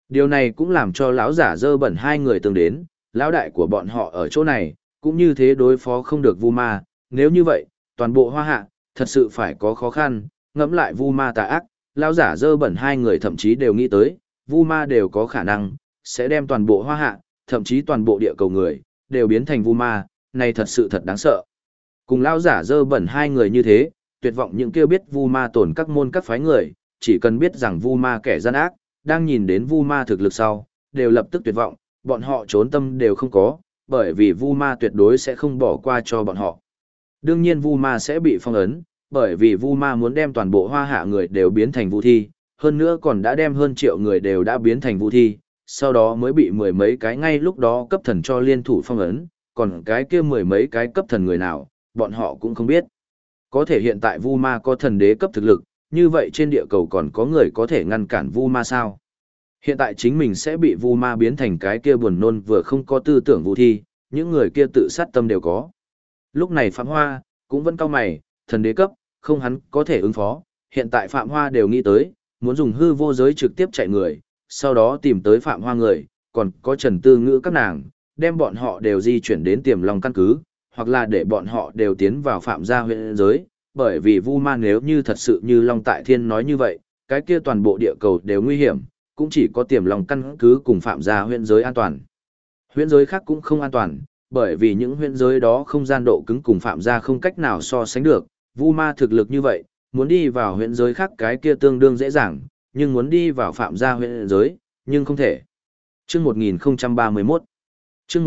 Điều này cũng làm cho lão giả dơ bẩn hai người tương đến, lão đại của bọn họ ở chỗ này, cũng như thế đối phó không được Vu Ma, nếu như vậy, toàn bộ Hoa Hạ thật sự phải có khó khăn, ngẫm lại Vu Ma tà ác, lão giả dơ bẩn hai người thậm chí đều nghĩ tới, Vu Ma đều có khả năng sẽ đem toàn bộ Hoa Hạ, thậm chí toàn bộ địa cầu người đều biến thành Vu Ma, này thật sự thật đáng sợ. Cùng lão giả dơ bẩn hai người như thế, tuyệt vọng những kêu biết Vu Ma tổn các môn các phái người, chỉ cần biết rằng Vu Ma kẻ gian ác, đang nhìn đến Vu Ma thực lực sau, đều lập tức tuyệt vọng, bọn họ trốn tâm đều không có, bởi vì Vu Ma tuyệt đối sẽ không bỏ qua cho bọn họ. Đương nhiên Vu Ma sẽ bị phong ấn, bởi vì Vu Ma muốn đem toàn bộ Hoa Hạ người đều biến thành Vu thi, hơn nữa còn đã đem hơn triệu người đều đã biến thành Vu thi, sau đó mới bị mười mấy cái ngay lúc đó cấp thần cho liên thủ phong ấn, còn cái kia mười mấy cái cấp thần người nào, bọn họ cũng không biết. Có thể hiện tại Vu Ma có thần đế cấp thực lực, như vậy trên địa cầu còn có người có thể ngăn cản Vu Ma sao? Hiện tại chính mình sẽ bị Vu Ma biến thành cái kia buồn nôn vừa không có tư tưởng Vu thi, những người kia tự sát tâm đều có. Lúc này Phạm Hoa cũng vẫn cau mày, thần đế cấp, không hắn có thể ứng phó, hiện tại Phạm Hoa đều nghĩ tới, muốn dùng hư vô giới trực tiếp chạy người, sau đó tìm tới Phạm Hoa người, còn có Trần Tư Ngữ các nàng, đem bọn họ đều di chuyển đến Tiềm Long căn cứ, hoặc là để bọn họ đều tiến vào Phạm gia huyện giới, bởi vì Vu Ma nếu như thật sự như Long Tại Thiên nói như vậy, cái kia toàn bộ địa cầu đều nguy hiểm, cũng chỉ có Tiềm Long căn cứ cùng Phạm gia huyện giới an toàn. Huyện giới khác cũng không an toàn, bởi vì những huyện giới đó không gian độ cứng cùng Phạm gia không cách nào so sánh được, Vu Ma thực lực như vậy, muốn đi vào huyện giới khác cái kia tương đương dễ dàng, nhưng muốn đi vào Phạm gia huyện giới, nhưng không thể. Chương 1031 Chương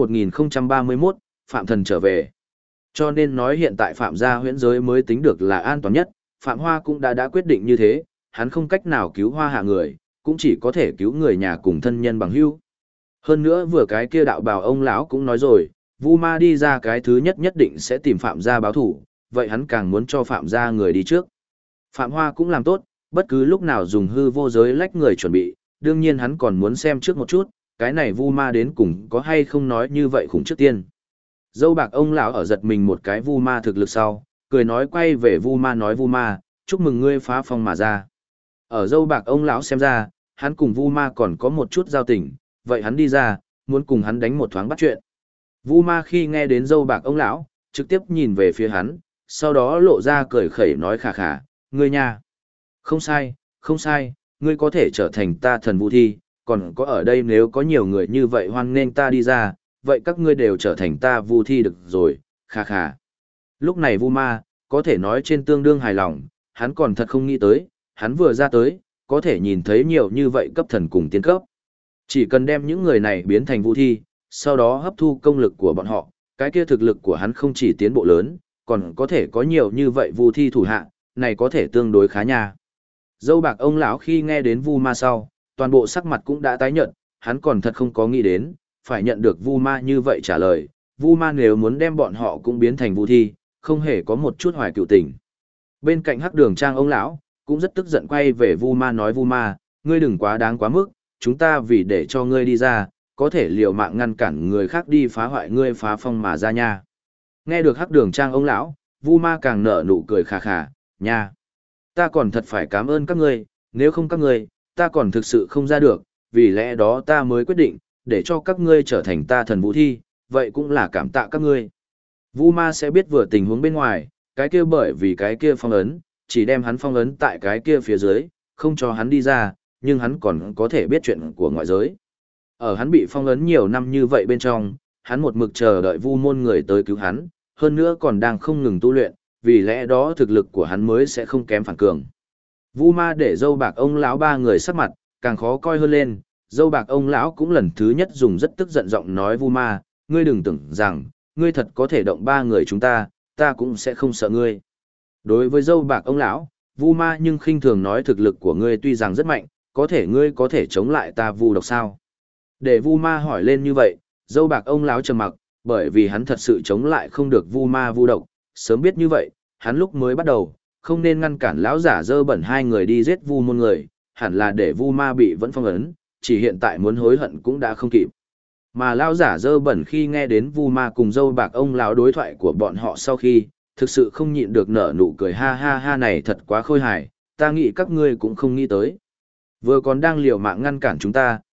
1031, Phạm Thần trở về. Cho nên nói hiện tại Phạm gia huyễn giới mới tính được là an toàn nhất, Phạm Hoa cũng đã quyết định như thế, hắn không cách nào cứu Hoa Hạ người, cũng chỉ có thể cứu người nhà cùng thân nhân bằng hữu. Hơn nữa vừa cái kia đạo bào ông lão cũng nói rồi, Vu Ma đi ra cái thứ nhất nhất định sẽ tìm Phạm gia báo thủ, vậy hắn càng muốn cho Phạm gia người đi trước. Phạm Hoa cũng làm tốt, bất cứ lúc nào dùng hư vô giới lách người chuẩn bị, đương nhiên hắn còn muốn xem trước một chút, cái này Vu Ma đến cùng có hay không nói như vậy khủng trước tiên. Dâu bạc ông lão ở giật mình một cái Vu Ma thực lực sau, cười nói quay về Vu Ma nói Vu Ma, chúc mừng ngươi phá phong mà ra. Ở dâu bạc ông lão xem ra, hắn cùng Vu Ma còn có một chút giao tình, vậy hắn đi ra, muốn cùng hắn đánh một thoáng bắt chuyện. Vu Ma khi nghe đến dâu bạc ông lão, trực tiếp nhìn về phía hắn, sau đó lộ ra cười khẩy nói khà khà, ngươi nha. Không sai, không sai, ngươi có thể trở thành ta thần Vu thi, còn có ở đây nếu có nhiều người như vậy hoan nghênh ta đi ra, vậy các ngươi đều trở thành ta Vu thi được rồi, khà khà. Lúc này Vu Ma, có thể nói trên tương đương hài lòng, hắn còn thật không nghĩ tới, hắn vừa ra tới, có thể nhìn thấy nhiều như vậy cấp thần cùng tiên cấp. Chỉ cần đem những người này biến thành Vu thi, sau đó hấp thu công lực của bọn họ, cái kia thực lực của hắn không chỉ tiến bộ lớn, còn có thể có nhiều như vậy Vu thi thủ hạ, này có thể tương đối khá nha. Dâu bạc ông lão khi nghe đến Vu Ma sau, toàn bộ sắc mặt cũng đã tái nhợt, hắn còn thật không có nghĩ đến, phải nhận được Vu Ma như vậy trả lời, Vu Ma nếu muốn đem bọn họ cũng biến thành Vu thi, không hề có một chút hoài cựu tình. Bên cạnh Hắc Đường Trang ông lão cũng rất tức giận quay về Vu Ma nói Vu Ma, ngươi đừng quá đáng quá mức, chúng ta vì để cho ngươi đi ra, có thể liều mạng ngăn cản người khác đi phá hoại ngươi phá phong mà ra nha. Nghe được Hắc Đường Trang ông lão, Vu Ma càng nở nụ cười khà khà, nha. Ta còn thật phải cảm ơn các ngươi, nếu không các ngươi, ta còn thực sự không ra được, vì lẽ đó ta mới quyết định, để cho các ngươi trở thành ta thần Vu thi, vậy cũng là cảm tạ các ngươi. Vu Ma sẽ biết vừa tình huống bên ngoài, cái kia bởi vì cái kia phong ấn, chỉ đem hắn phong ấn tại cái kia phía dưới, không cho hắn đi ra, nhưng hắn còn có thể biết chuyện của ngoại giới. Ở hắn bị phong ấn nhiều năm như vậy bên trong, hắn một mực chờ đợi Vu môn người tới cứu hắn, hơn nữa còn đang không ngừng tu luyện, vì lẽ đó thực lực của hắn mới sẽ không kém phản cường. Vu Ma để dâu bạc ông lão ba người sắc mặt càng khó coi hơn lên, dâu bạc ông lão cũng lần thứ nhất dùng rất tức giận giọng nói Vu Ma, ngươi đừng tưởng rằng ngươi thật có thể động ba người chúng ta, ta cũng sẽ không sợ ngươi. Đối với dâu bạc ông lão, Vu Ma nhưng khinh thường nói thực lực của ngươi tuy rằng rất mạnh, có thể ngươi có thể chống lại ta Vu độc sao? Để Vu Ma hỏi lên như vậy, dâu bạc ông lão trầm mặc, bởi vì hắn thật sự chống lại không được Vu Ma Vu độc, sớm biết như vậy, hắn lúc mới bắt đầu, không nên ngăn cản lão giả dơ bẩn hai người đi giết Vu môn người, hẳn là để Vu Ma bị vẫn phong ấn, chỉ hiện tại muốn hối hận cũng đã không kịp. Mà lão giả dơ bẩn khi nghe đến Vu Ma cùng dâu bạc ông lão đối thoại của bọn họ sau khi, thực sự không nhịn được nở nụ cười ha ha ha này thật quá khôi hài, ta nghĩ các ngươi cũng không nghĩ tới. Vừa còn đang liều mạng ngăn cản chúng ta,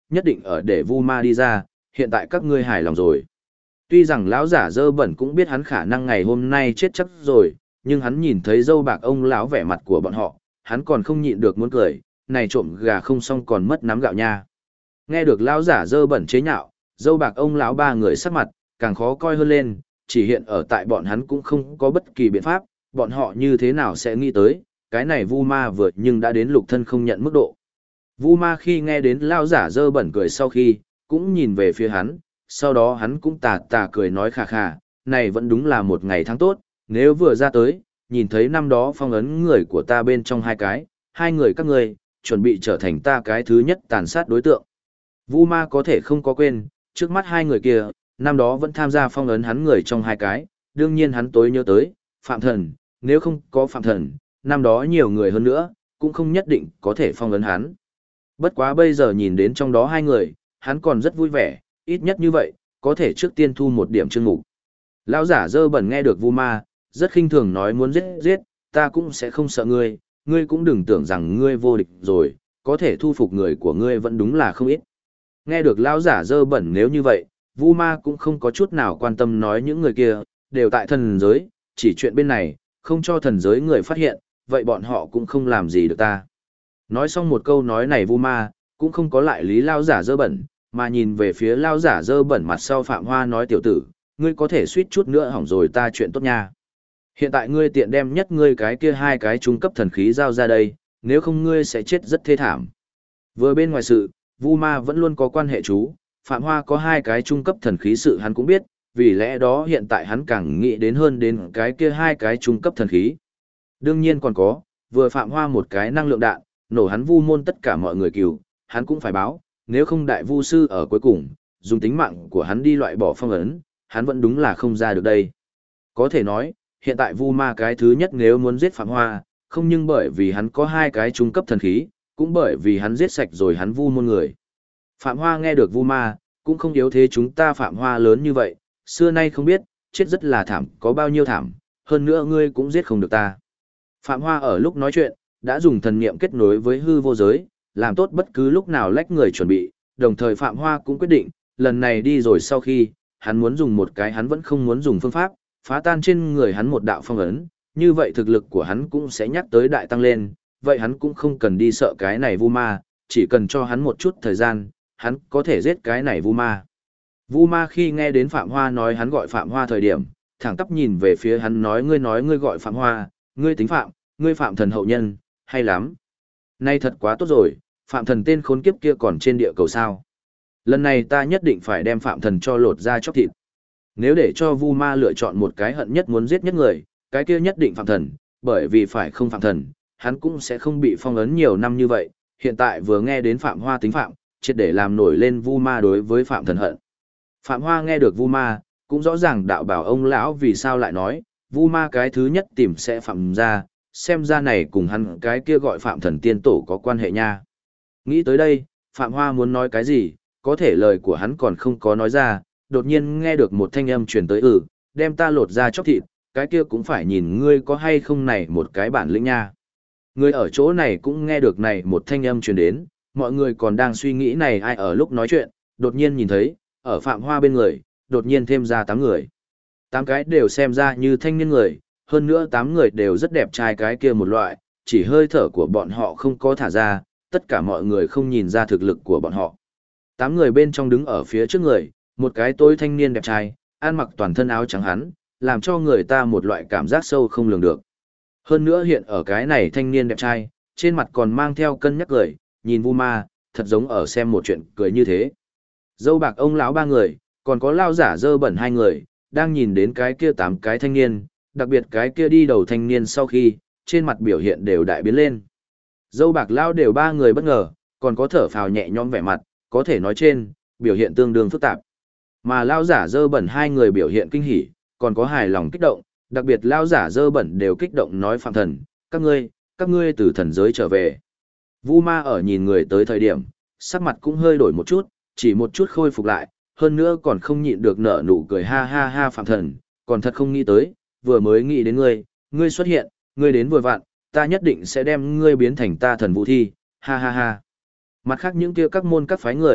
nhất định ở để Vu Ma đi ra, hiện tại các ngươi hài lòng rồi. Tuy rằng lão giả dơ bẩn cũng biết hắn khả năng ngày hôm nay chết chắc rồi, nhưng hắn nhìn thấy dâu bạc ông lão vẻ mặt của bọn họ, hắn còn không nhịn được muốn cười, này trộm gà không xong còn mất nắm gạo nha. Nghe được lão giả dơ bẩn chế nhạo, dâu bạc ông lão ba người sắc mặt càng khó coi hơn lên, chỉ hiện ở tại bọn hắn cũng không có bất kỳ biện pháp, bọn họ như thế nào sẽ nghĩ tới, cái này Vu Ma vượt nhưng đã đến lục thân không nhận mức độ. Vu Ma khi nghe đến lão giả dơ bẩn cười sau khi, cũng nhìn về phía hắn, sau đó hắn cũng tà tà cười nói khà khà, này vẫn đúng là một ngày tháng tốt, nếu vừa ra tới, nhìn thấy năm đó phong ấn người của ta bên trong hai người các ngươi, chuẩn bị trở thành ta cái thứ nhất tàn sát đối tượng. Vu Ma có thể không có quên, trước mắt hai người kia, năm đó vẫn tham gia phong ấn hắn người trong hai cái, đương nhiên hắn tối nhớ tới, Phạm Thần, nếu không có Phạm Thần, năm đó nhiều người hơn nữa, cũng không nhất định có thể phong ấn hắn. Bất quá bây giờ nhìn đến trong đó hai người, hắn còn rất vui vẻ, ít nhất như vậy, có thể trước tiên thu một điểm chương mục. Lão giả dơ bẩn nghe được Vu Ma, rất khinh thường nói muốn giết, ta cũng sẽ không sợ ngươi, ngươi cũng đừng tưởng rằng ngươi vô địch rồi, có thể thu phục người của ngươi vẫn đúng là không ít. Nghe được lão giả dơ bẩn nếu như vậy, Vu Ma cũng không có chút nào quan tâm nói những người kia, đều tại thần giới, chỉ chuyện bên này, không cho thần giới người phát hiện, vậy bọn họ cũng không làm gì được ta. Nói xong một câu nói này Vu Ma, cũng không có lại lý lão giả dơ bẩn, mà nhìn về phía lão giả dơ bẩn mặt sau Phạm Hoa nói tiểu tử, ngươi có thể suýt chút nữa hỏng rồi ta chuyện tốt nha. Hiện tại ngươi tiện đem nhất ngươi cái kia hai cái trung cấp thần khí giao ra đây, nếu không ngươi sẽ chết rất thê thảm. Vừa bên ngoài sự, Vu Ma vẫn luôn có quan hệ chú, Phạm Hoa có hai cái trung cấp thần khí sự hắn cũng biết, vì lẽ đó hiện tại hắn càng nghĩ đến hơn đến cái kia hai cái trung cấp thần khí. Đương nhiên còn có, vừa Phạm Hoa một cái năng lượng đạn, nổ hắn Vu môn tất cả mọi người cừu, hắn cũng phải báo, nếu không đại Vu sư ở cuối cùng, dùng tính mạng của hắn đi loại bỏ phong ấn, hắn vẫn đúng là không ra được đây. Có thể nói, hiện tại Vu Ma cái thứ nhất nếu muốn giết Phạm Hoa, không nhưng bởi vì hắn có hai cái trung cấp thần khí, cũng bởi vì hắn giết sạch rồi hắn Vu môn người. Phạm Hoa nghe được Vu Ma, cũng không yếu thế chúng ta Phạm Hoa lớn như vậy, xưa nay không biết, chết rất là thảm, có bao nhiêu thảm, hơn nữa ngươi cũng giết không được ta. Phạm Hoa ở lúc nói chuyện, đã dùng thần niệm kết nối với hư vô giới, làm tốt bất cứ lúc nào lách người chuẩn bị, đồng thời Phạm Hoa cũng quyết định, lần này đi rồi sau khi, hắn muốn dùng một cái hắn vẫn không muốn dùng phương pháp, phá tan trên người hắn một đạo phong ấn, như vậy thực lực của hắn cũng sẽ nhắc tới đại tăng lên, vậy hắn cũng không cần đi sợ cái này Vu Ma, chỉ cần cho hắn một chút thời gian, hắn có thể giết cái này Vu Ma. Vu Ma khi nghe đến Phạm Hoa nói hắn gọi Phạm Hoa thời điểm, thẳng tắp nhìn về phía hắn nói ngươi gọi Phạm Hoa, ngươi tính Phạm, ngươi Phạm Thần hậu nhân, hay lắm. Nay thật quá tốt rồi, Phạm Thần tên khốn kiếp kia còn trên địa cầu sao. Lần này ta nhất định phải đem Phạm Thần cho lột ra chóc thịt. Nếu để cho Vu Ma lựa chọn một cái hận nhất muốn giết nhất người, cái kia nhất định Phạm Thần, bởi vì phải không Phạm Thần, hắn cũng sẽ không bị phong ấn nhiều năm như vậy, hiện tại vừa nghe đến Phạm Hoa tính Phạm, triệt để làm nổi lên Vu Ma đối với Phạm Thần hận. Phạm Hoa nghe được Vu Ma, cũng rõ ràng đạo bảo ông lão vì sao lại nói, Vu Ma cái thứ nhất tìm sẽ Phạm ra, xem ra này cùng hắn cái kia gọi Phạm Thần tiên tổ có quan hệ nha. Nghĩ tới đây, Phạm Hoa muốn nói cái gì, có thể lời của hắn còn không có nói ra, đột nhiên nghe được một thanh âm truyền tới đem ta lột ra chóc thịt, cái kia cũng phải nhìn ngươi có hay không này một cái bản lĩnh nha. Người ở chỗ này cũng nghe được này một thanh âm truyền đến, mọi người còn đang suy nghĩ này ai ở lúc nói chuyện, đột nhiên nhìn thấy, ở Phạm Hoa bên người, đột nhiên thêm ra 8 người. 8 cái đều xem ra như thanh niên người, hơn nữa 8 người đều rất đẹp trai cái kia một loại, chỉ hơi thở của bọn họ không có thả ra, tất cả mọi người không nhìn ra thực lực của bọn họ. 8 người bên trong đứng ở phía trước người, một cái tối thanh niên đẹp trai, ăn mặc toàn thân áo trắng hắn, làm cho người ta một loại cảm giác sâu không lường được. Hơn nữa hiện ở cái này thanh niên đẹp trai, trên mặt còn mang theo cân nhắc cười, nhìn Vu Ma, thật giống ở xem một chuyện cười như thế. Dâu bạc ông lão 3 người, còn có lao giả dơ bẩn 2 người, đang nhìn đến cái kia 8 cái thanh niên, đặc biệt cái kia đi đầu thanh niên sau khi, trên mặt biểu hiện đều đại biến lên. Dâu bạc lao đều 3 người bất ngờ, còn có thở phào nhẹ nhõm vẻ mặt, có thể nói trên, biểu hiện tương đương phức tạp. Mà lao giả dơ bẩn 2 người biểu hiện kinh hỉ, còn có hài lòng kích động, đặc biệt lao giả dơ bẩn đều kích động nói Phạm Thần, các ngươi từ thần giới trở về. Vu Ma ở nhìn người tới thời điểm, sắc mặt cũng hơi đổi một chút, chỉ một chút khôi phục lại, hơn nữa còn không nhịn được nở nụ cười ha ha ha Phạm Thần, còn thật không nghĩ tới, vừa mới nghĩ đến ngươi xuất hiện, ngươi đến vừa vặn, ta nhất định sẽ đem ngươi biến thành ta thần vũ thi, ha ha ha. Mặt khác những kia các môn các phái người,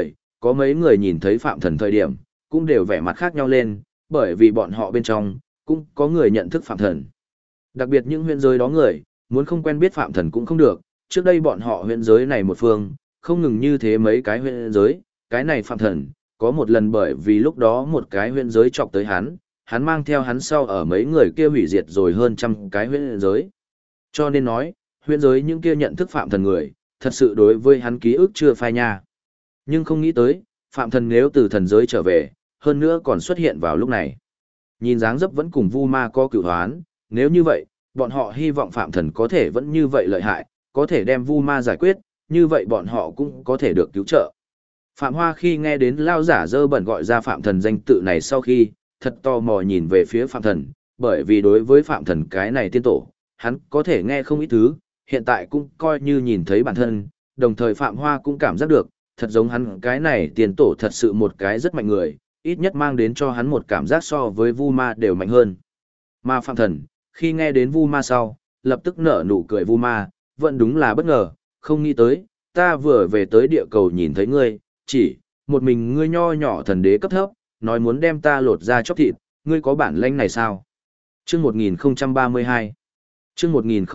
có mấy người nhìn thấy phạm thần thời điểm, cũng đều vẻ mặt khác nhau lên, bởi vì bọn họ bên trong, cũng có người nhận thức phạm thần. Đặc biệt những huyện giới đó người, muốn không quen biết phạm thần cũng không được, trước đây bọn họ huyện giới này một phương, không ngừng như thế mấy cái huyện giới, cái này phạm thần, có một lần bởi vì lúc đó một cái huyện giới chọc tới hắn mang theo hắn sau ở mấy người kia hủy diệt rồi hơn trăm cái huyện giới. Cho nên nói, huyện giới những kia nhận thức phạm thần người, thật sự đối với hắn ký ức chưa phai nha. Nhưng không nghĩ tới, phạm thần nếu từ thần giới trở về, hơn nữa còn xuất hiện vào lúc này. Nhìn dáng dấp vẫn cùng Vu Ma có cửu hoán, nếu như vậy, bọn họ hy vọng phạm thần có thể vẫn như vậy lợi hại, có thể đem Vu Ma giải quyết, như vậy bọn họ cũng có thể được cứu trợ. Phạm Hoa khi nghe đến lao giả dơ bẩn gọi ra phạm thần danh tự này sau khi, thật tò mò nhìn về phía phạm thần, bởi vì đối với phạm thần cái này tiên tổ, hắn có thể nghe không ít thứ, hiện tại cũng coi như nhìn thấy bản thân, đồng thời Phạm Hoa cũng cảm giác được, thật giống hắn cái này tiên tổ thật sự một cái rất mạnh người, ít nhất mang đến cho hắn một cảm giác so với Vu Ma đều mạnh hơn. Mà Phạm thần, khi nghe đến Vu Ma sau, lập tức nở nụ cười. Vu Ma, vẫn đúng là bất ngờ, không nghĩ tới, ta vừa về tới địa cầu nhìn thấy ngươi, chỉ một mình ngươi nho nhỏ thần đế cấp thấp, nói muốn đem ta lột ra chóc thịt, ngươi có bản lĩnh này sao? Chương 1032 Chương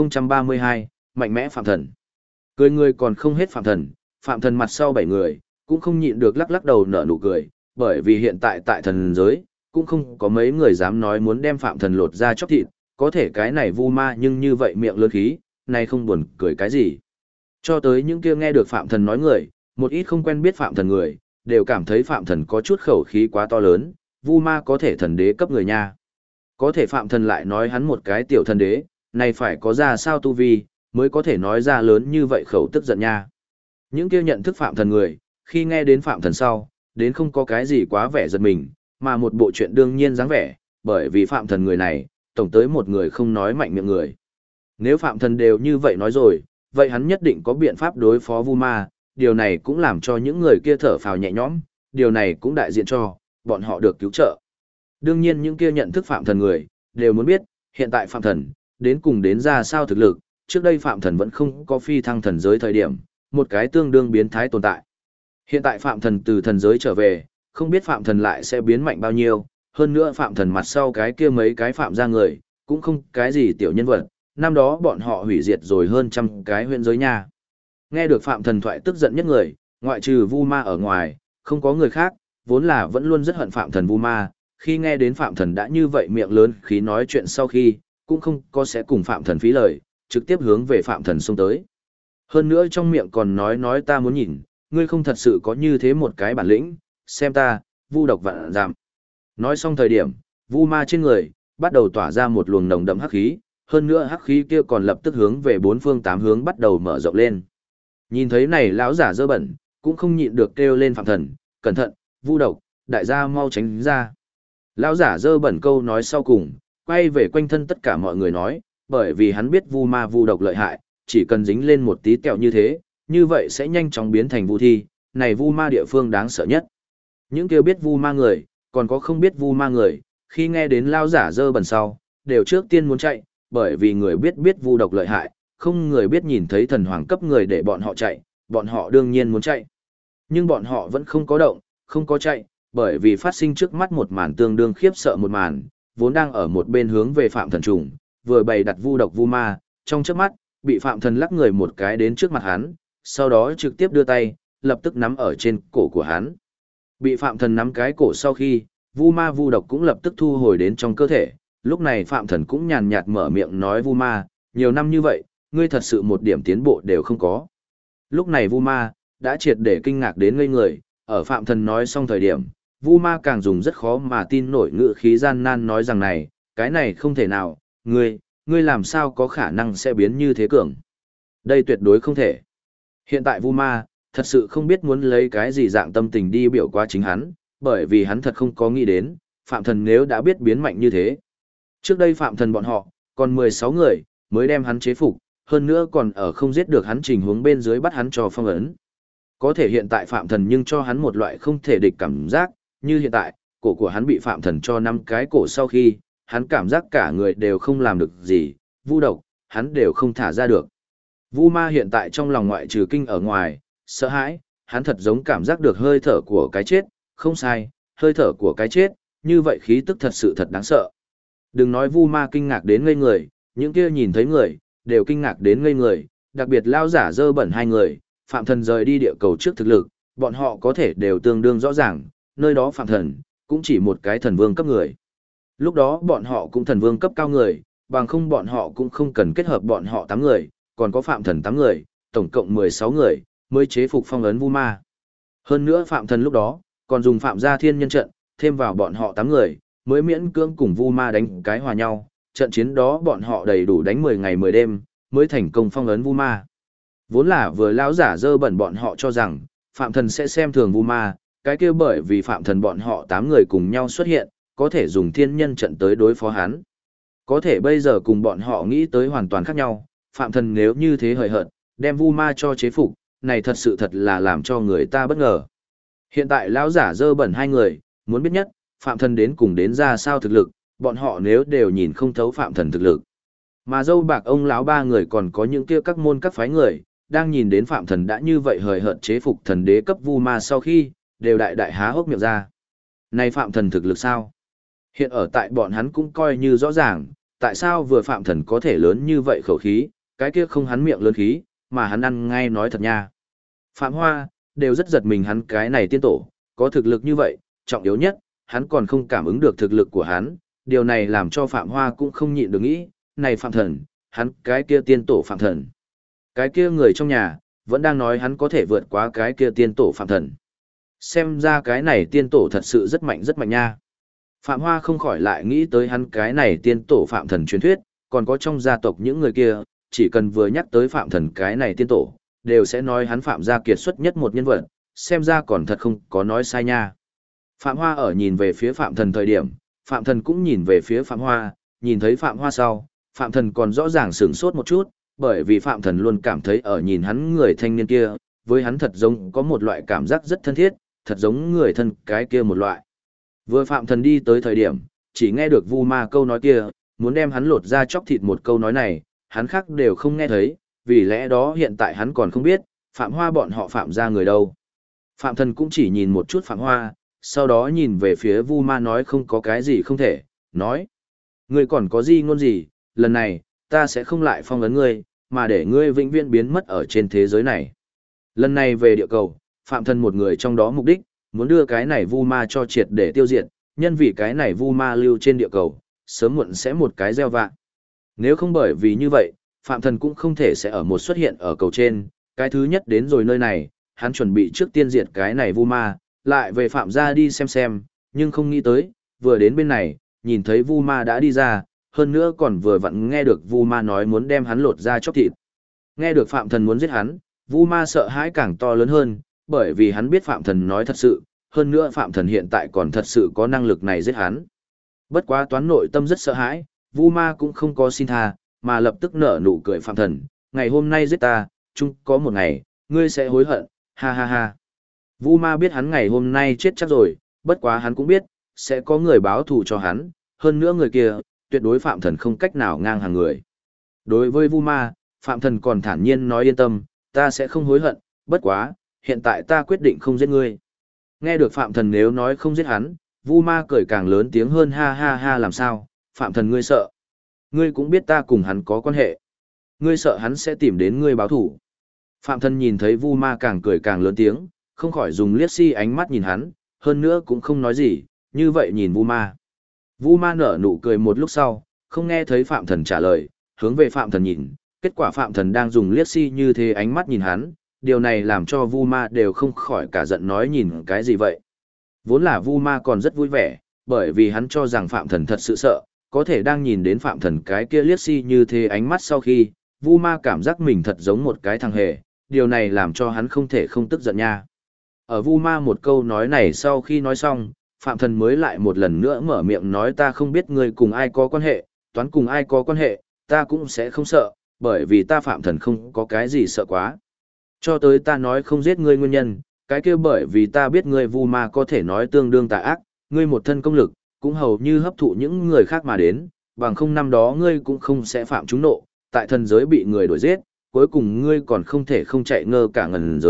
1032, mạnh mẽ phạm thần. Cười người còn không hết phạm thần mặt sau 7 người, cũng không nhịn được lắc lắc đầu nở nụ cười, bởi vì hiện tại tại thần giới, cũng không có mấy người dám nói muốn đem phạm thần lột ra chóc thịt, có thể cái này Vu Ma nhưng như vậy miệng lớn khí, này không buồn cười cái gì. Cho tới những kia nghe được phạm thần nói người, một ít không quen biết phạm thần người, đều cảm thấy phạm thần có chút khẩu khí quá to lớn, Vu Ma có thể thần đế cấp người nha. Có thể phạm thần lại nói hắn một cái tiểu thần đế, này phải có ra sao tu vi, mới có thể nói ra lớn như vậy khẩu tức giận nha. Những kia nhận thức phạm thần người, khi nghe đến phạm thần sau, đến không có cái gì quá vẻ giật mình, mà một bộ chuyện đương nhiên dáng vẻ, bởi vì phạm thần người này, tổng tới một người không nói mạnh miệng người. Nếu phạm thần đều như vậy nói rồi, vậy hắn nhất định có biện pháp đối phó Vu Ma, điều này cũng làm cho những người kia thở phào nhẹ nhõm, điều này cũng đại diện cho, bọn họ được cứu trợ. Đương nhiên những kia nhận thức phạm thần người, đều muốn biết, hiện tại phạm thần, đến cùng đến ra sao thực lực, trước đây phạm thần vẫn không có phi thăng thần giới thời điểm, một cái tương đương biến thái tồn tại. Hiện tại phạm thần từ thần giới trở về, không biết phạm thần lại sẽ biến mạnh bao nhiêu, hơn nữa phạm thần mặt sau cái kia mấy cái phạm ra người, cũng không cái gì tiểu nhân vật, năm đó bọn họ hủy diệt rồi hơn trăm cái huyện giới nha. Nghe được phạm thần thoại tức giận nhất người, ngoại trừ Vu Ma ở ngoài, không có người khác, vốn là vẫn luôn rất hận phạm thần Vu Ma, khi nghe đến phạm thần đã như vậy miệng lớn khí nói chuyện sau khi, cũng không có sẽ cùng phạm thần phí lời, trực tiếp hướng về phạm thần xông tới. Hơn nữa trong miệng còn nói ta muốn nhìn, ngươi không thật sự có như thế một cái bản lĩnh, xem ta, Vu độc vạn giảm. Nói xong thời điểm, Vu Ma trên người, bắt đầu tỏa ra một luồng nồng đậm hắc khí, hơn nữa hắc khí kia còn lập tức hướng về bốn phương tám hướng bắt đầu mở rộng lên. Nhìn thấy này lão giả dơ bẩn, cũng không nhịn được kêu lên phạm thần, cẩn thận, Vu độc, đại gia mau tránh ra. Lão giả dơ bẩn câu nói sau cùng, quay về quanh thân tất cả mọi người nói, bởi vì hắn biết Vu Ma Vu độc lợi hại, chỉ cần dính lên một tí tẹo như thế, như vậy sẽ nhanh chóng biến thành Vu thi, này Vu Ma địa phương đáng sợ nhất. Những kêu biết Vu Ma người, còn có không biết Vu Ma người, khi nghe đến lão giả dơ bẩn sau, đều trước tiên muốn chạy, bởi vì người biết Vu độc lợi hại, không người biết nhìn thấy thần hoàng cấp người để bọn họ chạy, bọn họ đương nhiên muốn chạy. Nhưng bọn họ vẫn không có động, không có chạy, bởi vì phát sinh trước mắt một màn tương đương khiếp sợ một màn, vốn đang ở một bên hướng về phạm thần trùng, vừa bày đặt Vu độc Vu Ma, trong chớp mắt, bị phạm thần lắc người một cái đến trước mặt hắn, sau đó trực tiếp đưa tay, lập tức nắm ở trên cổ của hắn. Bị phạm thần nắm cái cổ sau khi, Vu Ma Vu độc cũng lập tức thu hồi đến trong cơ thể, lúc này phạm thần cũng nhàn nhạt mở miệng nói Vu Ma, nhiều năm như vậy, ngươi thật sự một điểm tiến bộ đều không có. Lúc này Vu Ma đã triệt để kinh ngạc đến ngây người, ở phạm thần nói xong thời điểm, Vu Ma càng dùng rất khó mà tin nổi ngữ khí gian nan nói rằng này, cái này không thể nào, ngươi làm sao có khả năng sẽ biến như thế cường. Đây tuyệt đối không thể. Hiện tại Vu Ma, thật sự không biết muốn lấy cái gì dạng tâm tình đi biểu qua chính hắn, bởi vì hắn thật không có nghĩ đến, phạm thần nếu đã biết biến mạnh như thế. Trước đây phạm thần bọn họ, còn 16 người, mới đem hắn chế phục, hơn nữa còn ở không giết được hắn trình hướng bên dưới bắt hắn cho phong ấn. Có thể hiện tại phạm thần nhưng cho hắn một loại không thể địch cảm giác, như hiện tại, cổ của hắn bị phạm thần cho 5 cái cổ sau khi, hắn cảm giác cả người đều không làm được gì, Vu độc, hắn đều không thả ra được. Vu Ma hiện tại trong lòng ngoại trừ kinh ở ngoài, sợ hãi, hắn thật giống cảm giác được hơi thở của cái chết, không sai, hơi thở của cái chết, như vậy khí tức thật sự thật đáng sợ. Đừng nói Vu Ma kinh ngạc đến ngây người, những kia nhìn thấy người, đều kinh ngạc đến ngây người, đặc biệt lao giả dơ bẩn hai người, Phạm Thần rời đi địa cầu trước thực lực, bọn họ có thể đều tương đương rõ ràng, nơi đó Phạm Thần, cũng chỉ một cái thần vương cấp người. Lúc đó bọn họ cũng thần vương cấp cao người, bằng không bọn họ cũng không cần kết hợp bọn họ 8 người, còn có Phạm Thần 8 người, tổng cộng 16 người, mới chế phục phong ấn Vu Ma. Hơn nữa Phạm Thần lúc đó, còn dùng Phạm gia thiên nhân trận, thêm vào bọn họ 8 người, mới miễn cưỡng cùng Vu Ma đánh cái hòa nhau, trận chiến đó bọn họ đầy đủ đánh 10 ngày 10 đêm, mới thành công phong ấn Vu Ma. Vốn là vừa lão giả dơ bẩn bọn họ cho rằng, Phạm Thần sẽ xem thường Vu Ma, cái kia bởi vì Phạm Thần bọn họ 8 người cùng nhau xuất hiện, có thể dùng thiên nhân trận tới đối phó hắn. Có thể bây giờ cùng bọn họ nghĩ tới hoàn toàn khác nhau, Phạm Thần nếu như thế hời hợt, đem Vu Ma cho chế phục, này thật sự thật là làm cho người ta bất ngờ. Hiện tại lão giả dơ bẩn hai người, muốn biết nhất, Phạm Thần đến cùng đến ra sao thực lực, bọn họ nếu đều nhìn không thấu Phạm Thần thực lực. Mà dâu bạc ông lão ba người còn có những kia các môn các phái người, đang nhìn đến Phạm Thần đã như vậy hời hợt chế phục thần đế cấp Vu Ma sau khi, đều đại đại há hốc miệng ra. Này Phạm Thần thực lực sao? Hiện ở tại bọn hắn cũng coi như rõ ràng, tại sao vừa Phạm Thần có thể lớn như vậy khẩu khí, cái kia không hắn miệng lớn khí, mà hắn ăn ngay nói thật nha. Phạm Hoa, đều rất giật mình hắn cái này tiên tổ, có thực lực như vậy, trọng yếu nhất, hắn còn không cảm ứng được thực lực của hắn, điều này làm cho Phạm Hoa cũng không nhịn được nghĩ, này Phạm Thần, hắn cái kia tiên tổ Phạm Thần. Cái kia người trong nhà, vẫn đang nói hắn có thể vượt qua cái kia tiên tổ Phạm Thần. Xem ra cái này tiên tổ thật sự rất mạnh nha. Phạm Hoa không khỏi lại nghĩ tới hắn cái này tiên tổ Phạm Thần truyền thuyết, còn có trong gia tộc những người kia, chỉ cần vừa nhắc tới Phạm Thần cái này tiên tổ, đều sẽ nói hắn Phạm gia kiệt xuất nhất một nhân vật, xem ra còn thật không có nói sai nha. Phạm Hoa ở nhìn về phía Phạm Thần thời điểm, Phạm Thần cũng nhìn về phía Phạm Hoa, nhìn thấy Phạm Hoa sau, Phạm Thần còn rõ ràng sửng sốt một chút, bởi vì Phạm Thần luôn cảm thấy ở nhìn hắn người thanh niên kia, với hắn thật giống có một loại cảm giác rất thân thiết, thật giống người thân cái kia một loại. Vừa Phạm Thần đi tới thời điểm, chỉ nghe được Vu Ma câu nói kia, muốn đem hắn lột ra chóc thịt một câu nói này, hắn khác đều không nghe thấy, vì lẽ đó hiện tại hắn còn không biết, Phạm Hoa bọn họ Phạm ra người đâu. Phạm Thần cũng chỉ nhìn một chút Phạm Hoa, sau đó nhìn về phía Vu Ma nói không có cái gì không thể, nói. Ngươi còn có gì ngôn gì, lần này, ta sẽ không lại phong ấn ngươi, mà để ngươi vĩnh viễn biến mất ở trên thế giới này. Lần này về địa cầu, Phạm Thần một người trong đó mục đích, muốn đưa cái này Vu Ma cho triệt để tiêu diệt, nhân vì cái này Vu Ma lưu trên địa cầu, sớm muộn sẽ một cái gieo vạ. Nếu không bởi vì như vậy, Phạm Thần cũng không thể sẽ ở một xuất hiện ở cầu trên, cái thứ nhất đến rồi nơi này, hắn chuẩn bị trước tiên diệt cái này Vu Ma, lại về Phạm gia đi xem, nhưng không nghĩ tới, vừa đến bên này, nhìn thấy Vu Ma đã đi ra, hơn nữa còn vừa vặn nghe được Vu Ma nói muốn đem hắn lột ra chóc thịt. Nghe được Phạm Thần muốn giết hắn, Vu Ma sợ hãi càng to lớn hơn, bởi vì hắn biết Phạm Thần nói thật sự, hơn nữa Phạm Thần hiện tại còn thật sự có năng lực này giết hắn. Bất quá toán nội tâm rất sợ hãi, Vu Ma cũng không có xin tha, mà lập tức nở nụ cười Phạm Thần, ngày hôm nay giết ta, chung có một ngày, ngươi sẽ hối hận, ha ha ha. Vu Ma biết hắn ngày hôm nay chết chắc rồi, bất quá hắn cũng biết, sẽ có người báo thù cho hắn, hơn nữa người kia, tuyệt đối Phạm Thần không cách nào ngang hàng người. Đối với Vu Ma, Phạm Thần còn thản nhiên nói yên tâm, ta sẽ không hối hận, bất quá, hiện tại ta quyết định không giết ngươi. Nghe được Phạm Thần nếu nói không giết hắn, Vu Ma cười càng lớn tiếng hơn ha ha ha làm sao, Phạm Thần ngươi sợ. Ngươi cũng biết ta cùng hắn có quan hệ. Ngươi sợ hắn sẽ tìm đến ngươi báo thủ. Phạm Thần nhìn thấy Vu Ma càng cười càng lớn tiếng, không khỏi dùng liếc si ánh mắt nhìn hắn, hơn nữa cũng không nói gì, như vậy nhìn Vu Ma. Vu Ma nở nụ cười một lúc sau, không nghe thấy Phạm Thần trả lời, hướng về Phạm Thần nhìn, kết quả Phạm Thần đang dùng liếc si như thế ánh mắt nhìn hắn, điều này làm cho Vu Ma đều không khỏi cả giận nói nhìn cái gì vậy. Vốn là Vu Ma còn rất vui vẻ, bởi vì hắn cho rằng Phạm Thần thật sự sợ, có thể đang nhìn đến Phạm Thần cái kia liếc si như thế ánh mắt sau khi, Vu Ma cảm giác mình thật giống một cái thằng hề, điều này làm cho hắn không thể không tức giận nha. Ở Vu Ma một câu nói này sau khi nói xong, Phạm Thần mới lại một lần nữa mở miệng nói ta không biết ngươi cùng ai có quan hệ, toán cùng ai có quan hệ, ta cũng sẽ không sợ, bởi vì ta Phạm Thần không có cái gì sợ quá. Cho tới ta nói không giết ngươi nguyên nhân, cái kia bởi vì ta biết ngươi Vu Ma có thể nói tương đương tà ác, ngươi một thân công lực, cũng hầu như hấp thụ những người khác mà đến, bằng không năm đó ngươi cũng không sẽ phạm chúng nộ, tại thần giới bị người đuổi giết, cuối cùng ngươi còn không thể không chạy ngơ cả ngần giới,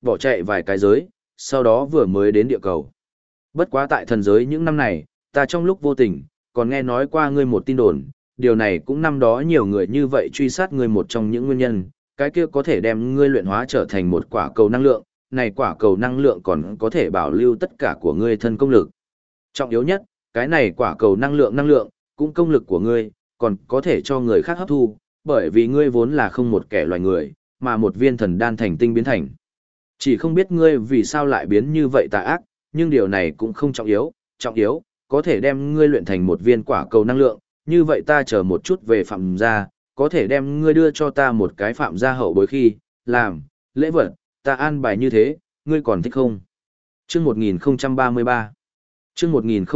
bỏ chạy vài cái giới, sau đó vừa mới đến địa cầu. Bất quá tại thần giới những năm này, ta trong lúc vô tình, còn nghe nói qua ngươi một tin đồn, điều này cũng năm đó nhiều người như vậy truy sát ngươi một trong những nguyên nhân, cái kia có thể đem ngươi luyện hóa trở thành một quả cầu năng lượng, này quả cầu năng lượng còn có thể bảo lưu tất cả của ngươi thân công lực. Trọng yếu nhất, cái này quả cầu năng lượng, cũng công lực của ngươi, còn có thể cho người khác hấp thu, bởi vì ngươi vốn là không một kẻ loài người, mà một viên thần đan thành tinh biến thành. Chỉ không biết ngươi vì sao lại biến như vậy tà ác, nhưng điều này cũng không trọng yếu, có thể đem ngươi luyện thành một viên quả cầu năng lượng, như vậy ta chờ một chút về phạm gia, có thể đem ngươi đưa cho ta một cái phạm gia hậu bối khi, làm, lễ vật, ta an bài như thế, ngươi còn thích không? Chương 1033 Chương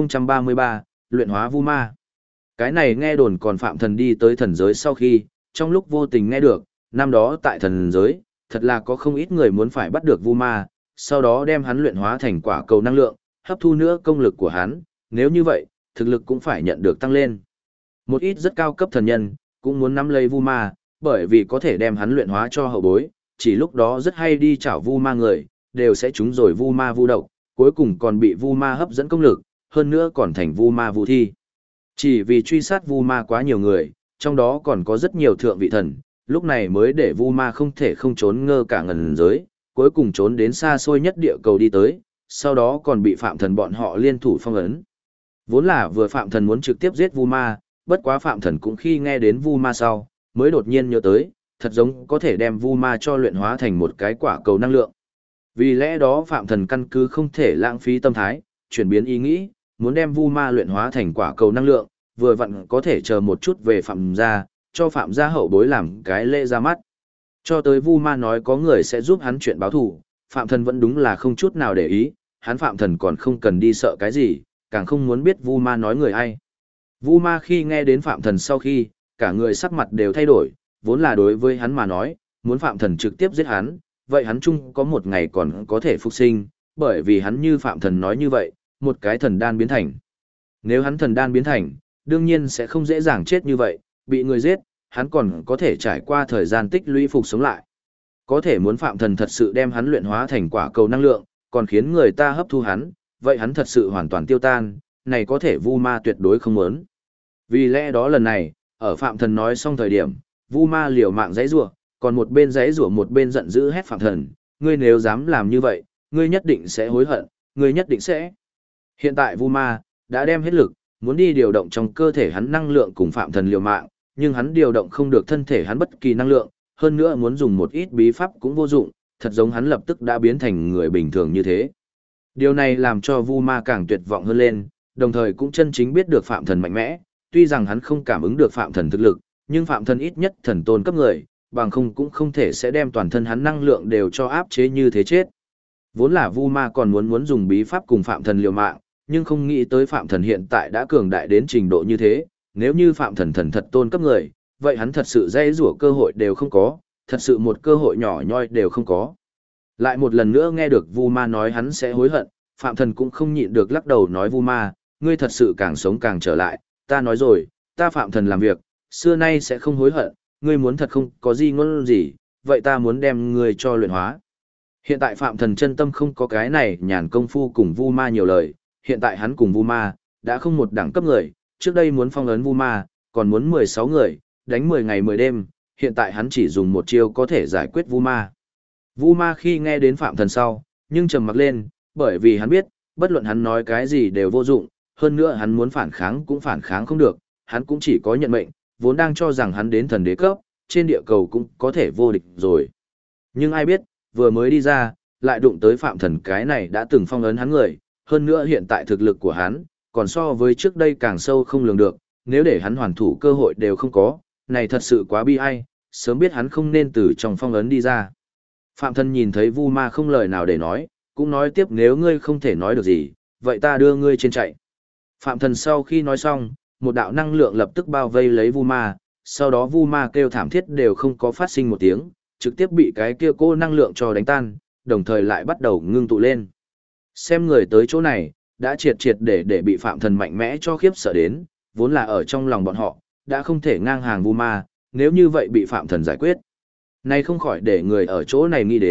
1033, luyện hóa vu ma. Cái này nghe đồn còn phạm thần đi tới thần giới sau khi, trong lúc vô tình nghe được, năm đó tại thần giới, thật là có không ít người muốn phải bắt được vu ma, sau đó đem hắn luyện hóa thành quả cầu năng lượng, hấp thu nữa công lực của hắn, nếu như vậy, thực lực cũng phải nhận được tăng lên. Một ít rất cao cấp thần nhân, cũng muốn nắm lấy vu ma, bởi vì có thể đem hắn luyện hóa cho hậu bối, chỉ lúc đó rất hay đi chảo vu ma người, đều sẽ trúng rồi vu ma vu độc, cuối cùng còn bị vu ma hấp dẫn công lực, hơn nữa còn thành vu ma vu thi. Chỉ vì truy sát vu ma quá nhiều người, trong đó còn có rất nhiều thượng vị thần, lúc này mới để vu ma không thể không trốn ngơ cả ngần giới, cuối cùng trốn đến xa xôi nhất địa cầu đi tới, sau đó còn bị phạm thần bọn họ liên thủ phong ấn. Vốn là vừa phạm thần muốn trực tiếp giết vu ma, bất quá phạm thần cũng khi nghe đến vu ma sau, mới đột nhiên nhớ tới, thật giống có thể đem vu ma cho luyện hóa thành một cái quả cầu năng lượng. Vì lẽ đó phạm thần căn cứ không thể lãng phí tâm thái, chuyển biến ý nghĩ, muốn đem vu ma luyện hóa thành quả cầu năng lượng, vừa vặn có thể chờ một chút về phạm gia, cho phạm gia hậu bối làm cái lễ ra mắt. Cho tới vu ma nói có người sẽ giúp hắn chuyện báo thù, phạm thần vẫn đúng là không chút nào để ý, hắn phạm thần còn không cần đi sợ cái gì, càng không muốn biết vu ma nói người ai. Vu ma khi nghe đến phạm thần sau khi, cả người sắc mặt đều thay đổi, vốn là đối với hắn mà nói, muốn phạm thần trực tiếp giết hắn, vậy hắn chung có một ngày còn có thể phục sinh, bởi vì hắn như phạm thần nói như vậy, một cái thần đan biến thành. Nếu hắn thần đan biến thành, đương nhiên sẽ không dễ dàng chết như vậy, bị người giết, hắn còn có thể trải qua thời gian tích lũy phục sống lại. Có thể muốn phạm thần thật sự đem hắn luyện hóa thành quả cầu năng lượng, còn khiến người ta hấp thu hắn, vậy hắn thật sự hoàn toàn tiêu tan, này có thể vu ma tuyệt đối không muốn. Vì lẽ đó lần này, ở phạm thần nói xong thời điểm, vu ma liều mạng giãy giụa, còn một bên giãy giụa một bên giận dữ hét phạm thần, ngươi nếu dám làm như vậy, ngươi nhất định sẽ hối hận, ngươi nhất định sẽ. Hiện tại vu ma đã đem hết lực, muốn đi điều động trong cơ thể hắn năng lượng cùng phạm thần liều mạng, nhưng hắn điều động không được thân thể hắn bất kỳ năng lượng, hơn nữa muốn dùng một ít bí pháp cũng vô dụng, thật giống hắn lập tức đã biến thành người bình thường như thế. Điều này làm cho vu ma càng tuyệt vọng hơn lên, đồng thời cũng chân chính biết được phạm thần mạnh mẽ, tuy rằng hắn không cảm ứng được phạm thần thực lực, nhưng phạm thần ít nhất thần tôn cấp người, bằng không cũng không thể sẽ đem toàn thân hắn năng lượng đều cho áp chế như thế chết. Vốn là vu ma còn muốn dùng bí pháp cùng phạm thần liều mạng, nhưng không nghĩ tới phạm thần hiện tại đã cường đại đến trình độ như thế, nếu như phạm thần thần thật tôn cấp người, vậy hắn thật sự dây rủa cơ hội đều không có, thật sự một cơ hội nhỏ nhoi đều không có. Lại một lần nữa nghe được vu ma nói hắn sẽ hối hận, phạm thần cũng không nhịn được lắc đầu nói vu ma, ngươi thật sự càng sống càng trở lại, ta nói rồi, ta phạm thần làm việc, xưa nay sẽ không hối hận, ngươi muốn thật không có gì ngôn gì, vậy ta muốn đem ngươi cho luyện hóa. Hiện tại phạm thần chân tâm không có cái này nhàn công phu cùng vu ma nhiều lời, hiện tại hắn cùng vu ma, đã không một đẳng cấp người, trước đây muốn phong ấn vu ma, còn muốn 16 người, đánh 10 ngày 10 đêm, hiện tại hắn chỉ dùng một chiêu có thể giải quyết vu ma. Vu ma khi nghe đến phạm thần sau, nhưng trầm mặc lên, bởi vì hắn biết, bất luận hắn nói cái gì đều vô dụng, hơn nữa hắn muốn phản kháng cũng phản kháng không được, hắn cũng chỉ có nhận mệnh, vốn đang cho rằng hắn đến thần đế cấp, trên địa cầu cũng có thể vô địch rồi. Nhưng ai biết, vừa mới đi ra, lại đụng tới phạm thần cái này đã từng phong ấn hắn người, hơn nữa hiện tại thực lực của hắn, còn so với trước đây càng sâu không lường được, nếu để hắn hoàn thủ cơ hội đều không có, này thật sự quá bi ai, sớm biết hắn không nên từ trong phong ấn đi ra. Phạm thần nhìn thấy vu ma không lời nào để nói, cũng nói tiếp nếu ngươi không thể nói được gì, vậy ta đưa ngươi trên chạy. Phạm thần sau khi nói xong, một đạo năng lượng lập tức bao vây lấy vu ma, sau đó vu ma kêu thảm thiết đều không có phát sinh một tiếng, trực tiếp bị cái kia cô năng lượng cho đánh tan, đồng thời lại bắt đầu ngưng tụ lên. Xem người tới chỗ này, đã triệt triệt để bị phạm thần mạnh mẽ cho khiếp sợ đến, vốn là ở trong lòng bọn họ, đã không thể ngang hàng vu ma, nếu như vậy bị phạm thần giải quyết. Nay không khỏi để người ở chỗ này nghĩ đến,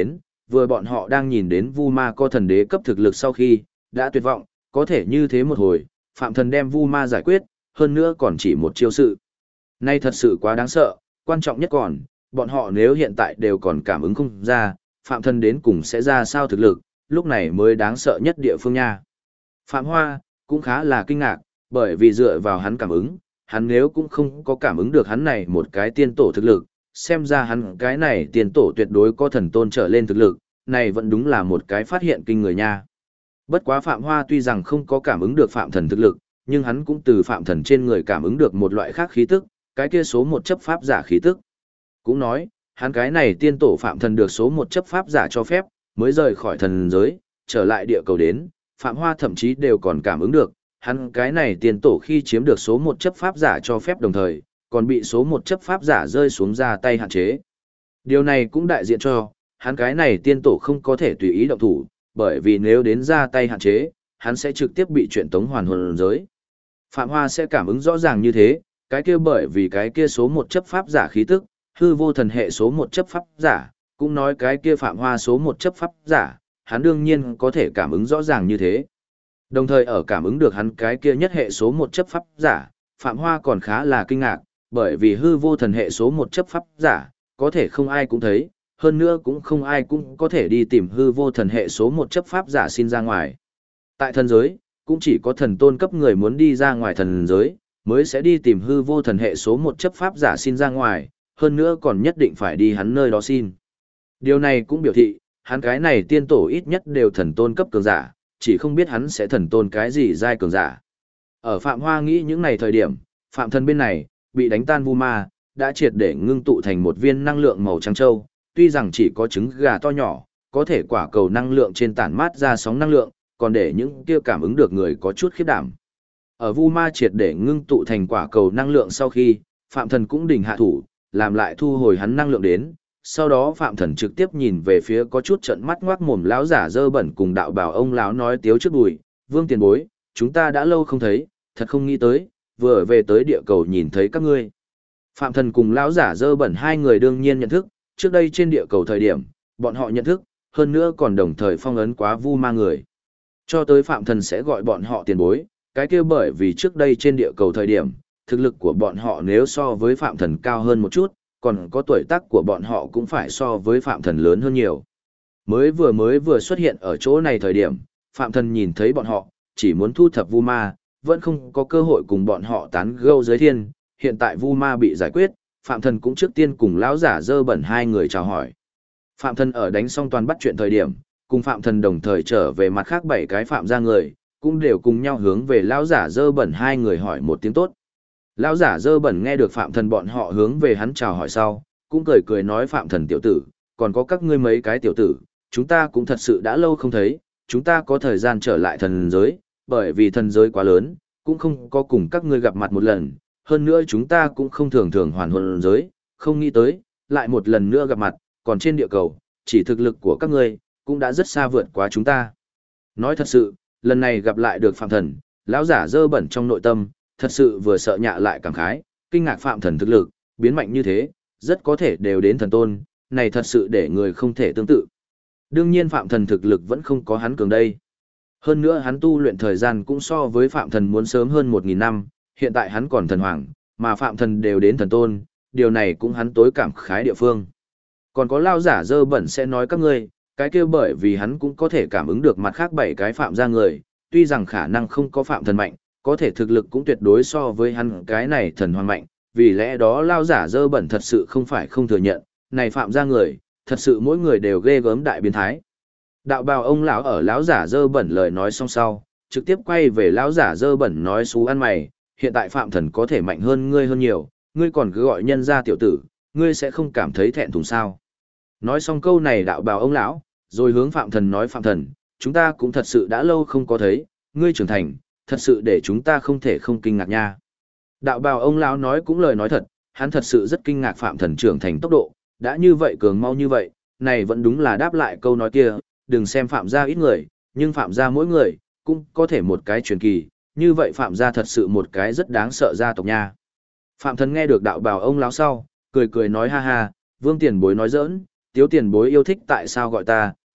vừa bọn họ đang nhìn đến Vu Ma có thần đế cấp thực lực sau khi, đã tuyệt vọng, có thể như thế một hồi, Phạm Thần đem Vu Ma giải quyết, hơn nữa còn chỉ một chiêu sự. Nay thật sự quá đáng sợ, quan trọng nhất còn, bọn họ nếu hiện tại đều còn cảm ứng không ra, Phạm Thần đến cùng sẽ ra sao thực lực, lúc này mới đáng sợ nhất địa phương nha. Phạm Hoa cũng khá là kinh ngạc, bởi vì dựa vào hắn cảm ứng, hắn nếu cũng không có cảm ứng được hắn này một cái tiên tổ thực lực, xem ra hắn cái này tiên tổ tuyệt đối có thần tôn trở lên thực lực, này vẫn đúng là một cái phát hiện kinh người nha. Bất quá Phạm Hoa tuy rằng không có cảm ứng được Phạm Thần thực lực, nhưng hắn cũng từ Phạm Thần trên người cảm ứng được một loại khác khí tức, cái kia số một chấp pháp giả khí tức. Cũng nói, hắn cái này tiên tổ Phạm Thần được số một chấp pháp giả cho phép, mới rời khỏi thần giới, trở lại địa cầu đến, Phạm Hoa thậm chí đều còn cảm ứng được, hắn cái này tiên tổ khi chiếm được số một chấp pháp giả cho phép đồng thời, còn bị số một chấp pháp giả rơi xuống ra tay hạn chế. Điều này cũng đại diện cho, hắn cái này tiên tổ không có thể tùy ý động thủ, bởi vì nếu đến ra tay hạn chế, hắn sẽ trực tiếp bị chuyển tống hoàn hồn giới. Phạm Hoa sẽ cảm ứng rõ ràng như thế, cái kia bởi vì cái kia số một chấp pháp giả khí tức, hư vô thần hệ số một chấp pháp giả, cũng nói cái kia Phạm Hoa số một chấp pháp giả, hắn đương nhiên có thể cảm ứng rõ ràng như thế. Đồng thời ở cảm ứng được hắn cái kia nhất hệ số một chấp pháp giả, Phạm Hoa còn khá là kinh ngạc, bởi vì hư vô thần hệ số một chấp pháp giả, có thể không ai cũng thấy, hơn nữa cũng không ai cũng có thể đi tìm hư vô thần hệ số một chấp pháp giả xin ra ngoài. Tại thần giới, cũng chỉ có thần tôn cấp người muốn đi ra ngoài thần giới, mới sẽ đi tìm hư vô thần hệ số một chấp pháp giả xin ra ngoài, hơn nữa còn nhất định phải đi hắn nơi đó xin. Điều này cũng biểu thị, hắn cái này tiên tổ ít nhất đều thần tôn cấp cường giả, chỉ không biết hắn sẽ thần tôn cái gì giai cường giả. Ở Phạm Hoa nghĩ những này thời điểm, Phạm Thần bên này, bị đánh tan Vu Ma, đã triệt để ngưng tụ thành một viên năng lượng màu trắng châu, tuy rằng chỉ có trứng gà to nhỏ, có thể quả cầu năng lượng trên tản mát ra sóng năng lượng, còn để những kia cảm ứng được người có chút khiếp đảm. Ở Vu Ma triệt để ngưng tụ thành quả cầu năng lượng sau khi, Phạm Thần cũng đình hạ thủ, làm lại thu hồi hắn năng lượng đến. Sau đó Phạm Thần trực tiếp nhìn về phía có chút trợn mắt ngoác mồm lão giả dơ bẩn cùng đạo bảo ông lão nói tiếu trước bùi, Vương tiền bối, chúng ta đã lâu không thấy, thật không nghĩ tới, vừa về tới địa cầu nhìn thấy các ngươi. Phạm Thần cùng lão giả dơ bẩn hai người đương nhiên nhận thức, trước đây trên địa cầu thời điểm, bọn họ nhận thức, hơn nữa còn đồng thời phong ấn quá Vu Ma người. Cho tới Phạm Thần sẽ gọi bọn họ tiền bối, cái kia bởi vì trước đây trên địa cầu thời điểm, thực lực của bọn họ nếu so với Phạm Thần cao hơn một chút, còn có tuổi tác của bọn họ cũng phải so với Phạm Thần lớn hơn nhiều. Mới vừa xuất hiện ở chỗ này thời điểm, Phạm Thần nhìn thấy bọn họ, chỉ muốn thu thập Vu Ma, vẫn không có cơ hội cùng bọn họ tán gẫu giới thiên, hiện tại Vu Ma bị giải quyết, Phạm Thần cũng trước tiên cùng lão giả dơ bẩn hai người chào hỏi. Phạm Thần ở đánh xong toàn bắt chuyện thời điểm, cùng Phạm Thần đồng thời trở về mặt khác 7 cái Phạm gia người, cũng đều cùng nhau hướng về lão giả dơ bẩn hai người hỏi một tiếng tốt. Lão giả dơ bẩn nghe được Phạm Thần bọn họ hướng về hắn chào hỏi sau, cũng cười cười nói Phạm Thần tiểu tử, còn có các ngươi mấy cái tiểu tử, chúng ta cũng thật sự đã lâu không thấy, chúng ta có thời gian trở lại thần giới, bởi vì thần giới quá lớn, cũng không có cùng các ngươi gặp mặt một lần, hơn nữa chúng ta cũng không thường thường hoàn hồn giới, không nghĩ tới, lại một lần nữa gặp mặt, còn trên địa cầu, chỉ thực lực của các ngươi, cũng đã rất xa vượt quá chúng ta. Nói thật sự, lần này gặp lại được Phạm Thần, lão giả dơ bẩn trong nội tâm, thật sự vừa sợ nhạ lại cảm khái, kinh ngạc Phạm Thần thực lực, biến mạnh như thế, rất có thể đều đến thần tôn, này thật sự để người không thể tương tự. Đương nhiên Phạm Thần thực lực vẫn không có hắn cường đây. Hơn nữa hắn tu luyện thời gian cũng so với Phạm Thần muốn sớm hơn 1.000 năm, hiện tại hắn còn thần hoàng, mà Phạm Thần đều đến thần tôn, điều này cũng hắn tối cảm khái địa phương. Còn có lao giả dơ bẩn sẽ nói các ngươi, cái kia bởi vì hắn cũng có thể cảm ứng được mặt khác 7 cái Phạm gia người, tuy rằng khả năng không có Phạm Thần mạnh, có thể thực lực cũng tuyệt đối so với hắn cái này thần hoàng mạnh, vì lẽ đó lao giả dơ bẩn thật sự không phải không thừa nhận, này Phạm gia người, thật sự mỗi người đều ghê gớm đại biến thái. Đạo bào ông lão ở lão giả dơ bẩn lời nói xong sau, trực tiếp quay về lão giả dơ bẩn nói xú ăn mày, hiện tại Phạm Thần có thể mạnh hơn ngươi hơn nhiều, ngươi còn cứ gọi nhân gia tiểu tử, ngươi sẽ không cảm thấy thẹn thùng sao? Nói xong câu này đạo bào ông lão, rồi hướng Phạm Thần nói Phạm Thần, chúng ta cũng thật sự đã lâu không có thấy, ngươi trưởng thành, thật sự để chúng ta không thể không kinh ngạc nha. Đạo bào ông lão nói cũng lời nói thật, hắn thật sự rất kinh ngạc Phạm Thần trưởng thành tốc độ, đã như vậy cường mau như vậy, này vẫn đúng là đáp lại câu nói kia, đừng xem Phạm gia ít người, nhưng Phạm gia mỗi người, cũng có thể một cái truyền kỳ, như vậy Phạm gia thật sự một cái rất đáng sợ gia tộc nha. Phạm Thần nghe được đạo bào ông lão sau, cười cười nói ha ha, Vương tiền bối nói giỡn, Tiếu tiền bối yêu thích tại sao gọi ta,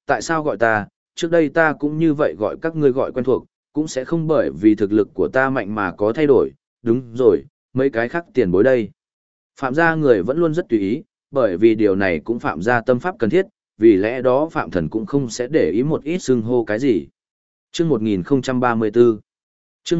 tại sao gọi ta, trước đây ta cũng như vậy gọi các ngươi gọi quen thuộc, cũng sẽ không bởi vì thực lực của ta mạnh mà có thay đổi, đúng rồi, mấy cái khác tiền bối đây. Phạm gia người vẫn luôn rất tùy ý, bởi vì điều này cũng phạm gia tâm pháp cần thiết, vì lẽ đó Phạm Thần cũng không sẽ để ý một ít xưng hô cái gì. Chương 1034 Chương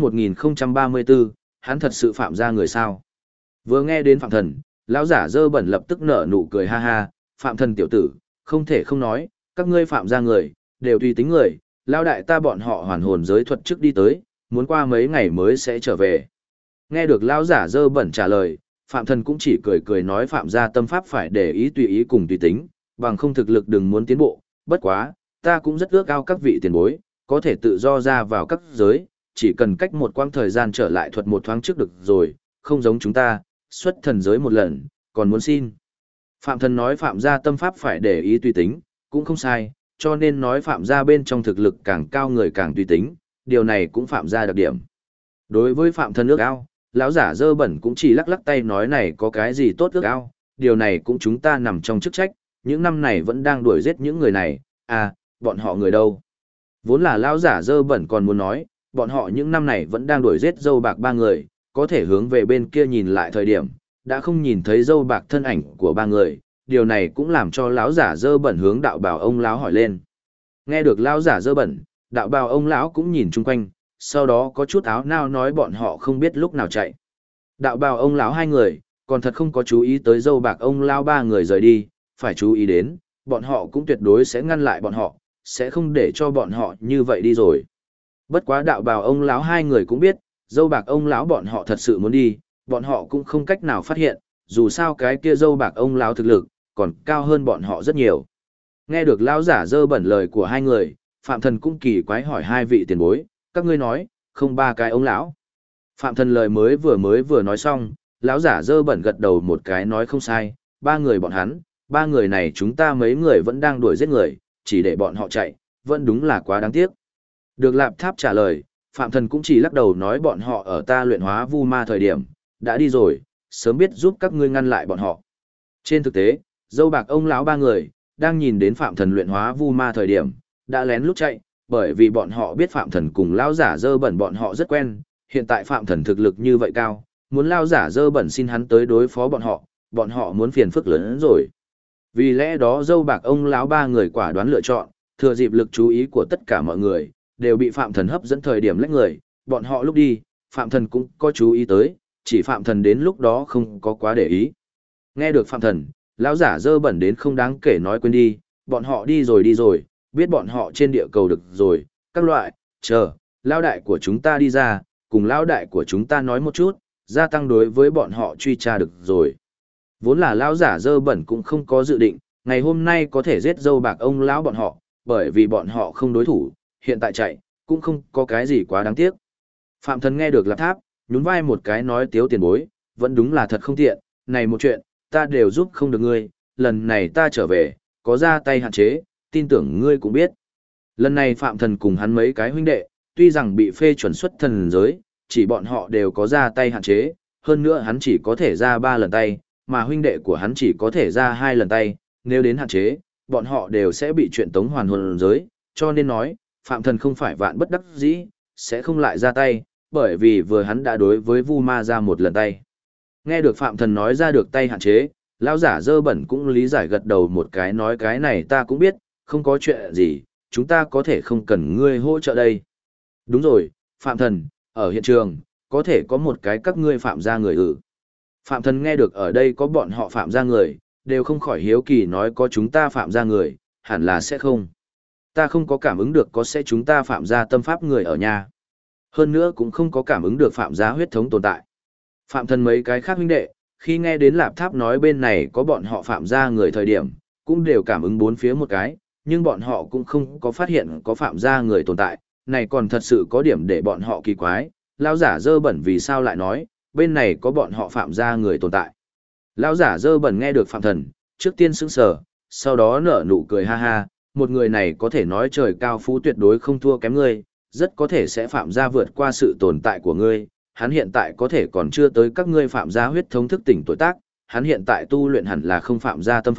1034, hắn thật sự phạm gia người sao? Vừa nghe đến Phạm Thần, lão giả dơ bẩn lập tức nở nụ cười ha ha, Phạm Thần tiểu tử, không thể không nói, các ngươi phạm gia người, đều tùy tính người, lao đại ta bọn họ hoàn hồn giới thuật trước đi tới, muốn qua mấy ngày mới sẽ trở về. Nghe được lão giả dơ bẩn trả lời, Phạm Thần cũng chỉ cười cười nói phạm gia tâm pháp phải để ý tùy ý cùng tùy tính, bằng không thực lực đừng muốn tiến bộ, bất quá, ta cũng rất ước ao các vị tiền bối, có thể tự do ra vào các giới, chỉ cần cách một quãng thời gian trở lại thuật một thoáng trước được rồi, không giống chúng ta, xuất thần giới một lần, còn muốn xin. Phạm Thần nói phạm gia tâm pháp phải để ý tùy tính, cũng không sai, cho nên nói phạm gia bên trong thực lực càng cao người càng tùy tính, điều này cũng phạm gia đặc điểm. Đối với Phạm Thần ước ao, lão giả dơ bẩn cũng chỉ lắc lắc tay nói này có cái gì tốt ước ao, điều này cũng chúng ta nằm trong chức trách, những năm này vẫn đang đuổi giết những người này, à, bọn họ người đâu. Vốn là lão giả dơ bẩn còn muốn nói, bọn họ những năm này vẫn đang đuổi giết dâu bạc ba người, có thể hướng về bên kia nhìn lại thời điểm, đã không nhìn thấy dâu bạc thân ảnh của ba người, điều này cũng làm cho lão giả dơ bẩn hướng đạo bào ông lão hỏi lên. Nghe được lão giả dơ bẩn, đạo bào ông lão cũng nhìn chung quanh, sau đó có chút áo nao nói bọn họ không biết lúc nào chạy. Đạo bào ông lão hai người, còn thật không có chú ý tới dâu bạc ông lão ba người rời đi, phải chú ý đến, bọn họ cũng tuyệt đối sẽ ngăn lại bọn họ, sẽ không để cho bọn họ như vậy đi rồi. Bất quá đạo bào ông lão hai người cũng biết, dâu bạc ông lão bọn họ thật sự muốn đi, bọn họ cũng không cách nào phát hiện, dù sao cái kia dâu bạc ông lão thực lực, còn cao hơn bọn họ rất nhiều. Nghe được lão giả dơ bẩn lời của hai người, Phạm Thần cũng kỳ quái hỏi hai vị tiền bối, các ngươi nói, không ba cái ông lão. Phạm Thần lời mới vừa nói xong, lão giả dơ bẩn gật đầu một cái nói không sai, ba người bọn hắn, ba người này chúng ta mấy người vẫn đang đuổi giết người, chỉ để bọn họ chạy, vẫn đúng là quá đáng tiếc. Được Lạp Tháp trả lời, Phạm Thần cũng chỉ lắc đầu nói bọn họ ở ta luyện hóa vu ma thời điểm, đã đi rồi, sớm biết giúp các ngươi ngăn lại bọn họ. Trên thực tế, dâu bạc ông lão ba người, đang nhìn đến Phạm Thần luyện hóa vu ma thời điểm, đã lén lút chạy, bởi vì bọn họ biết Phạm Thần cùng lão giả dơ bẩn bọn họ rất quen, hiện tại Phạm Thần thực lực như vậy cao, muốn lão giả dơ bẩn xin hắn tới đối phó bọn họ muốn phiền phức lớn hơn rồi. Vì lẽ đó dâu bạc ông lão ba người quả đoán lựa chọn, thừa dịp lực chú ý của tất cả mọi người, đều bị Phạm Thần hấp dẫn thời điểm lách người, bọn họ lúc đi, Phạm Thần cũng có chú ý tới, chỉ Phạm Thần đến lúc đó không có quá để ý. Nghe được Phạm Thần, lão giả dơ bẩn đến không đáng kể nói quên đi, bọn họ đi rồi, biết bọn họ trên địa cầu được rồi, các loại, chờ, lão đại của chúng ta đi ra, cùng lão đại của chúng ta nói một chút, gia tăng đối với bọn họ truy tra được rồi. Vốn là lão giả dơ bẩn cũng không có dự định, ngày hôm nay có thể giết dâu bạc ông lão bọn họ, bởi vì bọn họ không đối thủ, hiện tại chạy, cũng không có cái gì quá đáng tiếc. Phạm Thần nghe được Lạp Tháp, nhún vai một cái nói tiếu tiền bối, vẫn đúng là thật không tiện, này một chuyện, ta đều giúp không được ngươi, lần này ta trở về, có ra tay hạn chế, tin tưởng ngươi cũng biết. Lần này Phạm Thần cùng hắn mấy cái huynh đệ, tuy rằng bị phê chuẩn xuất thần giới, chỉ bọn họ đều có ra tay hạn chế, hơn nữa hắn chỉ có thể ra 3 lần tay, mà huynh đệ của hắn chỉ có thể ra 2 lần tay, nếu đến hạn chế, bọn họ đều sẽ bị chuyện tống hoàn hồn giới, cho nên nói, Phạm Thần không phải vạn bất đắc dĩ, sẽ không lại ra tay, bởi vì vừa hắn đã đối với Vu Ma ra 1 lần tay. Nghe được Phạm Thần nói ra được tay hạn chế, lão giả dơ bẩn cũng lý giải gật đầu một cái nói cái này ta cũng biết, không có chuyện gì, chúng ta có thể không cần ngươi hỗ trợ đây. Đúng rồi, Phạm Thần, ở hiện trường, có thể có một cái các ngươi phạm ra người Phạm Thần nghe được ở đây có bọn họ phạm ra người, đều không khỏi hiếu kỳ nói có chúng ta phạm ra người, hẳn là sẽ không. Ta không có cảm ứng được có sẽ chúng ta phạm ra tâm pháp người ở nhà. Hơn nữa cũng không có cảm ứng được phạm gia huyết thống tồn tại. Phạm Thần mấy cái khác huynh đệ, khi nghe đến Lạp Tháp nói bên này có bọn họ phạm ra người thời điểm, cũng đều cảm ứng bốn phía một cái, nhưng bọn họ cũng không có phát hiện có phạm ra người tồn tại, này còn thật sự có điểm để bọn họ kỳ quái, lão giả dơ bẩn vì sao lại nói, bên này có bọn họ phạm ra người tồn tại. Lão giả dơ bẩn nghe được Phạm Thần, trước tiên sững sờ, sau đó nở nụ cười ha ha, một người này có thể nói trời cao phú tuyệt đối không thua kém ngươi, rất có thể sẽ phạm ra vượt qua sự tồn tại của ngươi, hắn hiện tại có thể còn chưa tới các ngươi phạm ra huyết thống thức tỉnh tuổi tác, hắn hiện tại tu luyện hẳn là không phạm ra tâm pháp,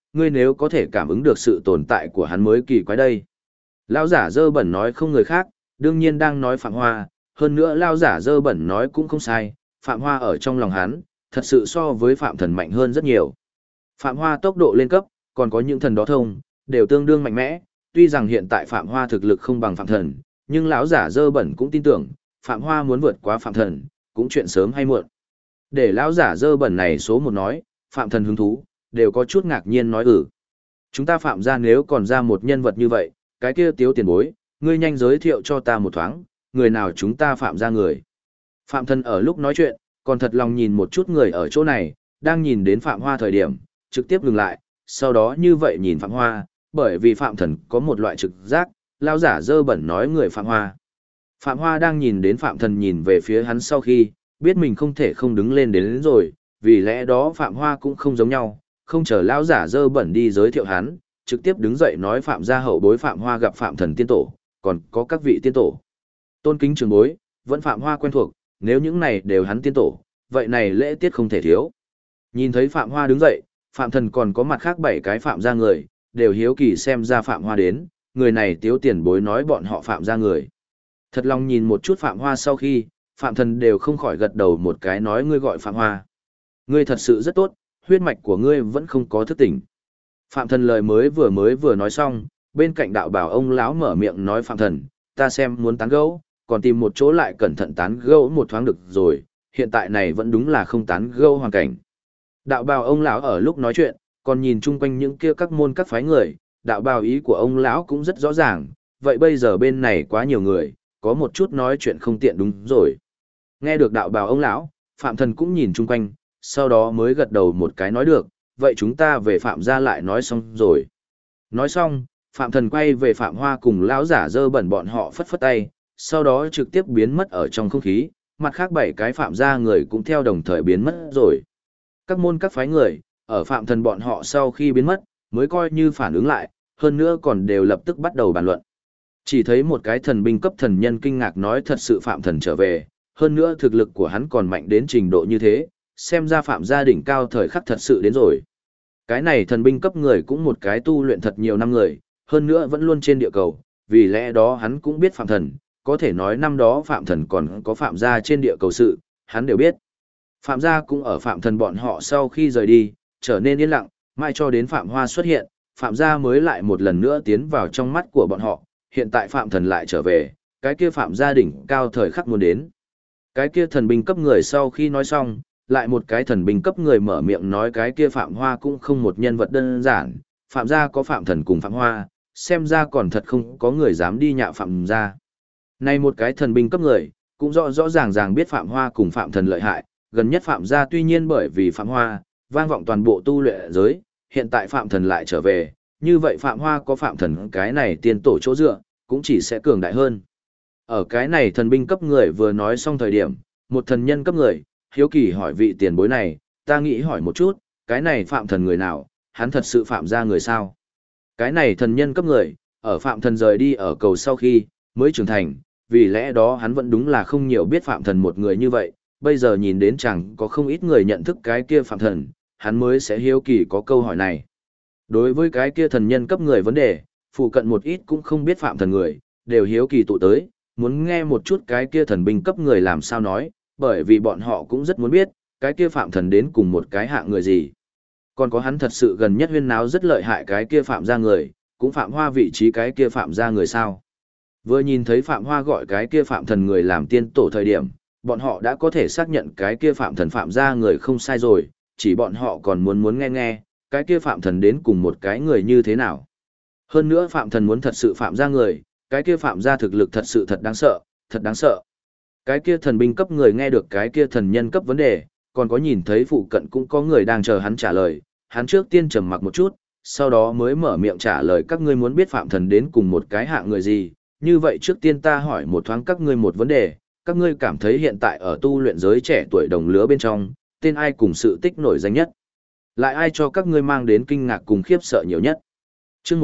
ngươi nếu có thể cảm ứng được sự tồn tại của hắn mới kỳ quái đây. Lão giả dơ bẩn nói không người khác, đương nhiên đang nói Phạm Hoa, hơn nữa lão giả dơ bẩn nói cũng không sai, Phạm Hoa ở trong lòng hắn, thật sự so với Phạm Thần mạnh hơn rất nhiều. Phạm Hoa tốc độ lên cấp, còn có những thần đó thông, đều tương đương mạnh mẽ, tuy rằng hiện tại Phạm Hoa thực lực không bằng Phạm Thần, nhưng lão giả dơ bẩn cũng tin tưởng, Phạm Hoa muốn vượt qua Phạm Thần, cũng chuyện sớm hay muộn. Để lão giả dơ bẩn này số một nói, Phạm Thần hứng thú, đều có chút ngạc nhiên nói chúng ta Phạm gia nếu còn ra một nhân vật như vậy, cái kia Tiếu tiền bối, ngươi nhanh giới thiệu cho ta một thoáng, người nào chúng ta Phạm gia người. Phạm Thần ở lúc nói chuyện, còn thật lòng nhìn một chút người ở chỗ này, đang nhìn đến Phạm Hoa thời điểm, trực tiếp dừng lại, sau đó như vậy nhìn Phạm Hoa, bởi vì Phạm Thần có một loại trực giác, lao giả dơ bẩn nói người Phạm Hoa. Phạm Hoa đang nhìn đến Phạm Thần nhìn về phía hắn sau khi, biết mình không thể không đứng lên đến rồi, vì lẽ đó Phạm Hoa cũng không giống nhau, không chờ lao giả dơ bẩn đi giới thiệu hắn, trực tiếp đứng dậy nói Phạm gia hậu bối Phạm Hoa gặp Phạm Thần tiên tổ, còn có các vị tiên tổ. Tôn kính trường bối, vẫn Phạm Hoa quen thuộc, nếu những này đều hắn tiên tổ, vậy này lễ tiết không thể thiếu. Nhìn thấy Phạm Hoa đứng dậy, Phạm Thần còn có mặt khác 7 cái Phạm gia người, đều hiếu kỳ xem ra Phạm Hoa đến, người này Tiếu tiền bối nói bọn họ Phạm gia người. Thật lòng nhìn một chút Phạm Hoa sau khi, Phạm Thần đều không khỏi gật đầu một cái nói ngươi gọi Phạm Hoa. Ngươi thật sự rất tốt, huyết mạch của ngươi vẫn không có thức tỉnh. Phạm Thần lời mới vừa nói xong, bên cạnh đạo bảo ông lão mở miệng nói Phạm Thần, ta xem muốn tán gẫu, còn tìm một chỗ lại cẩn thận tán gẫu một thoáng được rồi, hiện tại này vẫn đúng là không tán gẫu hoàn cảnh. Đạo bào ông lão ở lúc nói chuyện, còn nhìn chung quanh những kia các môn các phái người, đạo bào ý của ông lão cũng rất rõ ràng, vậy bây giờ bên này quá nhiều người, có một chút nói chuyện không tiện đúng rồi. Nghe được đạo bào ông lão, Phạm Thần cũng nhìn chung quanh, sau đó mới gật đầu một cái nói được, vậy chúng ta về Phạm gia lại nói xong rồi. Nói xong, Phạm Thần quay về Phạm Hoa cùng lão giả dơ bẩn bọn họ phất phất tay, sau đó trực tiếp biến mất ở trong không khí, mặt khác 7 cái Phạm gia người cũng theo đồng thời biến mất rồi. Các môn các phái người, ở Phạm Thần bọn họ sau khi biến mất, mới coi như phản ứng lại, hơn nữa còn đều lập tức bắt đầu bàn luận. Chỉ thấy một cái thần binh cấp thần nhân kinh ngạc nói thật sự Phạm Thần trở về, hơn nữa thực lực của hắn còn mạnh đến trình độ như thế, xem ra Phạm gia đỉnh cao thời khắc thật sự đến rồi. Cái này thần binh cấp người cũng một cái tu luyện thật nhiều năm người, hơn nữa vẫn luôn trên địa cầu, vì lẽ đó hắn cũng biết Phạm Thần, có thể nói năm đó Phạm Thần còn có Phạm gia trên địa cầu sự, hắn đều biết. Phạm gia cũng ở Phạm Thần bọn họ sau khi rời đi, trở nên yên lặng, mai cho đến Phạm Hoa xuất hiện, Phạm gia mới lại một lần nữa tiến vào trong mắt của bọn họ, hiện tại Phạm Thần lại trở về, cái kia Phạm gia đỉnh cao thời khắc muốn đến. Cái kia thần binh cấp người sau khi nói xong, lại một cái thần binh cấp người mở miệng nói cái kia Phạm Hoa cũng không một nhân vật đơn giản, Phạm gia có Phạm Thần cùng Phạm Hoa, xem ra còn thật không có người dám đi nhạo Phạm gia. Này một cái thần binh cấp người, cũng rõ ràng biết Phạm Hoa cùng Phạm Thần lợi hại, gần nhất Phạm gia tuy nhiên bởi vì Phạm Hoa, vang vọng toàn bộ tu luyện giới, hiện tại Phạm Thần lại trở về, như vậy Phạm Hoa có Phạm Thần cái này tiên tổ chỗ dựa, cũng chỉ sẽ cường đại hơn. Ở cái này thần binh cấp người vừa nói xong thời điểm, một thần nhân cấp người, hiếu kỳ hỏi vị tiền bối này, ta nghĩ hỏi một chút, cái này Phạm Thần người nào, hắn thật sự Phạm gia người sao? Cái này thần nhân cấp người, ở Phạm Thần rời đi ở cầu sau khi, mới trưởng thành, vì lẽ đó hắn vẫn đúng là không nhiều biết Phạm Thần một người như vậy, bây giờ nhìn đến chẳng có không ít người nhận thức cái kia Phạm Thần, hắn mới sẽ hiếu kỳ có câu hỏi này. Đối với cái kia thần nhân cấp người vấn đề, phụ cận một ít cũng không biết Phạm Thần người, đều hiếu kỳ tụ tới, muốn nghe một chút cái kia thần binh cấp người làm sao nói, bởi vì bọn họ cũng rất muốn biết, cái kia Phạm Thần đến cùng một cái hạng người gì. Còn có hắn thật sự gần nhất huyên náo rất lợi hại cái kia Phạm gia người, cũng Phạm Hoa vị trí cái kia Phạm gia người sao. Vừa nhìn thấy Phạm Hoa gọi cái kia Phạm Thần người làm tiên tổ thời điểm, bọn họ đã có thể xác nhận cái kia Phạm Thần Phạm gia người không sai rồi, chỉ bọn họ còn muốn nghe, cái kia Phạm Thần đến cùng một cái người như thế nào. Hơn nữa Phạm Thần muốn thật sự Phạm gia người, cái kia Phạm gia thực lực thật sự thật đáng sợ. Cái kia thần binh cấp người nghe được cái kia thần nhân cấp vấn đề, còn có nhìn thấy phụ cận cũng có người đang chờ hắn trả lời, hắn trước tiên trầm mặc một chút, sau đó mới mở miệng trả lời các ngươi muốn biết Phạm Thần đến cùng một cái hạng người gì, như vậy trước tiên ta hỏi một thoáng các ngươi một vấn đề, các ngươi cảm thấy hiện tại ở tu luyện giới trẻ tuổi đồng lứa bên trong, tên ai cùng sự tích nổi danh nhất? Lại ai cho các ngươi mang đến kinh ngạc cùng khiếp sợ nhiều nhất? Chương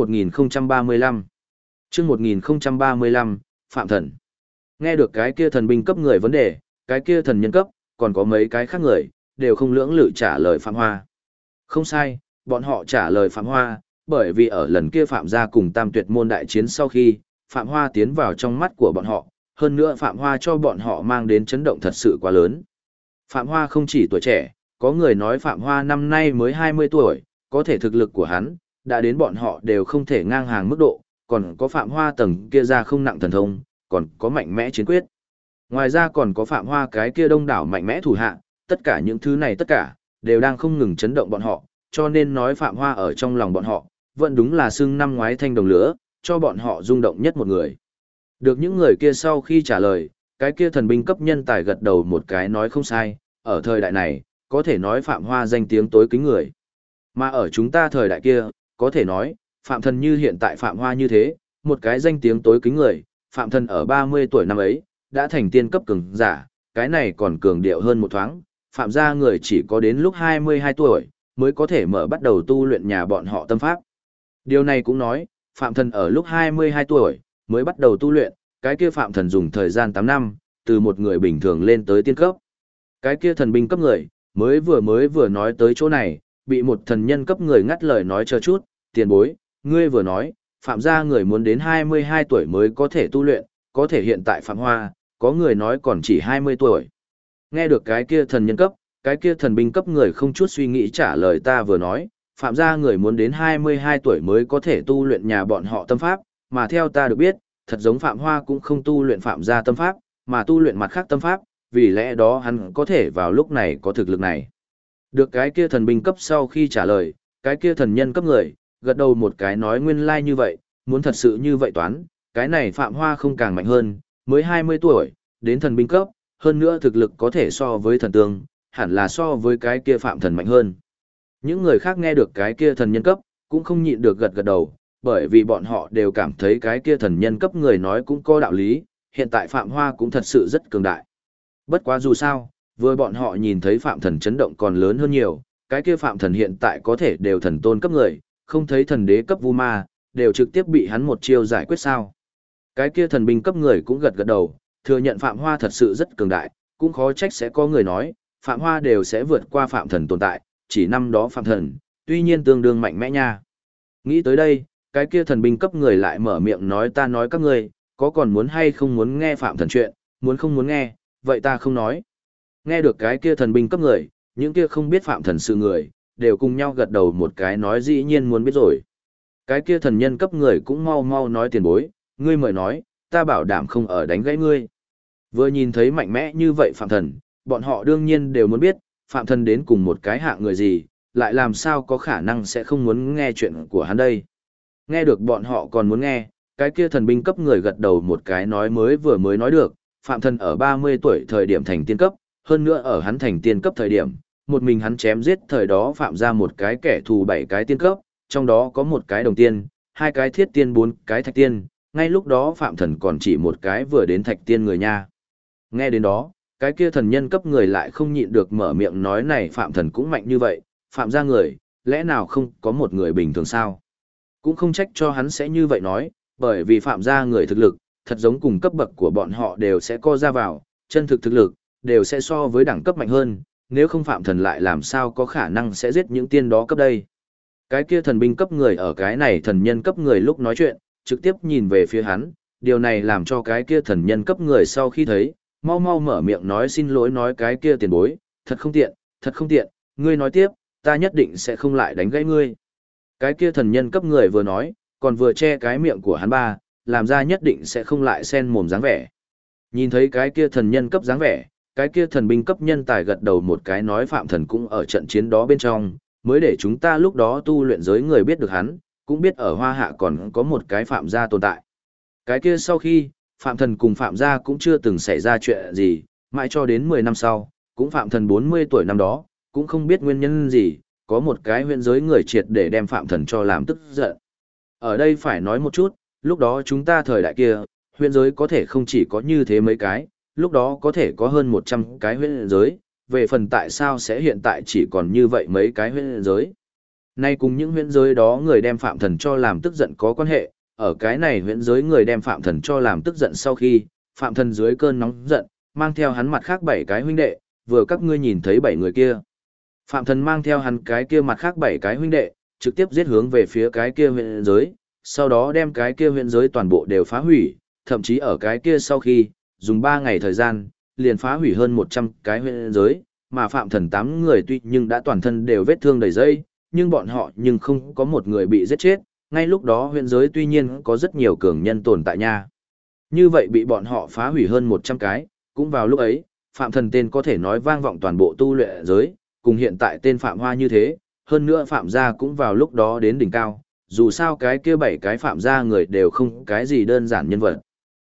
1035 Chương 1035, Phạm Thần. Nghe được cái kia thần binh cấp người vấn đề, cái kia thần nhân cấp, còn có mấy cái khác người, đều không lưỡng lự trả lời Phạm Hoa. Không sai, Bọn họ trả lời Phạm Hoa, bởi vì ở lần kia Phạm gia cùng Tam Tuyệt môn đại chiến sau khi, Phạm Hoa tiến vào trong mắt của bọn họ, hơn nữa Phạm Hoa cho bọn họ mang đến chấn động thật sự quá lớn. Phạm Hoa không chỉ tuổi trẻ, có người nói Phạm Hoa năm nay mới 20 tuổi, có thể thực lực của hắn, đã đến bọn họ đều không thể ngang hàng mức độ, còn có Phạm Hoa tầng kia ra không nặng thần thông, còn có mạnh mẽ chiến quyết. Ngoài ra còn có Phạm Hoa cái kia đông đảo mạnh mẽ thủ hạ, tất cả những thứ này tất cả, đều đang không ngừng chấn động bọn họ, cho nên nói Phạm Hoa ở trong lòng bọn họ, vẫn đúng là xưng năm ngoái thanh đồng lửa, cho bọn họ rung động nhất một người. Được những người kia sau khi trả lời, cái kia thần binh cấp nhân tài gật đầu một cái nói không sai, ở thời đại này, có thể nói Phạm Hoa danh tiếng tối kính người. Mà ở chúng ta thời đại kia, có thể nói, Phạm Thần như hiện tại Phạm Hoa như thế, một cái danh tiếng tối kính người, Phạm Thần ở 30 tuổi năm ấy, đã thành tiên cấp cường giả, cái này còn cường điệu hơn một thoáng, Phạm gia người chỉ có đến lúc 22 tuổi, mới có thể mở bắt đầu tu luyện nhà bọn họ tâm pháp. Điều này cũng nói, Phạm Thần ở lúc 22 tuổi, mới bắt đầu tu luyện, cái kia Phạm Thần dùng thời gian 8 năm, từ một người bình thường lên tới tiên cấp. Cái kia thần binh cấp người, mới vừa nói tới chỗ này, bị một thần nhân cấp người ngắt lời nói chờ chút, tiền bối, ngươi vừa nói, Phạm gia người muốn đến 22 tuổi mới có thể tu luyện, có thể hiện tại Phạm Hoa, có người nói còn chỉ 20 tuổi. Nghe được cái kia thần nhân cấp, cái kia thần binh cấp người không chút suy nghĩ trả lời ta vừa nói, Phạm gia người muốn đến 22 tuổi mới có thể tu luyện nhà bọn họ tâm pháp, mà theo ta được biết, thật giống Phạm Hoa cũng không tu luyện Phạm gia tâm pháp, mà tu luyện mặt khác tâm pháp, vì lẽ đó hắn có thể vào lúc này có thực lực này. Được cái kia thần binh cấp sau khi trả lời, cái kia thần nhân cấp người, gật đầu một cái nói nguyên lai như vậy, muốn thật sự như vậy toán, cái này Phạm Hoa không càng mạnh hơn, mới 20 tuổi, đến thần binh cấp, hơn nữa thực lực có thể so với thần tương, hẳn là so với cái kia Phạm Thần mạnh hơn. Những người khác nghe được cái kia thần nhân cấp, cũng không nhịn được gật gật đầu, bởi vì bọn họ đều cảm thấy cái kia thần nhân cấp người nói cũng có đạo lý, hiện tại Phạm Hoa cũng thật sự rất cường đại. Bất quá dù sao, vừa bọn họ nhìn thấy Phạm Thần chấn động còn lớn hơn nhiều, cái kia Phạm Thần hiện tại có thể đều thần tôn cấp người, không thấy thần đế cấp vu ma, đều trực tiếp bị hắn một chiêu giải quyết sao. Cái kia thần binh cấp người cũng gật gật đầu, thừa nhận Phạm Hoa thật sự rất cường đại, cũng khó trách sẽ có người nói, Phạm Hoa đều sẽ vượt qua Phạm Thần tồn tại, chỉ năm đó Phạm Thần, tuy nhiên tương đương mạnh mẽ nha. Nghĩ tới đây, cái kia thần binh cấp người lại mở miệng nói ta nói các ngươi, có còn muốn hay không muốn nghe Phạm Thần chuyện, muốn không muốn nghe, vậy ta không nói. Nghe được cái kia thần binh cấp người, những kia không biết Phạm Thần sự người, đều cùng nhau gật đầu một cái nói dĩ nhiên muốn biết rồi. Cái kia thần nhân cấp người cũng mau mau nói tiền bối, ngươi mời nói, ta bảo đảm không ở đánh gãy ngươi. Vừa nhìn thấy mạnh mẽ như vậy Phạm Thần, bọn họ đương nhiên đều muốn biết, Phạm Thần đến cùng một cái hạng người gì, lại làm sao có khả năng sẽ không muốn nghe chuyện của hắn đây. Nghe được bọn họ còn muốn nghe, cái kia thần binh cấp người gật đầu một cái nói mới nói được, Phạm Thần ở 30 tuổi thời điểm thành tiên cấp, hơn nữa ở hắn thành tiên cấp thời điểm, một mình hắn chém giết thời đó phạm ra một cái kẻ thù 7 cái tiên cấp, trong đó có một cái đồng tiên, 2 cái thiết tiên 4 cái thạch tiên, ngay lúc đó Phạm Thần còn chỉ một cái vừa đến thạch tiên người nha. Nghe đến đó, cái kia thần nhân cấp người lại không nhịn được mở miệng nói này Phạm Thần cũng mạnh như vậy, Phạm ra người, lẽ nào không có một người bình thường sao? Cũng không trách cho hắn sẽ như vậy nói, bởi vì Phạm ra người thực lực, thật giống cùng cấp bậc của bọn họ đều sẽ co ra vào, chân thực thực lực, đều sẽ so với đẳng cấp mạnh hơn, nếu không Phạm Thần lại làm sao có khả năng sẽ giết những tiên đó cấp đây. Cái kia thần binh cấp người ở cái này thần nhân cấp người lúc nói chuyện, trực tiếp nhìn về phía hắn, điều này làm cho cái kia thần nhân cấp người sau khi thấy, mau mau mở miệng nói xin lỗi nói cái kia tiền bối, thật không tiện, ngươi nói tiếp, ta nhất định sẽ không lại đánh gãy ngươi. Cái kia thần nhân cấp người vừa nói, còn vừa che cái miệng của hắn ba, làm ra nhất định sẽ không lại xen mồm dáng vẻ. Nhìn thấy cái kia thần nhân cấp dáng vẻ, cái kia thần binh cấp nhân tài gật đầu một cái nói Phạm Thần cũng ở trận chiến đó bên trong, mới để chúng ta lúc đó tu luyện giới người biết được hắn, cũng biết ở Hoa Hạ còn có một cái Phạm gia tồn tại. Cái kia sau khi, Phạm Thần cùng Phạm gia cũng chưa từng xảy ra chuyện gì, mãi cho đến 10 năm sau, cũng Phạm Thần 40 tuổi năm đó, cũng không biết nguyên nhân gì, có một cái huyện giới người triệt để đem Phạm Thần cho làm tức giận. Ở đây phải nói một chút, lúc đó chúng ta thời đại kia, huyện giới có thể không chỉ có như thế mấy cái, lúc đó có thể có hơn 100 cái huyện giới, về phần tại sao sẽ hiện tại chỉ còn như vậy mấy cái huyện giới. Nay cùng những huyện giới đó người đem Phạm Thần cho làm tức giận có quan hệ, ở cái này huyện giới người đem Phạm Thần cho làm tức giận sau khi, Phạm Thần dưới cơn nóng giận, mang theo hắn mặt khác 7 cái huynh đệ, vừa các ngươi nhìn thấy 7 người kia. Phạm Thần mang theo hắn cái kia mặt khác 7 cái huynh đệ, trực tiếp giết hướng về phía cái kia huyện giới, sau đó đem cái kia huyện giới toàn bộ đều phá hủy, thậm chí ở cái kia sau khi, dùng 3 ngày thời gian, liền phá hủy hơn 100 cái huyện giới, mà Phạm Thần 8 người tuy nhưng đã toàn thân đều vết thương đầy dây, nhưng bọn họ nhưng không có một người bị giết chết, ngay lúc đó huyện giới tuy nhiên có rất nhiều cường nhân tồn tại nha. Như vậy bị bọn họ phá hủy hơn 100 cái, cũng vào lúc ấy, Phạm Thần tên có thể nói vang vọng toàn bộ tu luyện giới, cùng hiện tại tên Phạm Hoa như thế, hơn nữa Phạm gia cũng vào lúc đó đến đỉnh cao, dù sao cái kia 7 cái Phạm gia người đều không cái gì đơn giản nhân vật.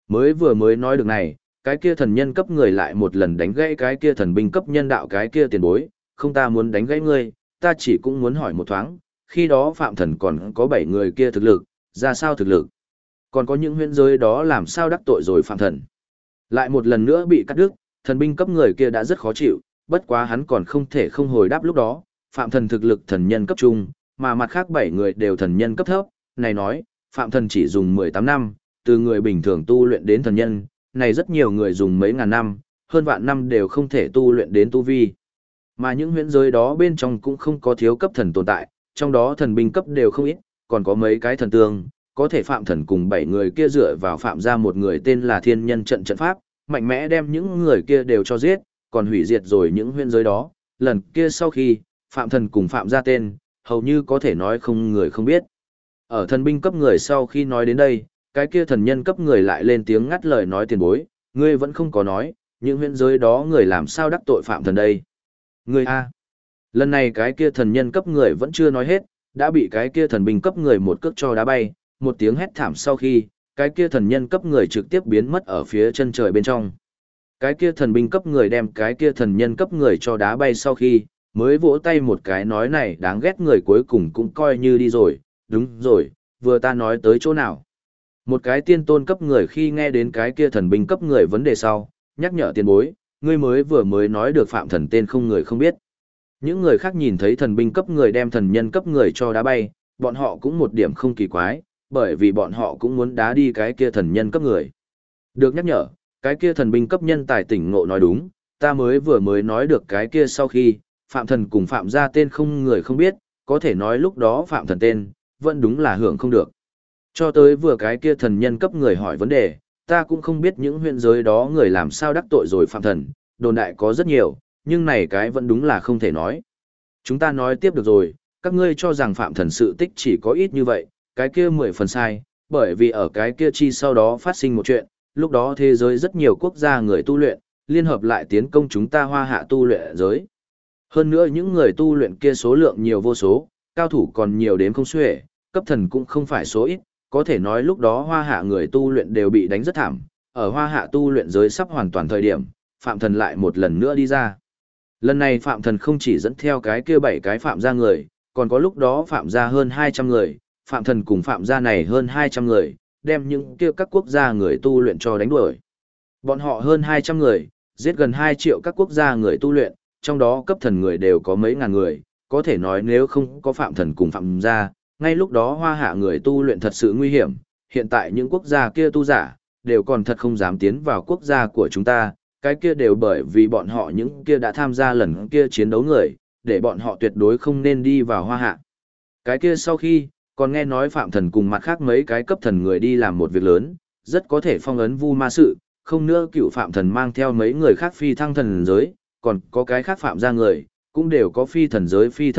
Mới nói được này, cái kia thần nhân cấp người lại một lần đánh gãy cái kia thần binh cấp nhân đạo cái kia tiền bối, không ta muốn đánh gãy ngươi, ta chỉ cũng muốn hỏi một thoáng, khi đó Phạm Thần còn có 7 người kia thực lực, ra sao thực lực? Còn có những huyễn giới đó làm sao đắc tội rồi Phạm Thần? Lại một lần nữa bị cắt đứt, thần binh cấp người kia đã rất khó chịu, bất quá hắn còn không thể không hồi đáp lúc đó, Phạm Thần thực lực thần nhân cấp trung, mà mặt khác 7 người đều thần nhân cấp thấp, này nói, Phạm Thần chỉ dùng 18 năm, từ người bình thường tu luyện đến thần nhân, này rất nhiều người dùng mấy ngàn năm, hơn vạn năm đều không thể tu luyện đến tu vi. Mà những huyễn giới đó bên trong cũng không có thiếu cấp thần tồn tại, trong đó thần binh cấp đều không ít, còn có mấy cái thần tương, có thể Phạm Thần cùng 7 người kia dựa vào Phạm ra một người tên là Thiên Nhân trận trận pháp, mạnh mẽ đem những người kia đều cho giết, còn hủy diệt rồi những huyễn giới đó. Lần kia sau khi, Phạm Thần cùng Phạm ra tên, hầu như có thể nói không người không biết. Ở thần binh cấp người sau khi nói đến đây, cái kia thần nhân cấp người lại lên tiếng ngắt lời nói tiền bối, ngươi vẫn không có nói, những huyễn giới đó người làm sao đắc tội Phạm Thần đây. Ngươi a. Lần này cái kia thần nhân cấp người vẫn chưa nói hết, đã bị cái kia thần binh cấp người một cước cho đá bay, một tiếng hét thảm sau khi, cái kia thần nhân cấp người trực tiếp biến mất ở phía chân trời bên trong. Cái kia thần binh cấp người đem cái kia thần nhân cấp người cho đá bay sau khi, mới vỗ tay một cái nói này đáng ghét người cuối cùng cũng coi như đi rồi, đúng rồi, vừa ta nói tới chỗ nào. Một cái tiên tôn cấp người khi nghe đến cái kia thần binh cấp người vấn đề sau, nhắc nhở tiền bối, ngươi mới nói được Phạm Thần tên không người không biết. Những người khác nhìn thấy thần binh cấp người đem thần nhân cấp người cho đá bay, bọn họ cũng một điểm không kỳ quái, bởi vì bọn họ cũng muốn đá đi cái kia thần nhân cấp người. Được nhắc nhở, cái kia thần binh cấp nhân tài tỉnh ngộ nói đúng, ta mới nói được cái kia sau khi, Phạm Thần cùng Phạm ra tên không người không biết, có thể nói lúc đó Phạm Thần tên, vẫn đúng là hưởng không được. Cho tới vừa cái kia thần nhân cấp người hỏi vấn đề, ta cũng không biết những huyện giới đó người làm sao đắc tội rồi Phạm Thần, đồn đại có rất nhiều, nhưng này cái vẫn đúng là không thể nói. Chúng ta nói tiếp được rồi, các ngươi cho rằng Phạm Thần sự tích chỉ có ít như vậy, cái kia 10 phần sai, bởi vì ở cái kia chi sau đó phát sinh một chuyện, lúc đó thế giới rất nhiều quốc gia người tu luyện, liên hợp lại tiến công chúng ta Hoa Hạ tu luyện giới. Hơn nữa những người tu luyện kia số lượng nhiều vô số, cao thủ còn nhiều đến không xuể, cấp thần cũng không phải số ít, có thể nói lúc đó Hoa Hạ người tu luyện đều bị đánh rất thảm, ở Hoa Hạ tu luyện giới sắp hoàn toàn thời điểm, Phạm Thần lại một lần nữa đi ra. Lần này Phạm Thần không chỉ dẫn theo cái kia 7 cái Phạm gia người, còn có lúc đó Phạm gia hơn 200 người, Phạm Thần cùng Phạm gia này hơn 200 người, đem những kia các quốc gia người tu luyện cho đánh đuổi. Bọn họ hơn 200 người, giết gần 2 triệu các quốc gia người tu luyện, trong đó cấp thần người đều có mấy ngàn người, có thể nói nếu không có Phạm Thần cùng Phạm gia, ngay lúc đó Hoa Hạ người tu luyện thật sự nguy hiểm, hiện tại những quốc gia kia tu giả, đều còn thật không dám tiến vào quốc gia của chúng ta, cái kia đều bởi vì bọn họ những kia đã tham gia lần kia chiến đấu người, để bọn họ tuyệt đối không nên đi vào Hoa Hạ. Cái kia sau khi, còn nghe nói Phạm Thần cùng mặt khác mấy cái cấp thần người đi làm một việc lớn, rất có thể phong ấn vu ma sự, không nữa cựu Phạm Thần mang theo mấy người khác phi thăng thần giới, còn có cái khác Phạm gia người, cũng đều có phi thần giới, phi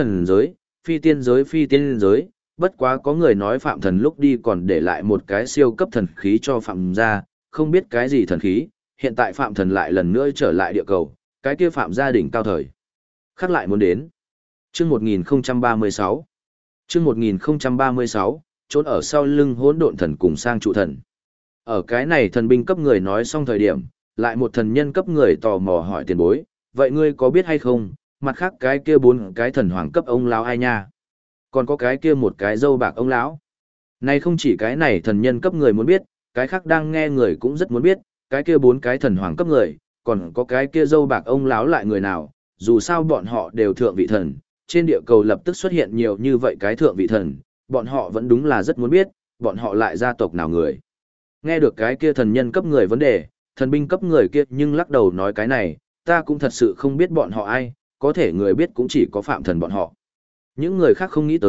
tiên giới, phi tiên giới, bất quá có người nói Phạm Thần lúc đi còn để lại một cái siêu cấp thần khí cho Phạm gia, không biết cái gì thần khí, hiện tại Phạm Thần lại lần nữa trở lại địa cầu, cái kia Phạm gia đỉnh cao thời. Khắc lại muốn đến. Chương 1036. Chương 1036, trốn ở sau lưng hỗn độn thần cùng sang trụ thần. Ở cái này thần binh cấp người nói xong thời điểm, lại một thần nhân cấp người tò mò hỏi tiền bối, vậy ngươi có biết hay không, mặt khác cái kia 4 cái thần hoàng cấp ông lão ai nha? Còn có cái kia một cái dâu bạc ông lão. Này không chỉ cái này thần nhân cấp người muốn biết, cái khác đang nghe người cũng rất muốn biết, cái kia 4 cái thần hoàng cấp người, còn có cái kia dâu bạc ông lão lại người nào, dù sao bọn họ đều thượng vị thần, trên địa cầu lập tức xuất hiện nhiều như vậy cái thượng vị thần, bọn họ vẫn đúng là rất muốn biết, bọn họ lại gia tộc nào người. Nghe được cái kia thần nhân cấp người vấn đề, thần binh cấp người kia nhưng lắc đầu nói cái này, ta cũng thật sự không biết bọn họ ai, có thể người biết cũng chỉ có Phạm Thần bọn họ. Những người khác không nghĩ tới,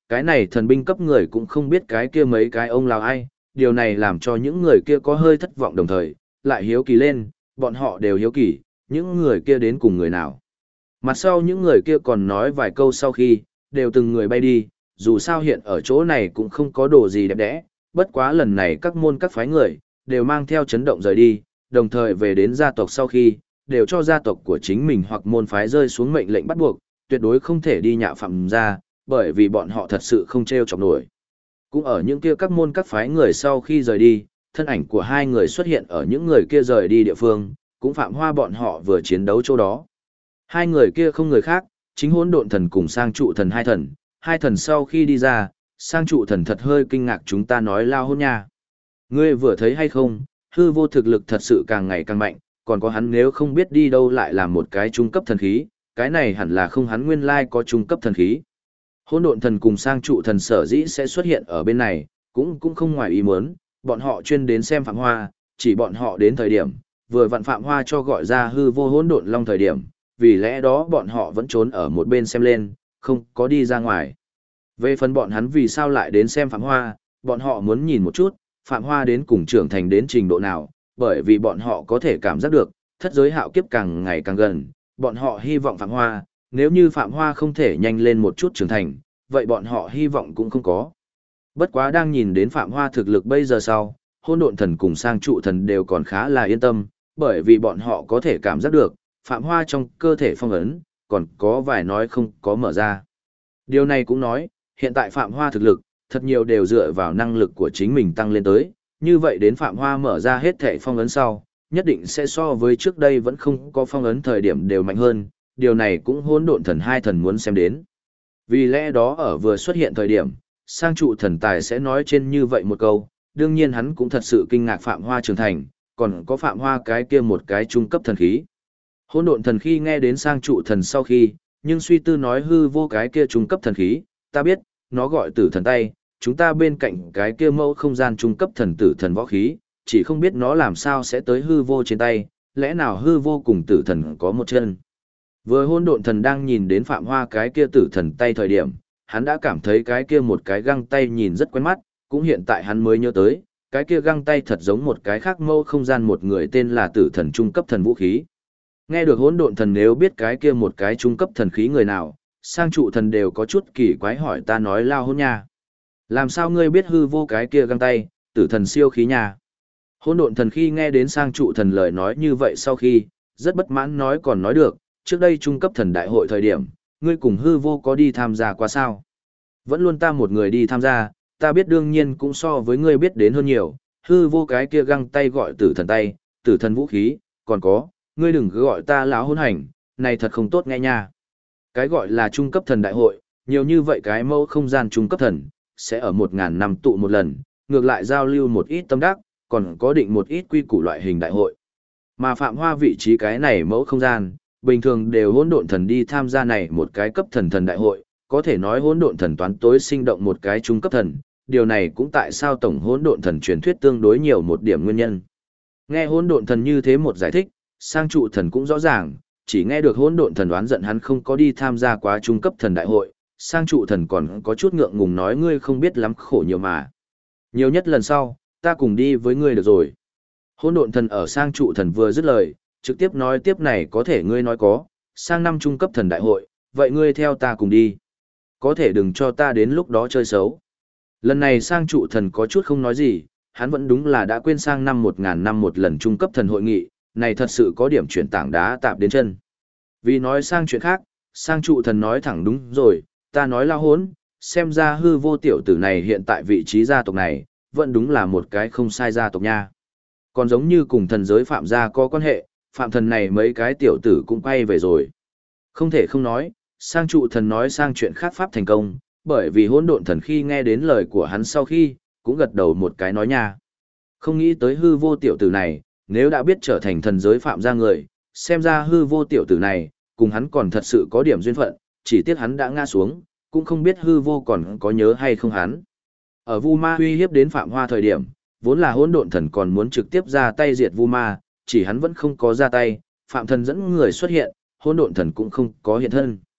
cái này thần binh cấp người cũng không biết cái kia mấy cái ông là ai, điều này làm cho những người kia có hơi thất vọng đồng thời, lại hiếu kỳ lên, bọn họ đều hiếu kỳ, những người kia đến cùng người nào. Mặt sau những người kia còn nói vài câu sau khi, đều từng người bay đi, dù sao hiện ở chỗ này cũng không có đồ gì đẹp đẽ, bất quá lần này các môn các phái người, đều mang theo chấn động rời đi, đồng thời về đến gia tộc sau khi, đều cho gia tộc của chính mình hoặc môn phái rơi xuống mệnh lệnh bắt buộc, tuyệt đối không thể đi nhạ phạm gia, bởi vì bọn họ thật sự không treo chọc nổi. Cũng ở những kia các môn các phái người sau khi rời đi, thân ảnh của hai người xuất hiện ở những người kia rời đi địa phương, cũng Phạm Hoa bọn họ vừa chiến đấu chỗ đó. Hai người kia không người khác, chính Hỗn Độn Thần cùng Sang Trụ Thần hai thần sau khi đi ra, Sang Trụ Thần thật hơi kinh ngạc chúng ta nói lao hôn nha. Ngươi vừa thấy hay không, hư vô thực lực thật sự càng ngày càng mạnh, còn có hắn nếu không biết đi đâu lại làm một cái trung cấp thần khí, cái này hẳn là không hắn nguyên lai có trung cấp thần khí. Hỗn Độn Thần cùng Sang Trụ Thần sở dĩ sẽ xuất hiện ở bên này, cũng không ngoài ý muốn, bọn họ chuyên đến xem Phạm Hoa, chỉ bọn họ đến thời điểm, vừa vặn Phạm Hoa cho gọi ra hư vô hỗn độn long thời điểm, vì lẽ đó bọn họ vẫn trốn ở một bên xem lên, không có đi ra ngoài. Về phần bọn hắn vì sao lại đến xem Phạm Hoa, bọn họ muốn nhìn một chút, Phạm Hoa đến cùng trưởng thành đến trình độ nào, bởi vì bọn họ có thể cảm giác được, thất giới hạo kiếp càng ngày càng gần, bọn họ hy vọng Phạm Hoa, nếu như Phạm Hoa không thể nhanh lên một chút trưởng thành, vậy bọn họ hy vọng cũng không có. Bất quá đang nhìn đến Phạm Hoa thực lực bây giờ sau, Hỗn Độn Thần cùng Sang Trụ Thần đều còn khá là yên tâm, bởi vì bọn họ có thể cảm giác được, Phạm Hoa trong cơ thể phong ấn, còn có vài nói không có mở ra. Điều này cũng nói, hiện tại Phạm Hoa thực lực, thật nhiều đều dựa vào năng lực của chính mình tăng lên tới, như vậy đến Phạm Hoa mở ra hết thể phong ấn sau, nhất định sẽ so với trước đây vẫn không có phong ấn thời điểm đều mạnh hơn, điều này cũng Hỗn Độn Thần hai thần muốn xem đến. Vì lẽ đó ở vừa xuất hiện thời điểm, Sang Trụ Thần tài sẽ nói trên như vậy một câu, đương nhiên hắn cũng thật sự kinh ngạc Phạm Hoa trưởng thành, còn có Phạm Hoa cái kia một cái trung cấp thần khí. Hỗn Độn Thần khi nghe đến Sang Trụ Thần sau khi, nhưng suy tư nói hư vô cái kia trung cấp thần khí, ta biết, nó gọi Tử Thần tay, chúng ta bên cạnh cái kia mẫu không gian trung cấp thần tử thần võ khí, chỉ không biết nó làm sao sẽ tới hư vô trên tay, lẽ nào hư vô cùng tử thần có một chân. Vừa Hỗn Độn Thần đang nhìn đến Phạm Hoa cái kia tử thần tay thời điểm, hắn đã cảm thấy cái kia một cái găng tay nhìn rất quen mắt, cũng hiện tại hắn mới nhớ tới, cái kia găng tay thật giống một cái khác mâu không gian một người tên là tử thần trung cấp thần vũ khí. Nghe được Hỗn Độn Thần nếu biết cái kia một cái trung cấp thần khí người nào, Sang Trụ Thần đều có chút kỳ quái hỏi ta nói lao hôn nha. Làm sao ngươi biết hư vô cái kia găng tay, tử thần siêu khí nha. Hỗn Độn Thần khi nghe đến Sang Trụ Thần lời nói như vậy sau khi, rất bất mãn nói còn nói được, trước đây trung cấp thần đại hội thời điểm, ngươi cùng hư vô có đi tham gia qua sao? Vẫn luôn ta một người đi tham gia, ta biết đương nhiên cũng so với ngươi biết đến hơn nhiều, hư vô cái kia găng tay gọi tử thần tay, tử thần vũ khí, còn có, ngươi đừng cứ gọi ta láo hôn hành, này thật không tốt nghe nha. Cái gọi là trung cấp thần đại hội, nhiều như vậy cái mẫu không gian trung cấp thần, sẽ ở 1000 năm tụ một lần, ngược lại giao lưu một ít tâm đắc, còn có định một ít quy củ loại hình đại hội. Mà Phạm Hoa vị trí cái này mẫu không gian, bình thường đều Hỗn Độn Thần đi tham gia này một cái cấp thần thần đại hội, có thể nói Hỗn Độn Thần toán tối sinh động một cái trung cấp thần, điều này cũng tại sao tổng Hỗn Độn Thần truyền thuyết tương đối nhiều một điểm nguyên nhân. Nghe Hỗn Độn Thần như thế một giải thích, Sang Trụ Thần cũng rõ ràng, chỉ nghe được Hỗn Độn Thần đoán giận hắn không có đi tham gia quá trung cấp thần đại hội, Sang Trụ Thần còn có chút ngượng ngùng nói ngươi không biết lắm khổ nhiều mà. Nhiều nhất lần sau, ta cùng đi với ngươi được rồi. Hỗn Độn Thần ở Sang Trụ Thần vừa dứt lời, trực tiếp nói tiếp này có thể ngươi nói có, sang năm trung cấp thần đại hội, vậy ngươi theo ta cùng đi. Có thể đừng cho ta đến lúc đó chơi xấu. Lần này Sang Trụ Thần có chút không nói gì, hắn vẫn đúng là đã quên sang năm 1000 năm một lần trung cấp thần hội nghị, này thật sự có điểm chuyển tảng đá tạp đến chân. Vì nói sang chuyện khác, Sang Trụ Thần nói thẳng đúng rồi, ta nói lao hỗn, xem ra hư vô tiểu tử này hiện tại vị trí gia tộc này, vẫn đúng là một cái không sai gia tộc nha. Còn giống như cùng thần giới Phạm gia có quan hệ, Phạm thần này mấy cái tiểu tử cũng quay về rồi. Không thể không nói, Sang Trụ Thần nói sang chuyện khác pháp thành công, bởi vì Hỗn Độn Thần khi nghe đến lời của hắn sau khi, cũng gật đầu một cái nói nha. Không nghĩ tới hư vô tiểu tử này, nếu đã biết trở thành thần giới Phạm gia người, xem ra hư vô tiểu tử này, cùng hắn còn thật sự có điểm duyên phận, chỉ tiếc hắn đã ngã xuống, cũng không biết hư vô còn có nhớ hay không hắn. Ở Vu Ma uy hiếp đến Phạm Hoa thời điểm, vốn là Hỗn Độn Thần còn muốn trực tiếp ra tay diệt Vu Ma, chỉ hắn vẫn không có ra tay, Phạm Thần dẫn người xuất hiện, Hỗn Độn Thần cũng không có hiện thân.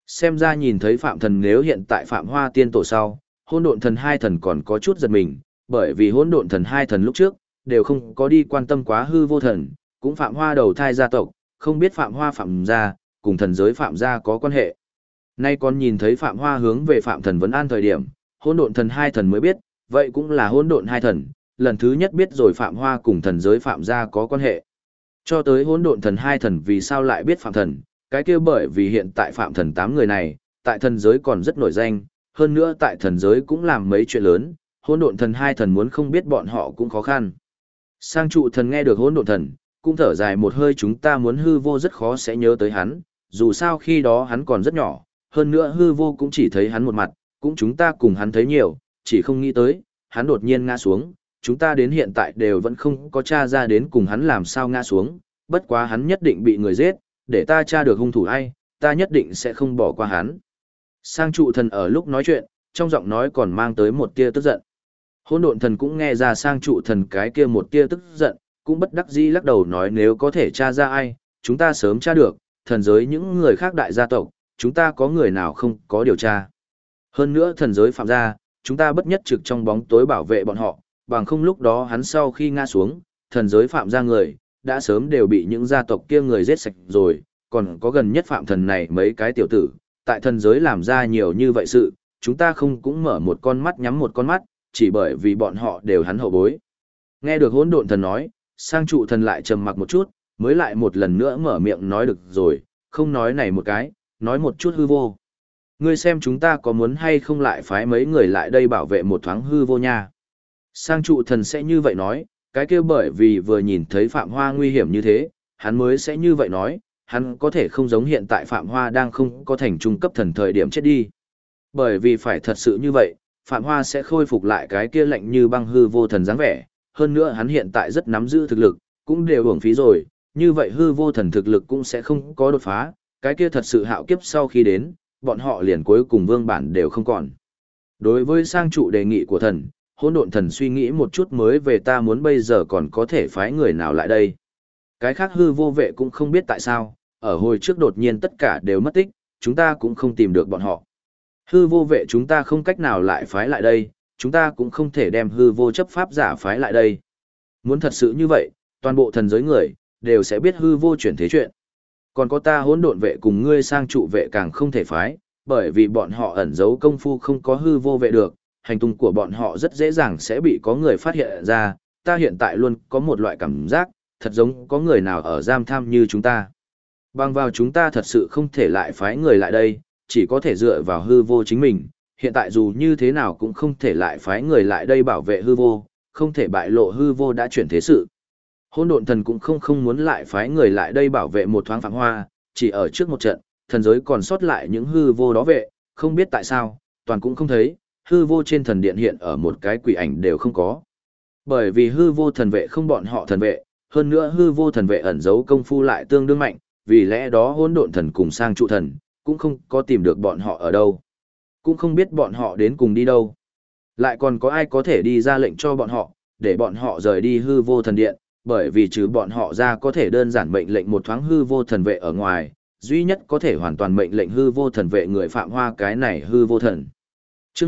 Xem ra nhìn thấy Phạm Thần nếu hiện tại Phạm Hoa tiên tổ sau, Hỗn Độn Thần hai thần còn có chút giật mình, bởi vì Hỗn Độn Thần hai thần lúc trước đều không có đi quan tâm quá hư vô thần, cũng Phạm Hoa đầu thai gia tộc, không biết Phạm Hoa Phạm gia cùng thần giới Phạm gia có quan hệ. Nay còn nhìn thấy Phạm Hoa hướng về Phạm Thần vấn an thời điểm, Hỗn Độn Thần hai thần mới biết, vậy cũng là Hỗn Độn hai thần, lần thứ nhất biết rồi Phạm Hoa cùng thần giới Phạm gia có quan hệ. Cho tới Hỗn Độn Thần hai thần vì sao lại biết Phạm Thần, cái kia bởi vì hiện tại Phạm Thần 8 người này, tại thần giới còn rất nổi danh, hơn nữa tại thần giới cũng làm mấy chuyện lớn, Hỗn Độn Thần hai thần muốn không biết bọn họ cũng khó khăn. Sang trụ thần nghe được Hỗn Độn Thần, cũng thở dài một hơi, chúng ta muốn hư vô rất khó sẽ nhớ tới hắn, dù sao khi đó hắn còn rất nhỏ, hơn nữa hư vô cũng chỉ thấy hắn một mặt, cũng chúng ta cùng hắn thấy nhiều, chỉ không nghĩ tới, hắn đột nhiên ngã xuống, chúng ta đến hiện tại đều vẫn không có tra ra đến cùng hắn làm sao ngã xuống, bất quá hắn nhất định bị người giết, để ta tra được hung thủ ai, ta nhất định sẽ không bỏ qua hắn. Sang trụ thần ở lúc nói chuyện, trong giọng nói còn mang tới một tia tức giận. Hỗn Độn Thần cũng nghe ra sang trụ thần cái kia một tia tức giận, cũng bất đắc dĩ lắc đầu nói nếu có thể tra ra ai, chúng ta sớm tra được, thần giới những người khác đại gia tộc, chúng ta có người nào không có điều tra. Hơn nữa thần giới Phạm gia, chúng ta bất nhất trực trong bóng tối bảo vệ bọn họ, bằng không lúc đó hắn sau khi ngã xuống, thần giới Phạm gia người, đã sớm đều bị những gia tộc kia người giết sạch rồi, còn có gần nhất Phạm Thần này mấy cái tiểu tử, tại thần giới làm ra nhiều như vậy sự, chúng ta không cũng mở một con mắt nhắm một con mắt, chỉ bởi vì bọn họ đều hắn hậu bối. Nghe được Hỗn Độn Thần nói, sang trụ thần lại trầm mặc một chút, mới lại một lần nữa mở miệng nói được rồi, không nói này một cái, nói một chút hư vô. Ngươi xem chúng ta có muốn hay không lại phái mấy người lại đây bảo vệ một thoáng hư vô nha. Sang trụ thần sẽ như vậy nói, cái kia bởi vì vừa nhìn thấy Phạm Hoa nguy hiểm như thế, hắn mới sẽ như vậy nói, hắn có thể không giống hiện tại Phạm Hoa đang không có thành trung cấp thần thời điểm chết đi. Bởi vì phải thật sự như vậy, Phạm Hoa sẽ khôi phục lại cái kia lạnh như băng hư vô thần dáng vẻ, hơn nữa hắn hiện tại rất nắm giữ thực lực, cũng đều uổng phí rồi, như vậy hư vô thần thực lực cũng sẽ không có đột phá, cái kia thật sự hạo kiếp sau khi đến, bọn họ liền cuối cùng vương bản đều không còn. Đối với sang trụ đề nghị của thần, Hỗn Độn Thần suy nghĩ một chút mới về ta muốn bây giờ còn có thể phái người nào lại đây. Cái khác hư vô vệ cũng không biết tại sao, ở hồi trước đột nhiên tất cả đều mất tích, chúng ta cũng không tìm được bọn họ. Hư vô vệ chúng ta không cách nào lại phái lại đây, chúng ta cũng không thể đem hư vô chấp pháp giả phái lại đây. Muốn thật sự như vậy, toàn bộ thần giới người, đều sẽ biết hư vô chuyển thế chuyện. Còn có ta Hỗn Độn vệ cùng ngươi sang trụ vệ càng không thể phái, bởi vì bọn họ ẩn giấu công phu không có hư vô vệ được, hành tung của bọn họ rất dễ dàng sẽ bị có người phát hiện ra, ta hiện tại luôn có một loại cảm giác, thật giống có người nào ở giam tham như chúng ta. Bằng vào chúng ta thật sự không thể lại phái người lại đây, chỉ có thể dựa vào hư vô chính mình, hiện tại dù như thế nào cũng không thể lại phái người lại đây bảo vệ hư vô, không thể bại lộ hư vô đã chuyển thế sự. Hỗn Độn Thần cũng không muốn lại phái người lại đây bảo vệ một thoáng Phạm Hoa, chỉ ở trước một trận, thần giới còn sót lại những hư vô đó vệ, không biết tại sao, toàn cũng không thấy, hư vô trên thần điện hiện ở một cái quỷ ảnh đều không có. Bởi vì hư vô thần vệ không bọn họ thần vệ, hơn nữa hư vô thần vệ ẩn giấu công phu lại tương đương mạnh, vì lẽ đó Hỗn Độn Thần cùng sang trụ thần, cũng không có tìm được bọn họ ở đâu. Cũng không biết bọn họ đến cùng đi đâu. Lại còn có ai có thể đi ra lệnh cho bọn họ, để bọn họ rời đi hư vô thần điện, bởi vì trừ bọn họ ra có thể đơn giản mệnh lệnh một thoáng hư vô thần vệ ở ngoài, duy nhất có thể hoàn toàn mệnh lệnh hư vô thần vệ người Phạm Hoa cái này hư vô thần. Chương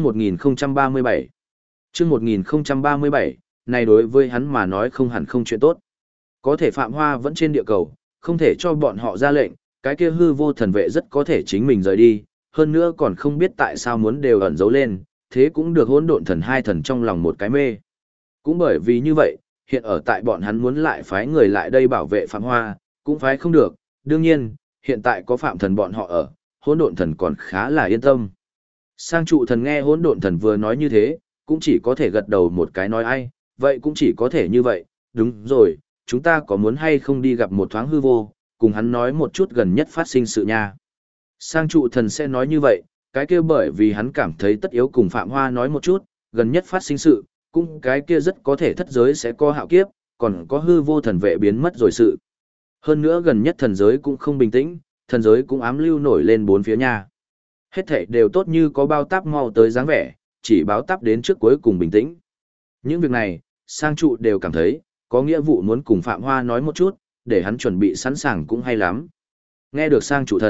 1037 Chương 1037, này đối với hắn mà nói không hẳn không chuyện tốt. Có thể Phạm Hoa vẫn trên địa cầu, không thể cho bọn họ ra lệnh, cái kia hư vô thần vệ rất có thể chính mình rời đi, hơn nữa còn không biết tại sao muốn đều ẩn giấu lên, thế cũng được Hỗn Độn Thần hai thần trong lòng một cái mê. Cũng bởi vì như vậy, hiện ở tại bọn hắn muốn lại phái người lại đây bảo vệ Phạm Hoa, cũng phái không được, đương nhiên, hiện tại có Phạm Thần bọn họ ở, Hỗn Độn Thần còn khá là yên tâm. Sang trụ thần nghe Hỗn Độn Thần vừa nói như thế, cũng chỉ có thể gật đầu một cái nói ai, vậy cũng chỉ có thể như vậy, đúng rồi, chúng ta có muốn hay không đi gặp một thoáng hư vô, cùng hắn nói một chút gần nhất phát sinh sự nha. Sang trụ thần sẽ nói như vậy, cái kia bởi vì hắn cảm thấy tất yếu cùng Phạm Hoa nói một chút, gần nhất phát sinh sự, cũng cái kia rất có thể thất giới sẽ có hạo kiếp, còn có hư vô thần vệ biến mất rồi sự. Hơn nữa gần nhất thần giới cũng không bình tĩnh, thần giới cũng ám lưu nổi lên bốn phía nha. Hết thảy đều tốt như có bao táp mau tới dáng vẻ, chỉ báo táp đến trước cuối cùng bình tĩnh. Những việc này, sang trụ đều cảm thấy, có nghĩa vụ muốn cùng Phạm Hoa nói một chút, để hắn chuẩn bị sẵn sàng cũng hay lắm. Nghe được sang trụ thần,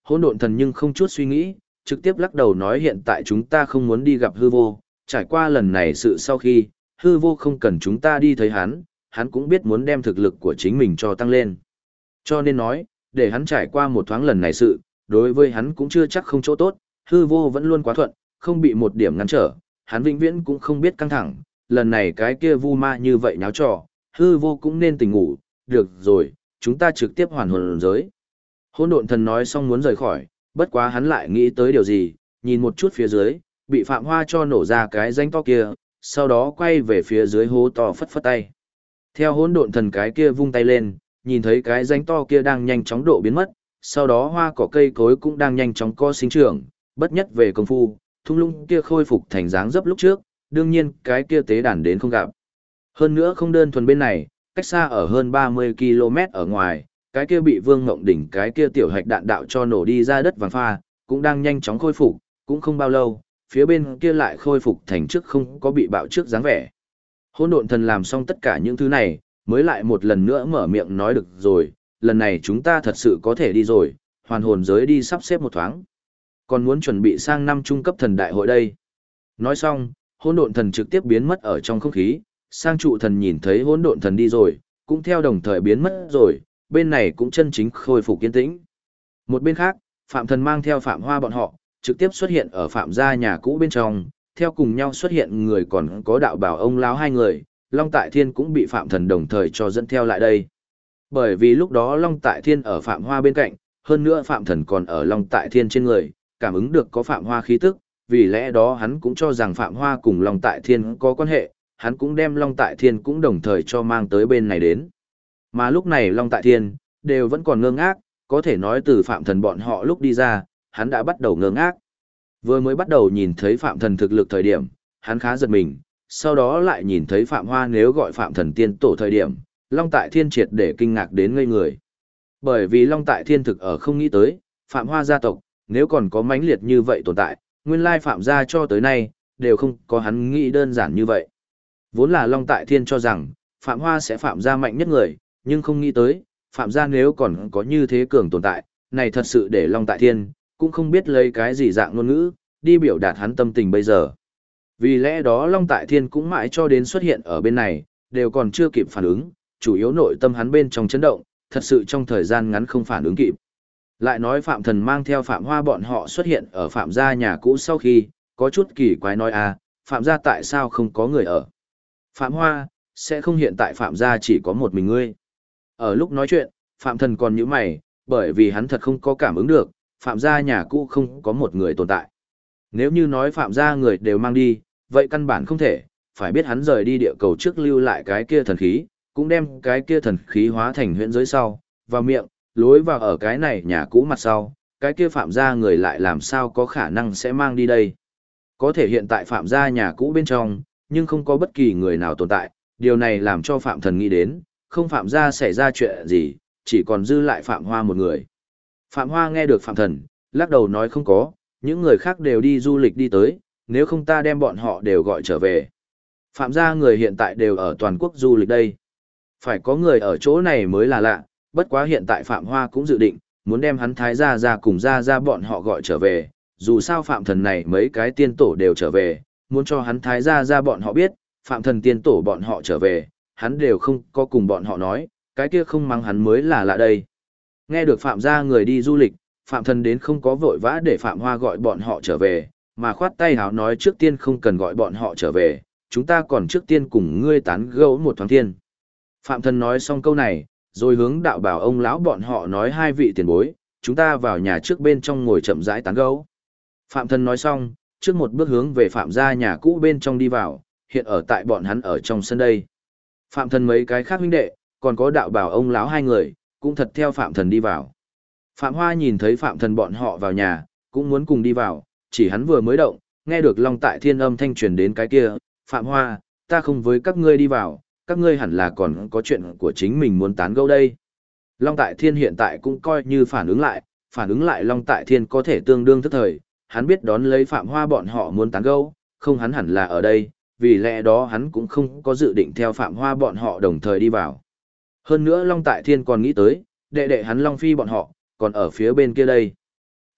Hỗn độn thần nhưng không chút suy nghĩ, trực tiếp lắc đầu nói hiện tại chúng ta không muốn đi gặp hư vô, trải qua lần này sự sau khi, hư vô không cần chúng ta đi thấy hắn cũng biết muốn đem thực lực của chính mình cho tăng lên. Cho nên nói, để hắn trải qua một thoáng lần này sự, đối với hắn cũng chưa chắc không chỗ tốt, hư vô vẫn luôn quá thuận, không bị một điểm ngăn trở, hắn vĩnh viễn cũng không biết căng thẳng, lần này cái kia vu ma như vậy nháo trò, hư vô cũng nên tỉnh ngủ, được rồi, chúng ta trực tiếp hoàn hồn giới. Hỗn độn thần nói xong muốn rời khỏi, bất quá hắn lại nghĩ tới điều gì, nhìn một chút phía dưới, bị Phạm Hoa cho nổ ra cái rãnh to kia, sau đó quay về phía dưới hố to phất phất tay. Theo hỗn độn thần cái kia vung tay lên, nhìn thấy cái rãnh to kia đang nhanh chóng độ biến mất, sau đó hoa cỏ cây cối cũng đang nhanh chóng co sinh trưởng, bất nhất về công phu, thung lũng kia khôi phục thành dáng dấp lúc trước, đương nhiên cái kia tế đàn đến không gặp. Hơn nữa không đơn thuần bên này, cách xa ở hơn 30 km ở ngoài, cái kia bị Vương Ngộng Đỉnh cái kia tiểu hạch đạn đạo cho nổ đi ra đất vàng pha, cũng đang nhanh chóng khôi phục, cũng không bao lâu, phía bên kia lại khôi phục thành trước không có bị bạo trước dáng vẻ. Hỗn độn thần làm xong tất cả những thứ này, mới lại một lần nữa mở miệng nói được rồi, lần này chúng ta thật sự có thể đi rồi, hoàn hồn giới đi sắp xếp một thoáng. Còn muốn chuẩn bị sang năm trung cấp thần đại hội đây. Nói xong, hỗn độn thần trực tiếp biến mất ở trong không khí, sang trụ thần nhìn thấy hỗn độn thần đi rồi, cũng theo đồng thời biến mất rồi, bên này cũng chân chính khôi phục kiên tĩnh. Một bên khác, Phạm Thần mang theo Phạm Hoa bọn họ, trực tiếp xuất hiện ở Phạm gia nhà cũ bên trong, theo cùng nhau xuất hiện người còn có đạo bảo ông lão hai người, Long Tại Thiên cũng bị Phạm Thần đồng thời cho dẫn theo lại đây. Bởi vì lúc đó Long Tại Thiên ở Phạm Hoa bên cạnh, hơn nữa Phạm Thần còn ở Long Tại Thiên trên người, cảm ứng được có Phạm Hoa khí tức, vì lẽ đó hắn cũng cho rằng Phạm Hoa cùng Long Tại Thiên có quan hệ, hắn cũng đem Long Tại Thiên cũng đồng thời cho mang tới bên này đến. Mà lúc này Long Tại Thiên, đều vẫn còn ngơ ngác, có thể nói từ Phạm Thần bọn họ lúc đi ra, hắn đã bắt đầu ngơ ngác. Vừa mới bắt đầu nhìn thấy Phạm Thần thực lực thời điểm, hắn khá giật mình, sau đó lại nhìn thấy Phạm Hoa nếu gọi Phạm Thần tiên tổ thời điểm, Long Tại Thiên triệt để kinh ngạc đến ngây người. Bởi vì Long Tại Thiên thực ở không nghĩ tới, Phạm Hoa gia tộc, nếu còn có mãnh liệt như vậy tồn tại, nguyên lai Phạm gia cho tới nay, đều không có hắn nghĩ đơn giản như vậy. Vốn là Long Tại Thiên cho rằng, Phạm Hoa sẽ Phạm gia mạnh nhất người, nhưng không nghĩ tới, Phạm gia nếu còn có như thế cường tồn tại, này thật sự để Long Tại Thiên, cũng không biết lấy cái gì dạng ngôn ngữ, đi biểu đạt hắn tâm tình bây giờ. Vì lẽ đó Long Tại Thiên cũng mãi cho đến xuất hiện ở bên này, đều còn chưa kịp phản ứng, chủ yếu nội tâm hắn bên trong chấn động, thật sự trong thời gian ngắn không phản ứng kịp. Lại nói Phạm Thần mang theo Phạm Hoa bọn họ xuất hiện ở Phạm gia nhà cũ sau khi, có chút kỳ quái nói Phạm gia tại sao không có người ở? Phạm Hoa, sẽ không hiện tại Phạm gia chỉ có một mình ngươi. Ở lúc nói chuyện, Phạm Thần còn nhíu mày, bởi vì hắn thật không có cảm ứng được, Phạm gia nhà cũ không có một người tồn tại. Nếu như nói Phạm gia người đều mang đi, vậy căn bản không thể, phải biết hắn rời đi địa cầu trước lưu lại cái kia thần khí, cũng đem cái kia thần khí hóa thành huyễn giới sau, vào miệng, lối vào ở cái này nhà cũ mặt sau, cái kia Phạm gia người lại làm sao có khả năng sẽ mang đi đây. Có thể hiện tại Phạm gia nhà cũ bên trong, nhưng không có bất kỳ người nào tồn tại, điều này làm cho Phạm Thần nghĩ đến, không Phạm gia xảy ra chuyện gì, chỉ còn dư lại Phạm Hoa một người. Phạm Hoa nghe được Phạm Thần, lắc đầu nói không có, những người khác đều đi du lịch đi tới, nếu không ta đem bọn họ đều gọi trở về. Phạm gia người hiện tại đều ở toàn quốc du lịch đây. Phải có người ở chỗ này mới là lạ, bất quá hiện tại Phạm Hoa cũng dự định, muốn đem hắn Thái gia ra cùng ra bọn họ gọi trở về, dù sao Phạm Thần này mấy cái tiên tổ đều trở về, muốn cho hắn Thái gia ra bọn họ biết, Phạm Thần tiên tổ bọn họ trở về, hắn đều không có cùng bọn họ nói, cái kia không mắng hắn mới là lạ đây. Nghe được Phạm gia người đi du lịch, Phạm Thần đến không có vội vã để Phạm Hoa gọi bọn họ trở về, mà khoát tay háo nói trước tiên không cần gọi bọn họ trở về, chúng ta còn trước tiên cùng ngươi tán gẫu một thoáng thiên. Phạm Thần nói xong câu này, rồi hướng đạo bảo ông lão bọn họ nói hai vị tiền bối, chúng ta vào nhà trước bên trong ngồi chậm rãi tán gẫu. Phạm Thần nói xong, trước một bước hướng về Phạm gia nhà cũ bên trong đi vào, hiện ở tại bọn hắn ở trong sân đây. Phạm Thần mấy cái khác huynh đệ, còn có đạo bảo ông lão hai người, cũng thật theo Phạm Thần đi vào. Phạm Hoa nhìn thấy Phạm Thần bọn họ vào nhà, cũng muốn cùng đi vào, chỉ hắn vừa mới động, nghe được Long Tại Thiên âm thanh truyền đến cái kia, Phạm Hoa, ta không với các ngươi đi vào, các ngươi hẳn là còn có chuyện của chính mình muốn tán gẫu đây. Long Tại Thiên hiện tại cũng coi như phản ứng lại Long Tại Thiên có thể tương đương tức thời, hắn biết đón lấy Phạm Hoa bọn họ muốn tán gẫu, không hắn hẳn là ở đây, vì lẽ đó hắn cũng không có dự định theo Phạm Hoa bọn họ đồng thời đi vào. Hơn nữa Long Tại Thiên còn nghĩ tới, đệ đệ hắn Long Phi bọn họ, còn ở phía bên kia đây.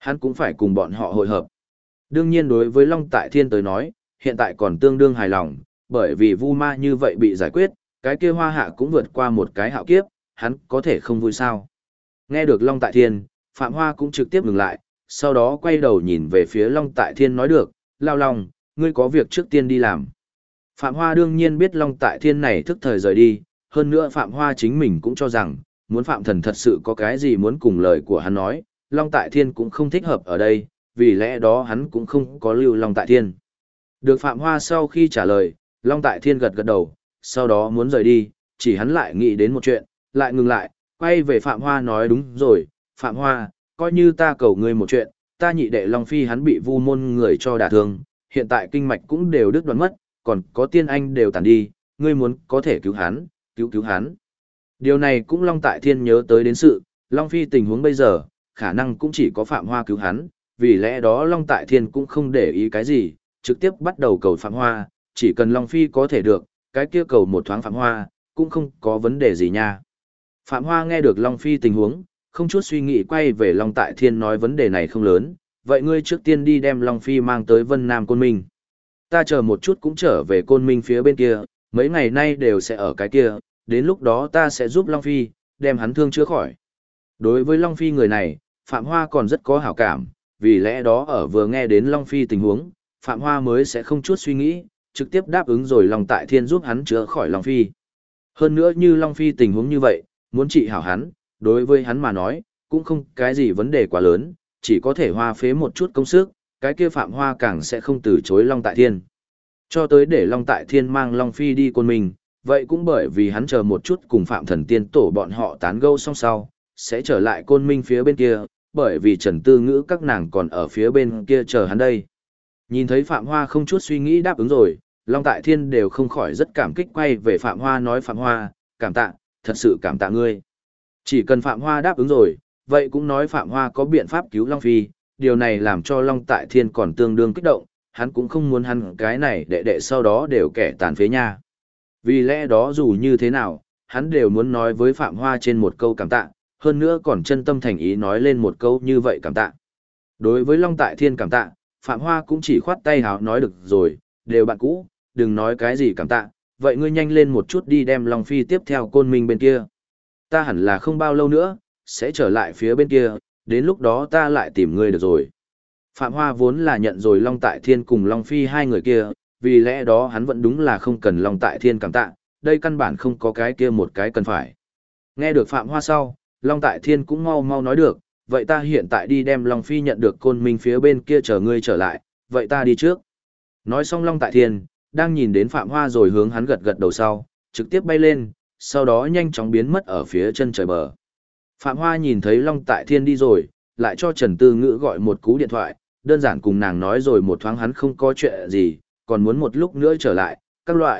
hắn cũng phải cùng bọn họ hội hợp. Đương nhiên đối với Long Tại Thiên tới nói, hiện tại còn tương đương hài lòng, bởi vì Vu Ma như vậy bị giải quyết, cái kia Hoa Hạ cũng vượt qua một cái hạo kiếp, hắn có thể không vui sao. Nghe được Long Tại Thiên, Phạm Hoa cũng trực tiếp ngừng lại, sau đó quay đầu nhìn về phía Long Tại Thiên nói được, Lao Long, ngươi có việc trước tiên đi làm. Phạm Hoa đương nhiên biết Long Tại Thiên này thức thời rời đi, hơn nữa Phạm Hoa chính mình cũng cho rằng, muốn Phạm Thần thật sự có cái gì muốn cùng lời của hắn nói, Long Tại Thiên cũng không thích hợp ở đây, vì lẽ đó hắn cũng không có lưu Long Tại Thiên. Được Phạm Hoa sau khi trả lời, Long Tại Thiên gật gật đầu, sau đó muốn rời đi, chỉ hắn lại nghĩ đến một chuyện, lại ngừng lại, quay về Phạm Hoa nói đúng rồi, Phạm Hoa, coi như ta cầu ngươi một chuyện, ta nhị đệ Long Phi hắn bị Vu môn người cho đả thương, hiện tại kinh mạch cũng đều đứt đoạn mất, còn có tiên anh đều tàn đi, ngươi muốn có thể cứu hắn, cứu hắn. Điều này cũng Long Tại Thiên nhớ tới đến sự, Long Phi tình huống bây giờ, khả năng cũng chỉ có Phạm Hoa cứu hắn, vì lẽ đó Long Tại Thiên cũng không để ý cái gì, trực tiếp bắt đầu cầu Phạm Hoa, chỉ cần Long Phi có thể được, cái kia cầu một thoáng Phạm Hoa, cũng không có vấn đề gì nha. Phạm Hoa nghe được Long Phi tình huống, không chút suy nghĩ quay về Long Tại Thiên nói vấn đề này không lớn, vậy ngươi trước tiên đi đem Long Phi mang tới Vân Nam Côn Minh. Ta chờ một chút cũng trở về Côn Minh phía bên kia, mấy ngày nay đều sẽ ở cái kia, đến lúc đó ta sẽ giúp Long Phi, đem hắn thương chữa khỏi. Đối với Long Phi người này, Phạm Hoa còn rất có hảo cảm, vì lẽ đó ở vừa nghe đến Long Phi tình huống, Phạm Hoa mới sẽ không chút suy nghĩ, trực tiếp đáp ứng rồi Long Tại Thiên giúp hắn chữa khỏi Long Phi. Hơn nữa như Long Phi tình huống như vậy, muốn trị hảo hắn, đối với hắn mà nói, cũng không cái gì vấn đề quá lớn, chỉ có thể hoa phế một chút công sức, cái kia Phạm Hoa càng sẽ không từ chối Long Tại Thiên. Cho tới để Long Tại Thiên mang Long Phi đi Côn Minh, vậy cũng bởi vì hắn chờ một chút cùng Phạm Thần Tiên Tổ bọn họ tán gẫu xong sau, sẽ trở lại Côn Minh phía bên kia, bởi vì Trần Tư Ngữ các nàng còn ở phía bên kia chờ hắn đây. Nhìn thấy Phạm Hoa không chút suy nghĩ đáp ứng rồi, Long Tại Thiên đều không khỏi rất cảm kích quay về Phạm Hoa nói Phạm Hoa, cảm tạ, thật sự cảm tạ ngươi. Chỉ cần Phạm Hoa đáp ứng rồi, vậy cũng nói Phạm Hoa có biện pháp cứu Long Phi, điều này làm cho Long Tại Thiên còn tương đương kích động, hắn cũng không muốn hắn cái này đệ sau đó đều kẻ tàn phế nha. Vì lẽ đó dù như thế nào, hắn đều muốn nói với Phạm Hoa trên một câu cảm tạ, hơn nữa còn chân tâm thành ý nói lên một câu như vậy cảm tạ. Đối với Long Tại Thiên cảm tạ, Phạm Hoa cũng chỉ khoát tay háo nói được rồi, đều bạn cũ, đừng nói cái gì cảm tạ, vậy ngươi nhanh lên một chút đi đem Long Phi tiếp theo Côn Minh bên kia. Ta hẳn là không bao lâu nữa, sẽ trở lại phía bên kia, đến lúc đó ta lại tìm ngươi được rồi. Phạm Hoa vốn là nhận rồi Long Tại Thiên cùng Long Phi hai người kia, vì lẽ đó hắn vẫn đúng là không cần Long Tại Thiên cảm tạ, đây căn bản không có cái kia một cái cần phải. Nghe được Phạm Hoa sau, Long Tại Thiên cũng mau mau nói được, vậy ta hiện tại đi đem Long Phi nhận được Côn Minh phía bên kia chờ ngươi trở lại, vậy ta đi trước. Nói xong Long Tại Thiên, đang nhìn đến Phạm Hoa rồi hướng hắn gật gật đầu sau, trực tiếp bay lên, sau đó nhanh chóng biến mất ở phía chân trời bờ. Phạm Hoa nhìn thấy Long Tại Thiên đi rồi, lại cho Trần Tư Ngữ gọi một cú điện thoại, đơn giản cùng nàng nói rồi một thoáng hắn không có chuyện gì, còn muốn một lúc nữa trở lại, các loại,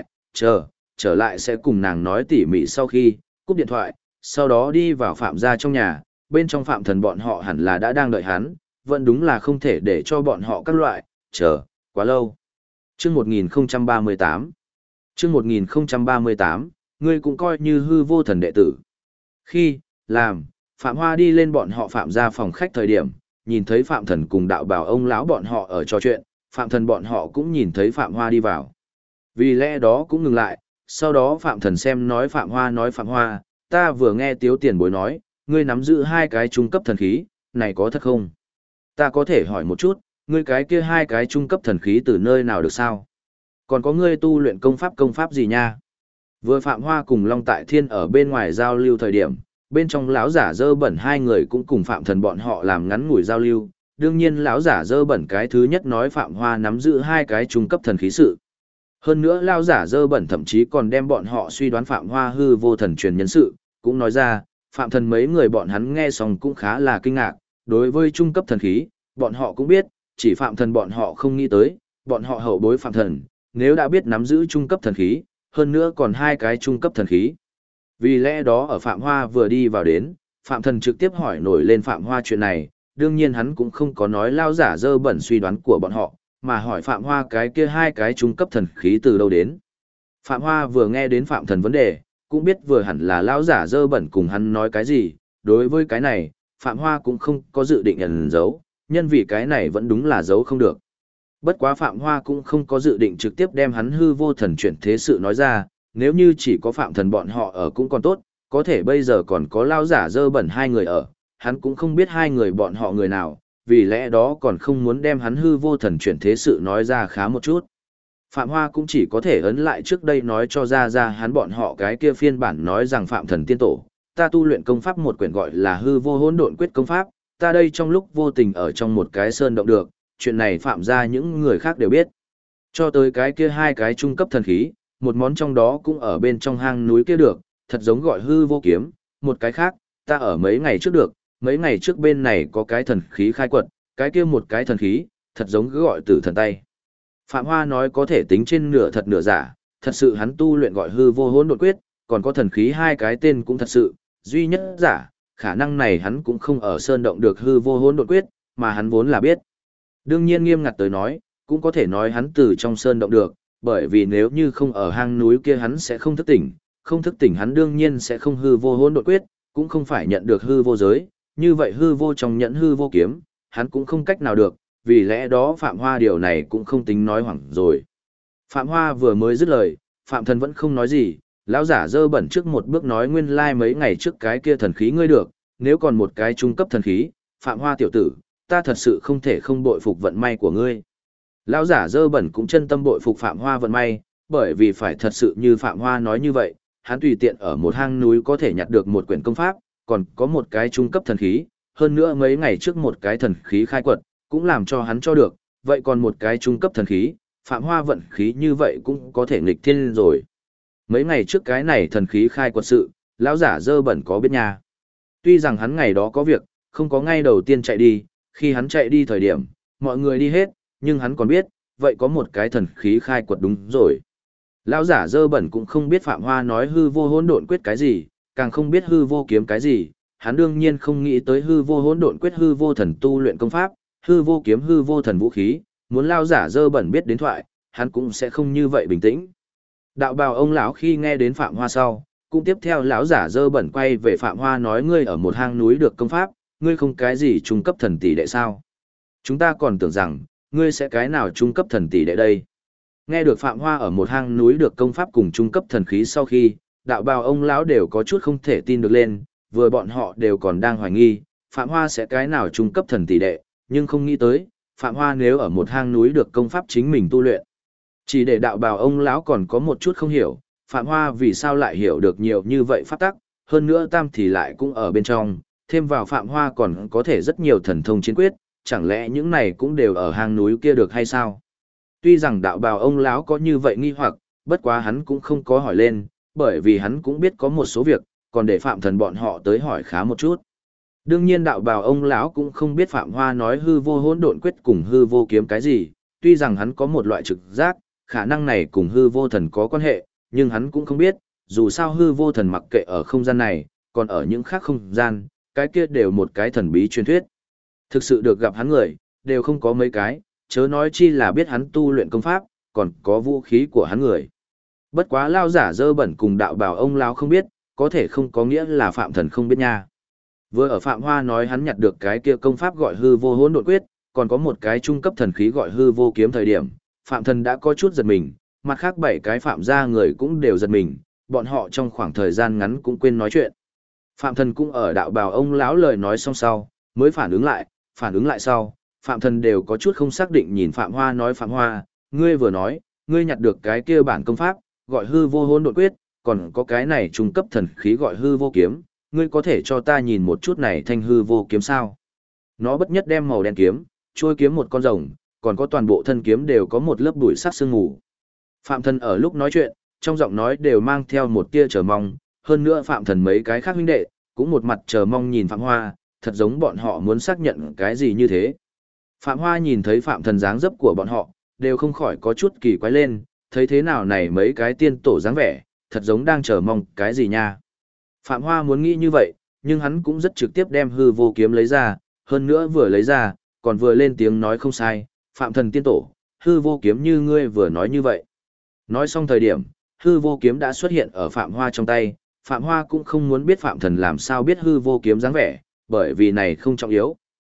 trở lại sẽ cùng nàng nói tỉ mỉ sau khi, cúp điện thoại, sau đó đi vào Phạm gia trong nhà, bên trong Phạm Thần bọn họ hẳn là đã đang đợi hắn, vẫn đúng là không thể để cho bọn họ các loại, quá lâu. Chương 1038 Chương 1038, ngươi cũng coi như hư vô thần đệ tử. Khi, Phạm Hoa đi lên bọn họ Phạm gia phòng khách thời điểm, nhìn thấy Phạm Thần cùng đạo bảo ông lão bọn họ ở trò chuyện, Phạm Thần bọn họ cũng nhìn thấy Phạm Hoa đi vào. Vì lẽ đó cũng ngừng lại, sau đó Phạm Thần xem nói Phạm Hoa, ta vừa nghe Tiếu Tiền Bối nói, ngươi nắm giữ hai cái trung cấp thần khí, này có thật không? Ta có thể hỏi một chút, ngươi cái kia hai cái trung cấp thần khí từ nơi nào được sao? Còn có ngươi tu luyện công pháp gì nha? Vừa Phạm Hoa cùng Long Tại Thiên ở bên ngoài giao lưu thời điểm, bên trong lão giả dơ bẩn hai người cũng cùng Phạm Thần bọn họ làm ngắn ngủi giao lưu. Đương nhiên lão giả dơ bẩn cái thứ nhất nói Phạm Hoa nắm giữ hai cái trung cấp thần khí sự. Hơn nữa lão giả dơ bẩn thậm chí còn đem bọn họ suy đoán Phạm Hoa hư vô thần truyền nhân sự, cũng nói ra, Phạm Thần mấy người bọn hắn nghe xong cũng khá là kinh ngạc, đối với trung cấp thần khí, bọn họ cũng biết, chỉ Phạm Thần bọn họ không nghĩ tới, bọn họ hậu bối Phạm Thần, nếu đã biết nắm giữ trung cấp thần khí, hơn nữa còn hai cái trung cấp thần khí. Vì lẽ đó ở Phạm Hoa vừa đi vào đến, Phạm Thần trực tiếp hỏi nổi lên Phạm Hoa chuyện này, đương nhiên hắn cũng không có nói lao giả dơ bẩn suy đoán của bọn họ, mà hỏi Phạm Hoa cái kia hai cái trung cấp thần khí từ đâu đến. Phạm Hoa vừa nghe đến Phạm Thần vấn đề, cũng biết vừa hẳn là lao giả dơ bẩn cùng hắn nói cái gì, đối với cái này, Phạm Hoa cũng không có dự định ẩn giấu, nhân vì cái này vẫn đúng là giấu không được. Bất quá Phạm Hoa cũng không có dự định trực tiếp đem hắn hư vô thần chuyển thế sự nói ra, nếu như chỉ có Phạm Thần bọn họ ở cũng còn tốt, có thể bây giờ còn có lao giả dơ bẩn hai người ở, hắn cũng không biết hai người bọn họ người nào, vì lẽ đó còn không muốn đem hắn hư vô thần chuyển thế sự nói ra khá một chút. Phạm Hoa cũng chỉ có thể ấn lại trước đây nói cho ra hắn bọn họ cái kia phiên bản nói rằng Phạm Thần tiên tổ, ta tu luyện công pháp một quyển gọi là hư vô hỗn độn quyết công pháp, ta đây trong lúc vô tình ở trong một cái sơn động được, chuyện này Phạm ra những người khác đều biết. Cho tới cái kia hai cái trung cấp thần khí, một món trong đó cũng ở bên trong hang núi kia được, thật giống gọi hư vô kiếm, một cái khác, ta ở mấy ngày trước được, mấy ngày trước bên này có cái thần khí khai quật, cái kia một cái thần khí, thật giống cứ gọi tử thần tay. Phạm Hoa nói có thể tính trên nửa thật nửa giả, thật sự hắn tu luyện gọi hư vô hỗn độn quyết, còn có thần khí hai cái tên cũng thật sự, duy nhất giả, khả năng này hắn cũng không ở sơn động được hư vô hỗn độn quyết, mà hắn vốn là biết. Đương nhiên nghiêm ngặt tới nói, cũng có thể nói hắn từ trong sơn động được, bởi vì nếu như không ở hang núi kia hắn sẽ không thức tỉnh, không thức tỉnh hắn đương nhiên sẽ không hư vô hỗn độn quyết, cũng không phải nhận được hư vô giới, như vậy hư vô trong nhẫn hư vô kiếm, hắn cũng không cách nào được, vì lẽ đó Phạm Hoa điều này cũng không tính nói hoảng rồi. Phạm Hoa vừa mới dứt lời, Phạm Thần vẫn không nói gì, lão giả dơ bẩn trước một bước nói nguyên lai mấy ngày trước cái kia thần khí ngươi được, nếu còn một cái trung cấp thần khí, Phạm Hoa tiểu tử, ta thật sự không thể không bội phục vận may của ngươi. Lão giả dơ bẩn cũng chân tâm bội phục Phạm Hoa vận may, bởi vì phải thật sự như Phạm Hoa nói như vậy, hắn tùy tiện ở một hang núi có thể nhặt được một quyển công pháp, còn có một cái trung cấp thần khí, hơn nữa mấy ngày trước một cái thần khí khai quật, cũng làm cho hắn cho được, vậy còn một cái trung cấp thần khí, Phạm Hoa vận khí như vậy cũng có thể nghịch thiên rồi. Mấy ngày trước cái này thần khí khai quật sự, lão giả dơ bẩn có biết nha. Tuy rằng hắn ngày đó có việc, không có ngay đầu tiên chạy đi, khi hắn chạy đi thời điểm, mọi người đi hết, nhưng hắn còn biết, vậy có một cái thần khí khai quật đúng rồi. Lão giả dơ bẩn cũng không biết Phạm Hoa nói hư vô hỗn độn quyết cái gì, càng không biết hư vô kiếm cái gì, hắn đương nhiên không nghĩ tới hư vô hỗn độn quyết hư vô thần tu luyện công pháp, hư vô kiếm hư vô thần vũ khí, muốn lão giả dơ bẩn biết đến thoại, hắn cũng sẽ không như vậy bình tĩnh. Đạo bào ông lão khi nghe đến Phạm Hoa sau, cũng tiếp theo lão giả dơ bẩn quay về Phạm Hoa nói ngươi ở một hang núi được công pháp, ngươi không cái gì trung cấp thần tỷ đệ sao? Chúng ta còn tưởng rằng, ngươi sẽ cái nào trung cấp thần tỷ đệ đây? Nghe được Phạm Hoa ở một hang núi được công pháp cùng trung cấp thần khí sau khi, đạo bào ông lão đều có chút không thể tin được lên, vừa bọn họ đều còn đang hoài nghi, Phạm Hoa sẽ cái nào trung cấp thần tỷ đệ, nhưng không nghĩ tới, Phạm Hoa nếu ở một hang núi được công pháp chính mình tu luyện. Chỉ để đạo bào ông lão còn có một chút không hiểu, Phạm Hoa vì sao lại hiểu được nhiều như vậy pháp tắc, hơn nữa tam thì lại cũng ở bên trong, thêm vào Phạm Hoa còn có thể rất nhiều thần thông chiến quyết, chẳng lẽ những này cũng đều ở hang núi kia được hay sao? Tuy rằng đạo bào ông lão có như vậy nghi hoặc, bất quá hắn cũng không có hỏi lên, bởi vì hắn cũng biết có một số việc, còn để Phạm Thần bọn họ tới hỏi khá một chút. Đương nhiên đạo bào ông lão cũng không biết Phạm Hoa nói hư vô hỗn độn quyết cùng hư vô kiếm cái gì, tuy rằng hắn có một loại trực giác, khả năng này cùng hư vô thần có quan hệ, nhưng hắn cũng không biết, dù sao hư vô thần mặc kệ ở không gian này, còn ở những khác không gian, cái kia đều một cái thần bí truyền thuyết. Thực sự được gặp hắn người, đều không có mấy cái, chớ nói chi là biết hắn tu luyện công pháp, còn có vũ khí của hắn người. Bất quá lao giả dơ bẩn cùng đạo bảo ông lão không biết, có thể không có nghĩa là Phạm Thần không biết nha. Vừa ở Phạm Hoa nói hắn nhặt được cái kia công pháp gọi hư vô hỗn độn quyết, còn có một cái trung cấp thần khí gọi hư vô kiếm thời điểm, Phạm Thần đã có chút giật mình, mặt khác 7 cái Phạm gia người cũng đều giật mình, bọn họ trong khoảng thời gian ngắn cũng quên nói chuyện. Phạm Thần cũng ở đạo bào ông lão lời nói xong sau, mới phản ứng lại sau, Phạm Thần đều có chút không xác định nhìn Phạm Hoa nói Phạm Hoa, ngươi vừa nói, ngươi nhặt được cái kia bản công pháp, gọi hư vô hỗn độn quyết, còn có cái này trung cấp thần khí gọi hư vô kiếm, ngươi có thể cho ta nhìn một chút này thanh hư vô kiếm sao? Nó bất nhất đem màu đen kiếm, trôi kiếm một con rồng, còn có toàn bộ thân kiếm đều có một lớp bụi sắc sương mù. Phạm Thần ở lúc nói chuyện, trong giọng nói đều mang theo một tia chờ mong, hơn nữa Phạm Thần mấy cái khác huynh đệ, cũng một mặt chờ mong nhìn Phạm Hoa, thật giống bọn họ muốn xác nhận cái gì như thế. Phạm Hoa nhìn thấy Phạm Thần dáng dấp của bọn họ, đều không khỏi có chút kỳ quái lên, thấy thế nào này mấy cái tiên tổ dáng vẻ, thật giống đang chờ mong cái gì nha. Phạm Hoa muốn nghĩ như vậy, nhưng hắn cũng rất trực tiếp đem hư vô kiếm lấy ra, hơn nữa vừa lấy ra, còn vừa lên tiếng nói không sai, Phạm Thần tiên tổ, hư vô kiếm như ngươi vừa nói như vậy. Nói xong thời điểm, hư vô kiếm đã xuất hiện ở Phạm Hoa trong tay, Phạm Hoa cũng không muốn biết Phạm Thần làm sao biết hư vô kiếm dáng vẻ, bởi vì này không trọng yếu,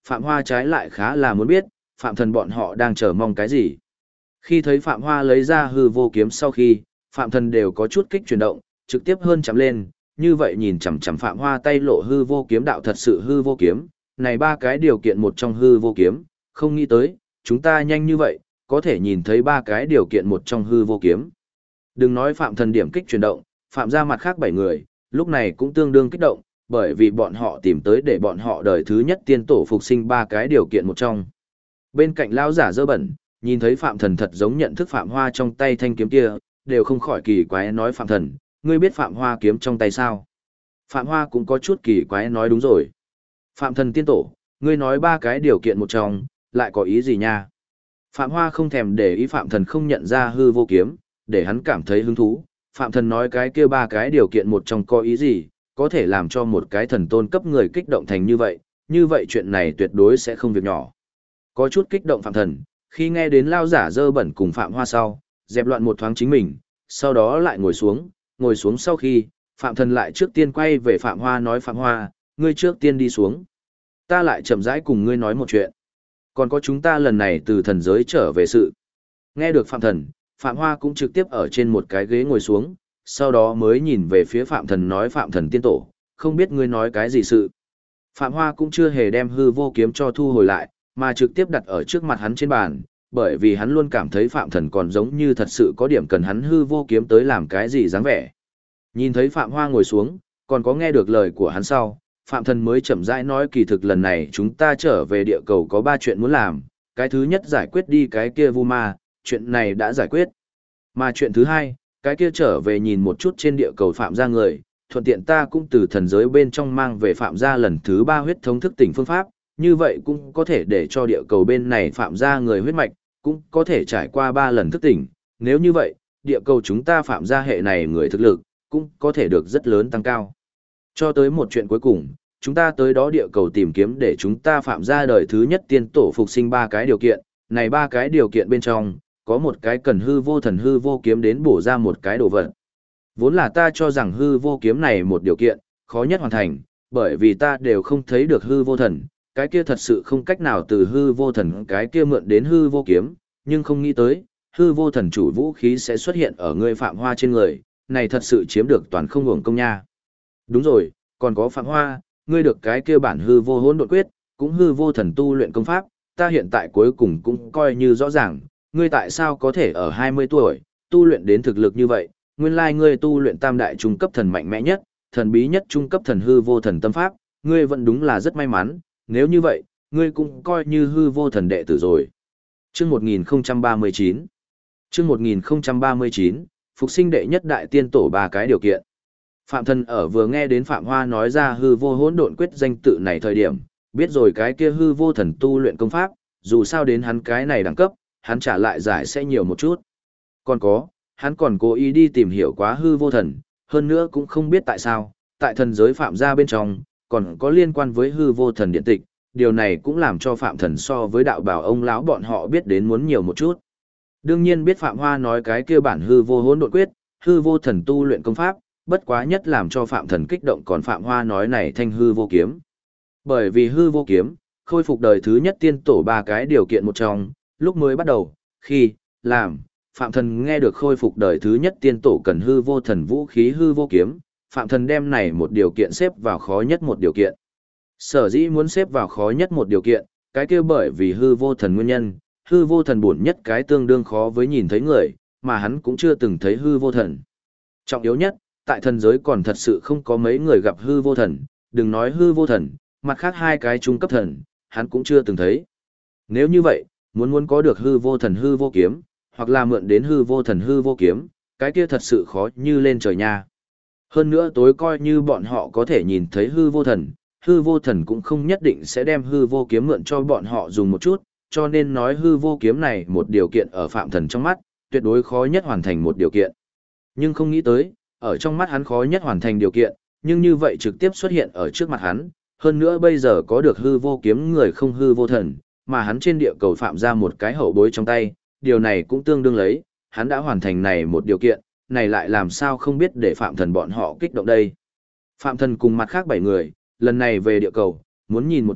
Phạm Hoa trái lại khá là muốn biết, Phạm Thần bọn họ đang chờ mong cái gì. Khi thấy Phạm Hoa lấy ra hư vô kiếm sau khi, Phạm Thần đều có chút kích chuyển động, trực tiếp hơn chạm lên, như vậy nhìn chằm chằm Phạm Hoa tay lộ hư vô kiếm đạo thật sự hư vô kiếm, này ba cái điều kiện một trong hư vô kiếm, không nghĩ tới, chúng ta nhanh như vậy, có thể nhìn thấy ba cái điều kiện một trong hư vô kiếm. Đừng nói Phạm Thần điểm kích chuyển động, Phạm ra mặt khác 7 người, lúc này cũng tương đương kích động, bởi vì bọn họ tìm tới để bọn họ đời thứ nhất tiên tổ phục sinh ba cái điều kiện một trong. Bên cạnh lão giả dơ bẩn, nhìn thấy Phạm Thần thật giống nhận thức Phạm Hoa trong tay thanh kiếm kia, đều không khỏi kỳ quái nói Phạm Thần, ngươi biết Phạm Hoa kiếm trong tay sao? Phạm Hoa cũng có chút kỳ quái nói đúng rồi. Phạm Thần tiên tổ, ngươi nói ba cái điều kiện một trong, lại có ý gì nha? Phạm Hoa không thèm để ý Phạm Thần không nhận ra hư vô kiếm, để hắn cảm thấy hứng thú. Phạm Thần nói cái kia ba cái điều kiện một trong có ý gì, có thể làm cho một cái thần tôn cấp người kích động thành như vậy chuyện này tuyệt đối sẽ không việc nhỏ. Có chút kích động Phạm Thần, khi nghe đến lao giả dơ bẩn cùng Phạm Hoa sau, dẹp loạn một thoáng chính mình, sau đó lại ngồi xuống sau khi, Phạm Thần lại trước tiên quay về Phạm Hoa nói Phạm Hoa, ngươi trước tiên đi xuống. Ta lại chậm rãi cùng ngươi nói một chuyện. Còn có chúng ta lần này từ thần giới trở về sự. Nghe được Phạm Thần, Phạm Hoa cũng trực tiếp ở trên một cái ghế ngồi xuống, sau đó mới nhìn về phía Phạm Thần nói Phạm Thần tiên tổ, không biết ngươi nói cái gì sự. Phạm Hoa cũng chưa hề đem hư vô kiếm cho thu hồi lại, mà trực tiếp đặt ở trước mặt hắn trên bàn, bởi vì hắn luôn cảm thấy Phạm Thần còn giống như thật sự có điểm cần hắn hư vô kiếm tới làm cái gì dáng vẻ. Nhìn thấy Phạm Hoa ngồi xuống, còn có nghe được lời của hắn sau, Phạm Thần mới chậm rãi nói kỳ thực lần này chúng ta trở về địa cầu có 3 chuyện muốn làm, cái thứ nhất giải quyết đi cái kia vu ma, chuyện này đã giải quyết. Mà chuyện thứ hai, cái kia trở về nhìn một chút trên địa cầu Phạm gia người, thuận tiện ta cũng từ thần giới bên trong mang về Phạm gia lần thứ 3 huyết thống thức tỉnh phương pháp, như vậy cũng có thể để cho địa cầu bên này Phạm gia người huyết mạch, cũng có thể trải qua 3 lần thức tỉnh, nếu như vậy, địa cầu chúng ta Phạm gia hệ này người thực lực, cũng có thể được rất lớn tăng cao. Cho tới một chuyện cuối cùng, chúng ta tới đó địa cầu tìm kiếm để chúng ta Phạm gia đời thứ nhất tiên tổ phục sinh 3 cái điều kiện, này 3 cái điều kiện bên trong, có một cái cần hư vô thần hư vô kiếm đến bổ ra một cái đồ vật. Vốn là ta cho rằng hư vô kiếm này một điều kiện, khó nhất hoàn thành, bởi vì ta đều không thấy được hư vô thần, cái kia thật sự không cách nào từ hư vô thần cái kia mượn đến hư vô kiếm, nhưng không nghĩ tới, hư vô thần chủ vũ khí sẽ xuất hiện ở người Phạm Hoa trên người, này thật sự chiếm được toàn không hưởng công nha. Đúng rồi, còn có Phạm Hoa, ngươi được cái kia bản hư vô hỗn độn quyết, cũng hư vô thần tu luyện công pháp, ta hiện tại cuối cùng cũng coi như rõ ràng, ngươi tại sao có thể ở 20 tuổi, tu luyện đến thực lực như vậy, nguyên lai ngươi tu luyện tam đại trung cấp thần mạnh mẽ nhất, thần bí nhất trung cấp thần hư vô thần tâm pháp, ngươi vẫn đúng là rất may mắn, nếu như vậy, ngươi cũng coi như hư vô thần đệ tử rồi. Chương 1039 Chương 1039, phục sinh đệ nhất đại tiên tổ 3 cái điều kiện. Phạm Thần ở vừa nghe đến Phạm Hoa nói ra hư vô hỗn độn quyết danh tự này thời điểm, biết rồi cái kia hư vô thần tu luyện công pháp, dù sao đến hắn cái này đẳng cấp, hắn trả lại giải sẽ nhiều một chút. Còn có, hắn còn cố ý đi tìm hiểu quá hư vô thần, hơn nữa cũng không biết tại sao, tại thần giới Phạm gia bên trong, còn có liên quan với hư vô thần điện tịch, điều này cũng làm cho Phạm Thần so với đạo bảo ông lão bọn họ biết đến muốn nhiều một chút. Đương nhiên biết Phạm Hoa nói cái kia bản hư vô hỗn độn quyết, hư vô thần tu luyện công pháp, bất quá nhất làm cho Phạm Thần kích động còn Phạm Hoa nói này thanh hư vô kiếm. Bởi vì hư vô kiếm, khôi phục đời thứ nhất tiên tổ 3 cái điều kiện một trong, lúc mới bắt đầu, khi, làm, Phạm Thần nghe được khôi phục đời thứ nhất tiên tổ cần hư vô thần vũ khí hư vô kiếm, Phạm Thần đem này một điều kiện xếp vào khó nhất một điều kiện. Sở dĩ muốn xếp vào khó nhất một điều kiện, cái kia bởi vì hư vô thần nguyên nhân, hư vô thần buồn nhất cái tương đương khó với nhìn thấy người, mà hắn cũng chưa từng thấy hư vô thần. Trọng yếu nhất, tại thần giới còn thật sự không có mấy người gặp hư vô thần, đừng nói hư vô thần, mặt khác 2 cái trung cấp thần, hắn cũng chưa từng thấy. Nếu như vậy, muốn có được hư vô thần hư vô kiếm, hoặc là mượn đến hư vô thần hư vô kiếm, cái kia thật sự khó như lên trời nha. Hơn nữa tối coi như bọn họ có thể nhìn thấy hư vô thần cũng không nhất định sẽ đem hư vô kiếm mượn cho bọn họ dùng một chút, cho nên nói hư vô kiếm này một điều kiện ở Phạm Thần trong mắt, tuyệt đối khó nhất hoàn thành một điều kiện. Nhưng không nghĩ tới, ở trong mắt hắn khó nhất hoàn thành điều kiện, nhưng như vậy trực tiếp xuất hiện ở trước mặt hắn, hơn nữa bây giờ có được hư vô kiếm người không hư vô thần, mà hắn trên địa cầu Phạm ra một cái hậu bối trong tay, điều này cũng tương đương lấy, hắn đã hoàn thành này một điều kiện, này lại làm sao không biết để Phạm Thần bọn họ kích động đây. Phạm Thần cùng mặt khác 7 người, lần này về địa cầu, muốn nhìn một chút,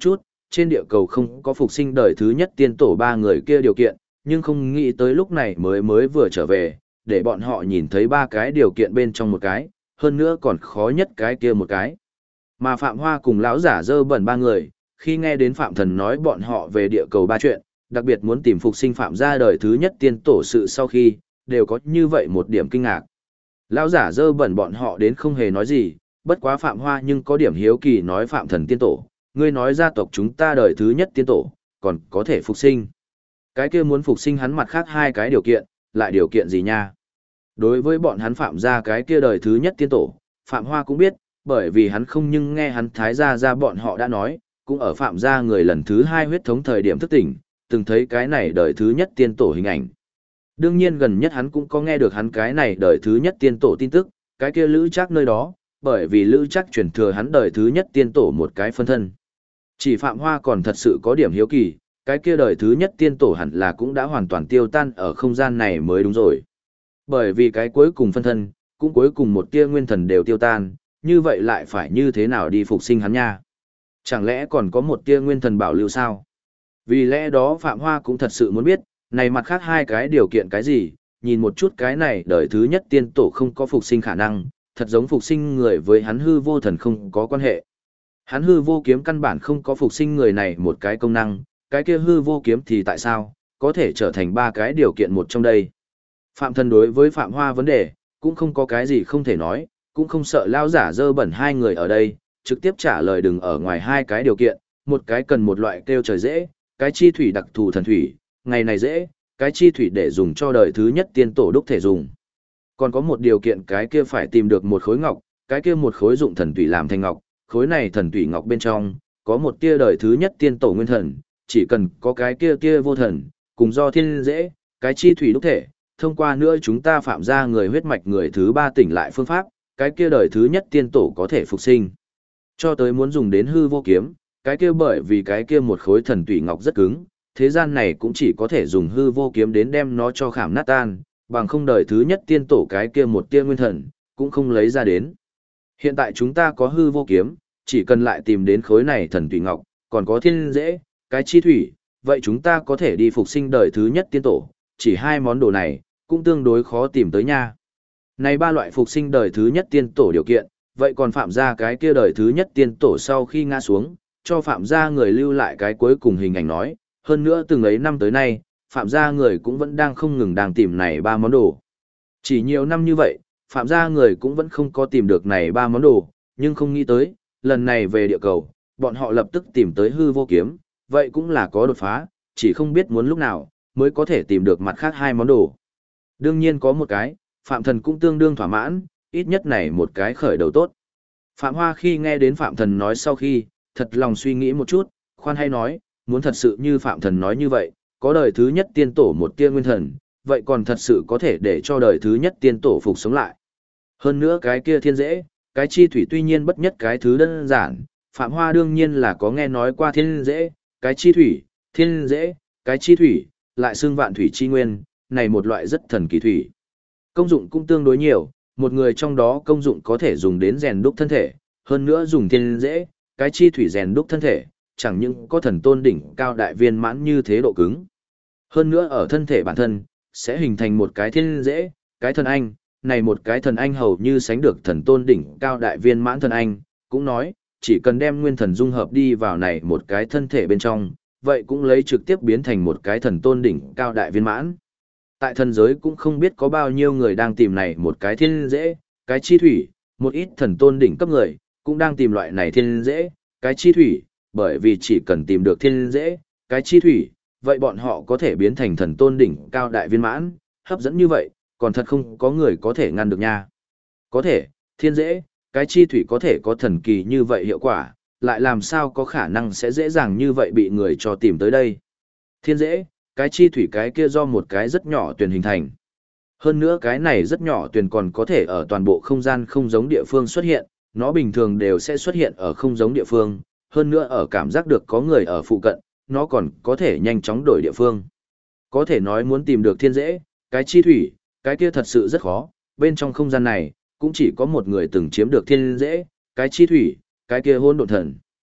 trên địa cầu không có phục sinh đời thứ nhất tiên tổ ba người kia điều kiện, nhưng không nghĩ tới lúc này mới vừa trở về, để bọn họ nhìn thấy ba cái điều kiện bên trong một cái, hơn nữa còn khó nhất cái kia một cái. Mà Phạm Hoa cùng lão giả dơ bẩn ba người, khi nghe đến Phạm Thần nói bọn họ về địa cầu ba chuyện, đặc biệt muốn tìm phục sinh Phạm gia đời thứ nhất tiên tổ sự sau khi, đều có như vậy một điểm kinh ngạc. Lão giả dơ bẩn bọn họ đến không hề nói gì, bất quá Phạm Hoa nhưng có điểm hiếu kỳ nói Phạm Thần tiên tổ, ngươi nói gia tộc chúng ta đời thứ nhất tiên tổ, còn có thể phục sinh. Cái kia muốn phục sinh hắn mặt khác hai cái điều kiện, lại điều kiện gì nha? Đối với bọn hắn Phạm gia cái kia đời thứ nhất tiên tổ, Phạm Hoa cũng biết, bởi vì hắn không nhưng nghe hắn thái gia ra bọn họ đã nói, cũng ở Phạm gia người lần thứ hai huyết thống thời điểm thức tỉnh, từng thấy cái này đời thứ nhất tiên tổ hình ảnh. Đương nhiên gần nhất hắn cũng có nghe được hắn cái này đời thứ nhất tiên tổ tin tức, cái kia Lữ Trác nơi đó, bởi vì Lữ Trác truyền thừa hắn đời thứ nhất tiên tổ một cái phân thân. Chỉ Phạm Hoa còn thật sự có điểm hiếu kỳ, cái kia đời thứ nhất tiên tổ hẳn là cũng đã hoàn toàn tiêu tan ở không gian này mới đúng rồi. Bởi vì cái cuối cùng phân thân, cũng cuối cùng một tia nguyên thần đều tiêu tan, như vậy lại phải như thế nào đi phục sinh hắn nha? Chẳng lẽ còn có một tia nguyên thần bảo lưu sao? Vì lẽ đó Phạm Hoa cũng thật sự muốn biết, này mặt khác hai cái điều kiện cái gì, nhìn một chút cái này đời thứ nhất tiên tổ không có phục sinh khả năng, thật giống phục sinh người với hắn hư vô thần không có quan hệ. Hắn hư vô kiếm căn bản không có phục sinh người này một cái công năng, cái kia hư vô kiếm thì tại sao, có thể trở thành ba cái điều kiện một trong đây. Phạm Thần đối với Phạm Hoa vấn đề, cũng không có cái gì không thể nói, cũng không sợ lao giả dơ bẩn hai người ở đây, trực tiếp trả lời đừng ở ngoài hai cái điều kiện, một cái cần một loại kêu trời dễ, cái chi thủy đặc thù thần thủy, ngày này dễ, cái chi thủy để dùng cho đời thứ nhất tiên tổ đúc thể dùng. Còn có một điều kiện cái kia phải tìm được một khối ngọc, cái kia một khối dụng thần thủy làm thành ngọc, khối này thần thủy ngọc bên trong, có một tia đời thứ nhất tiên tổ nguyên thần, chỉ cần có cái kia tia vô thần, cùng do thiên dễ, cái chi thủy đúc thể, thông qua nữa chúng ta phạm ra người huyết mạch người thứ ba tỉnh lại phương pháp, cái kia đời thứ nhất tiên tổ có thể phục sinh. Cho tới muốn dùng đến hư vô kiếm, cái kia bởi vì cái kia một khối thần tủy ngọc rất cứng, thế gian này cũng chỉ có thể dùng hư vô kiếm đến đem nó cho khảm nát tan, bằng không đời thứ nhất tiên tổ cái kia một tia nguyên thần, cũng không lấy ra đến. Hiện tại chúng ta có hư vô kiếm, chỉ cần lại tìm đến khối này thần tủy ngọc, còn có thiên dễ, cái chi thủy, vậy chúng ta có thể đi phục sinh đời thứ nhất tiên tổ, chỉ hai món đồ này, cũng tương đối khó tìm tới nha. Này ba loại phục sinh đời thứ nhất tiên tổ điều kiện, vậy còn phạm gia cái kia đời thứ nhất tiên tổ sau khi ngã xuống, cho phạm gia người lưu lại cái cuối cùng hình ảnh nói, hơn nữa từng ấy năm tới nay, phạm gia người cũng vẫn đang không ngừng đang tìm này ba món đồ. Chỉ nhiều năm như vậy, phạm gia người cũng vẫn không có tìm được này ba món đồ, nhưng không nghĩ tới, lần này về địa cầu, bọn họ lập tức tìm tới hư vô kiếm, vậy cũng là có đột phá, chỉ không biết muốn lúc nào, mới có thể tìm được mặt khác hai món đồ. Đương nhiên có một cái, Phạm Thần cũng tương đương thỏa mãn, ít nhất này một cái khởi đầu tốt. Phạm Hoa khi nghe đến Phạm Thần nói sau khi, thật lòng suy nghĩ một chút, khoan hay nói, muốn thật sự như Phạm Thần nói như vậy, có đời thứ nhất tiên tổ một tia nguyên thần, vậy còn thật sự có thể để cho đời thứ nhất tiên tổ phục sống lại. Hơn nữa cái kia thiên dễ, cái chi thủy tuy nhiên bất nhất cái thứ đơn giản, Phạm Hoa đương nhiên là có nghe nói qua thiên dễ, cái chi thủy, thiên dễ, cái chi thủy, lại xưng vạn thủy chi nguyên, này một loại rất thần kỳ thủy. Công dụng cũng tương đối nhiều, một người trong đó công dụng có thể dùng đến rèn đúc thân thể, hơn nữa dùng thiên dễ, cái chi thủy rèn đúc thân thể, chẳng những có thần tôn đỉnh cao đại viên mãn như thế độ cứng. Hơn nữa ở thân thể bản thân, sẽ hình thành một cái thiên dễ, cái thần anh, này một cái thần anh hầu như sánh được thần tôn đỉnh cao đại viên mãn thần anh, cũng nói, chỉ cần đem nguyên thần dung hợp đi vào này một cái thân thể bên trong, vậy cũng lấy trực tiếp biến thành một cái thần tôn đỉnh cao đại viên mãn. Tại thần giới cũng không biết có bao nhiêu người đang tìm này một cái thiên dễ, cái chi thủy, một ít thần tôn đỉnh cấp người, cũng đang tìm loại này thiên dễ, cái chi thủy, bởi vì chỉ cần tìm được thiên dễ, cái chi thủy, vậy bọn họ có thể biến thành thần tôn đỉnh cao đại viên mãn, hấp dẫn như vậy, còn thật không có người có thể ngăn được nha. Có thể, thiên dễ, cái chi thủy có thể có thần kỳ như vậy hiệu quả, lại làm sao có khả năng sẽ dễ dàng như vậy bị người cho tìm tới đây. Thiên dễ, cái chi thủy cái kia do một cái rất nhỏ tuyền hình thành. Hơn nữa cái này rất nhỏ tuyền còn có thể ở toàn bộ không gian không giống địa phương xuất hiện, nó bình thường đều sẽ xuất hiện ở không giống địa phương, hơn nữa ở cảm giác được có người ở phụ cận, nó còn có thể nhanh chóng đổi địa phương. Có thể nói muốn tìm được thiên dễ, cái chi thủy, cái kia thật sự rất khó, bên trong không gian này, cũng chỉ có một người từng chiếm được thiên dễ, cái chi thủy, cái kia hỗn độn thần.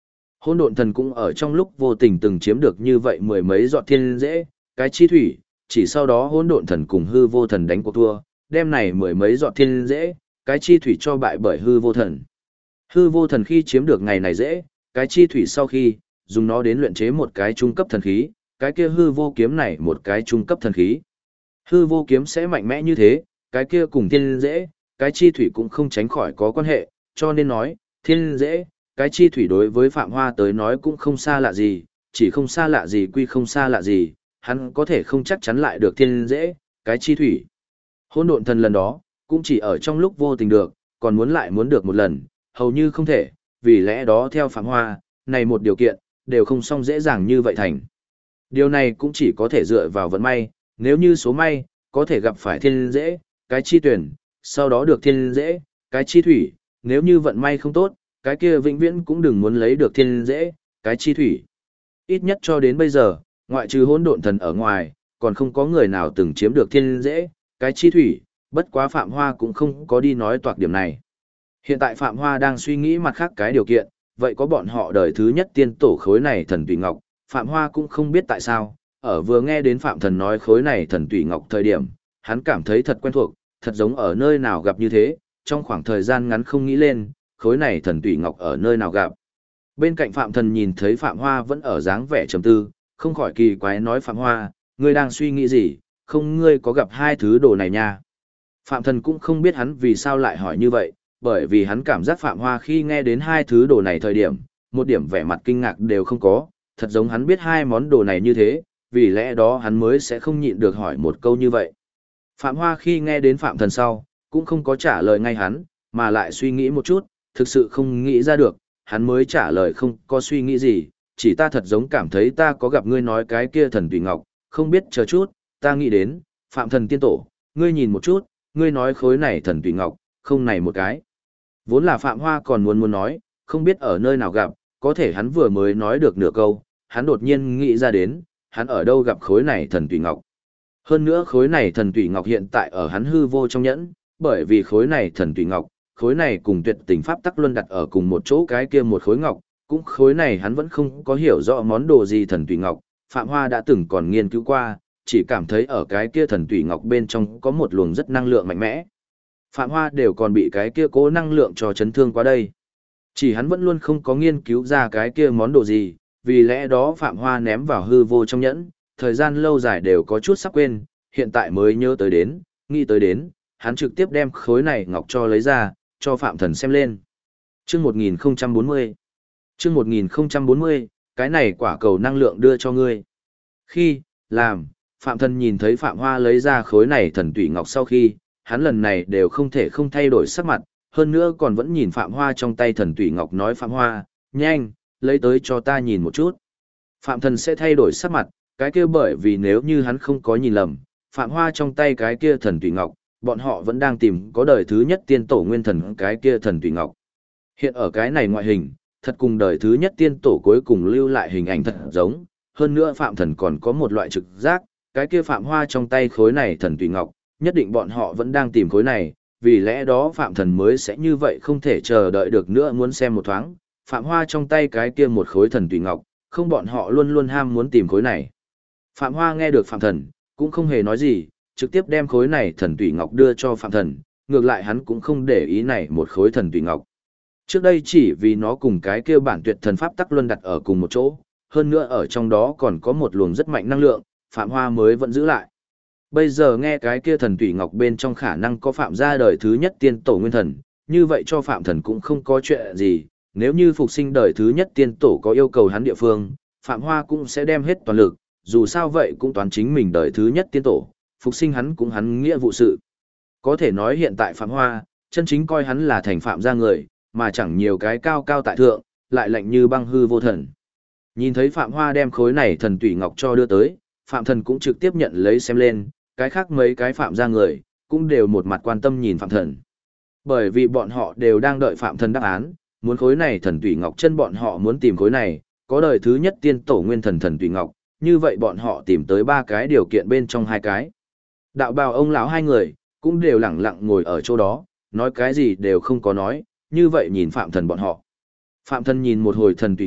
Hỗn độn thần cũng ở trong lúc vô tình từng chiếm được như vậy mười mấy giọt thiên dễ, cái chi thủy, chỉ sau đó hỗn độn thần cùng hư vô thần đánh cuộc thua, đem này mười mấy giọt thiên dễ, cái chi thủy cho bại bởi hư vô thần. Hư vô thần khi chiếm được ngày này dễ, cái chi thủy sau khi, dùng nó đến luyện chế một cái trung cấp thần khí, cái kia hư vô kiếm này một cái trung cấp thần khí. Hư vô kiếm sẽ mạnh mẽ như thế, cái kia cùng thiên dễ, cái chi thủy cũng không tránh khỏi có quan hệ, cho nên nói, thiên dễ, cái chi thủy đối với Phạm Hoa tới nói cũng không xa lạ gì, chỉ không xa lạ gì quy không xa lạ gì, hắn có thể không chắc chắn lại được thiên dễ, cái chi thủy. Hỗn độn thần lần đó, cũng chỉ ở trong lúc vô tình được, còn muốn lại muốn được một lần, hầu như không thể, vì lẽ đó theo Phạm Hoa, này một điều kiện, đều không xong dễ dàng như vậy thành. Điều này cũng chỉ có thể dựa vào vận may, nếu như số may, có thể gặp phải thiên dễ, cái chi tuyển, sau đó được thiên dễ, cái chi thủy, nếu như vận may không tốt, cái kia vĩnh viễn cũng đừng muốn lấy được thiên dễ, cái chi thủy. Ít nhất cho đến bây giờ, ngoại trừ hỗn độn thần ở ngoài, còn không có người nào từng chiếm được thiên dễ, cái chi thủy, bất quá Phạm Hoa cũng không có đi nói toạc điểm này. Hiện tại Phạm Hoa đang suy nghĩ mặt khác cái điều kiện, vậy có bọn họ đời thứ nhất tiên tổ khối này thần tùy ngọc, Phạm Hoa cũng không biết tại sao, ở vừa nghe đến Phạm Thần nói khối này thần tùy ngọc thời điểm, hắn cảm thấy thật quen thuộc, thật giống ở nơi nào gặp như thế, trong khoảng thời gian ngắn không nghĩ lên, khối này thần tùy ngọc ở nơi nào gặp. Bên cạnh Phạm Thần nhìn thấy Phạm Hoa vẫn ở dáng vẻ trầm tư, không khỏi kỳ quái nói Phạm Hoa, ngươi đang suy nghĩ gì, không ngươi có gặp hai thứ đồ này nha. Phạm Thần cũng không biết hắn vì sao lại hỏi như vậy, bởi vì hắn cảm giác Phạm Hoa khi nghe đến hai thứ đồ này thời điểm, một điểm vẻ mặt kinh ngạc đều không có, thật giống hắn biết hai món đồ này như thế, vì lẽ đó hắn mới sẽ không nhịn được hỏi một câu như vậy. Phạm Hoa khi nghe đến Phạm Thần sau, cũng không có trả lời ngay hắn, mà lại suy nghĩ một chút, thực sự không nghĩ ra được, hắn mới trả lời không có suy nghĩ gì, chỉ ta thật giống cảm thấy ta có gặp ngươi nói cái kia thần tùy ngọc, không biết chờ chút, ta nghĩ đến, Phạm Thần tiên tổ, ngươi nhìn một chút, ngươi nói khối này thần tùy ngọc, không này một cái. Vốn là Phạm Hoa còn muốn nói, không biết ở nơi nào gặp, có thể hắn vừa mới nói được nửa câu, hắn đột nhiên nghĩ ra đến, hắn ở đâu gặp khối này thần tùy ngọc. Hơn nữa khối này thần tùy ngọc hiện tại ở hắn hư vô trong nhẫn, bởi vì khối này thần tùy ngọc, khối này cùng tuyệt tình pháp tắc luân đặt ở cùng một chỗ cái kia một khối ngọc, cũng khối này hắn vẫn không có hiểu rõ món đồ gì thần tùy ngọc, Phạm Hoa đã từng còn nghiên cứu qua, chỉ cảm thấy ở cái kia thần tùy ngọc bên trong có một luồng rất năng lượng mạnh mẽ. Phạm Hoa đều còn bị cái kia cố năng lượng cho chấn thương qua đây. Chỉ hắn vẫn luôn không có nghiên cứu ra cái kia món đồ gì, vì lẽ đó Phạm Hoa ném vào hư vô trong nhẫn, thời gian lâu dài đều có chút sắp quên, hiện tại mới nhớ tới đến, nghĩ tới đến, hắn trực tiếp đem khối này ngọc cho lấy ra, cho Phạm Thần xem lên. Chương 1040. Chương 1040, cái này quả cầu năng lượng đưa cho ngươi. Khi, làm, Phạm Thần nhìn thấy Phạm Hoa lấy ra khối này thần tụy ngọc sau khi, hắn lần này đều không thể không thay đổi sắc mặt, hơn nữa còn vẫn nhìn Phạm Hoa trong tay thần tụy ngọc nói Phạm Hoa, nhanh, lấy tới cho ta nhìn một chút. Phạm Thần sẽ thay đổi sắc mặt, cái kia bởi vì nếu như hắn không có nhìn lầm, Phạm Hoa trong tay cái kia thần tụy ngọc, bọn họ vẫn đang tìm có đời thứ nhất tiên tổ nguyên thần cái kia thần tụy ngọc. Hiện ở cái này ngoại hình, thật cùng đời thứ nhất tiên tổ cuối cùng lưu lại hình ảnh thật giống, hơn nữa Phạm Thần còn có một loại trực giác, cái kia Phạm Hoa trong tay khối này thần tụy ngọc, nhất định bọn họ vẫn đang tìm khối này, vì lẽ đó Phạm Thần mới sẽ như vậy không thể chờ đợi được nữa muốn xem một thoáng, Phạm Hoa trong tay cái kia một khối thần tụy ngọc, không bọn họ luôn luôn ham muốn tìm khối này. Phạm Hoa nghe được Phạm Thần, cũng không hề nói gì, trực tiếp đem khối này thần tụy ngọc đưa cho Phạm Thần, ngược lại hắn cũng không để ý này một khối thần tụy ngọc. Trước đây chỉ vì nó cùng cái kia bản tuyệt thần pháp tắc luân đặt ở cùng một chỗ, hơn nữa ở trong đó còn có một luồng rất mạnh năng lượng, Phạm Hoa mới vẫn giữ lại. Bây giờ nghe cái kia thần tụy ngọc bên trong khả năng có Phạm gia đời thứ nhất tiên tổ nguyên thần, như vậy cho Phạm Thần cũng không có chuyện gì, nếu như phục sinh đời thứ nhất tiên tổ có yêu cầu hắn địa phương, Phạm Hoa cũng sẽ đem hết toàn lực, dù sao vậy cũng toán chính mình đời thứ nhất tiên tổ, phục sinh hắn cũng hắn nghĩa vụ sự. Có thể nói hiện tại Phạm Hoa, chân chính coi hắn là thành Phạm gia người, mà chẳng nhiều cái cao cao tại thượng, lại lạnh như băng hư vô thần. Nhìn thấy Phạm Hoa đem khối này thần tụy ngọc cho đưa tới, Phạm Thần cũng trực tiếp nhận lấy xem lên, cái khác mấy cái Phạm gia người, cũng đều một mặt quan tâm nhìn Phạm Thần. Bởi vì bọn họ đều đang đợi Phạm Thần đáp án, muốn khối này thần tụy ngọc chân bọn họ muốn tìm khối này, có đời thứ nhất tiên tổ nguyên thần thần tụy ngọc, như vậy bọn họ tìm tới 3 cái điều kiện bên trong 2 cái. Đạo bào ông lão 2 người, cũng đều lặng lặng ngồi ở chỗ đó, nói cái gì đều không có nói, như vậy nhìn Phạm Thần bọn họ. Phạm Thần nhìn một hồi thần tụy ngọc,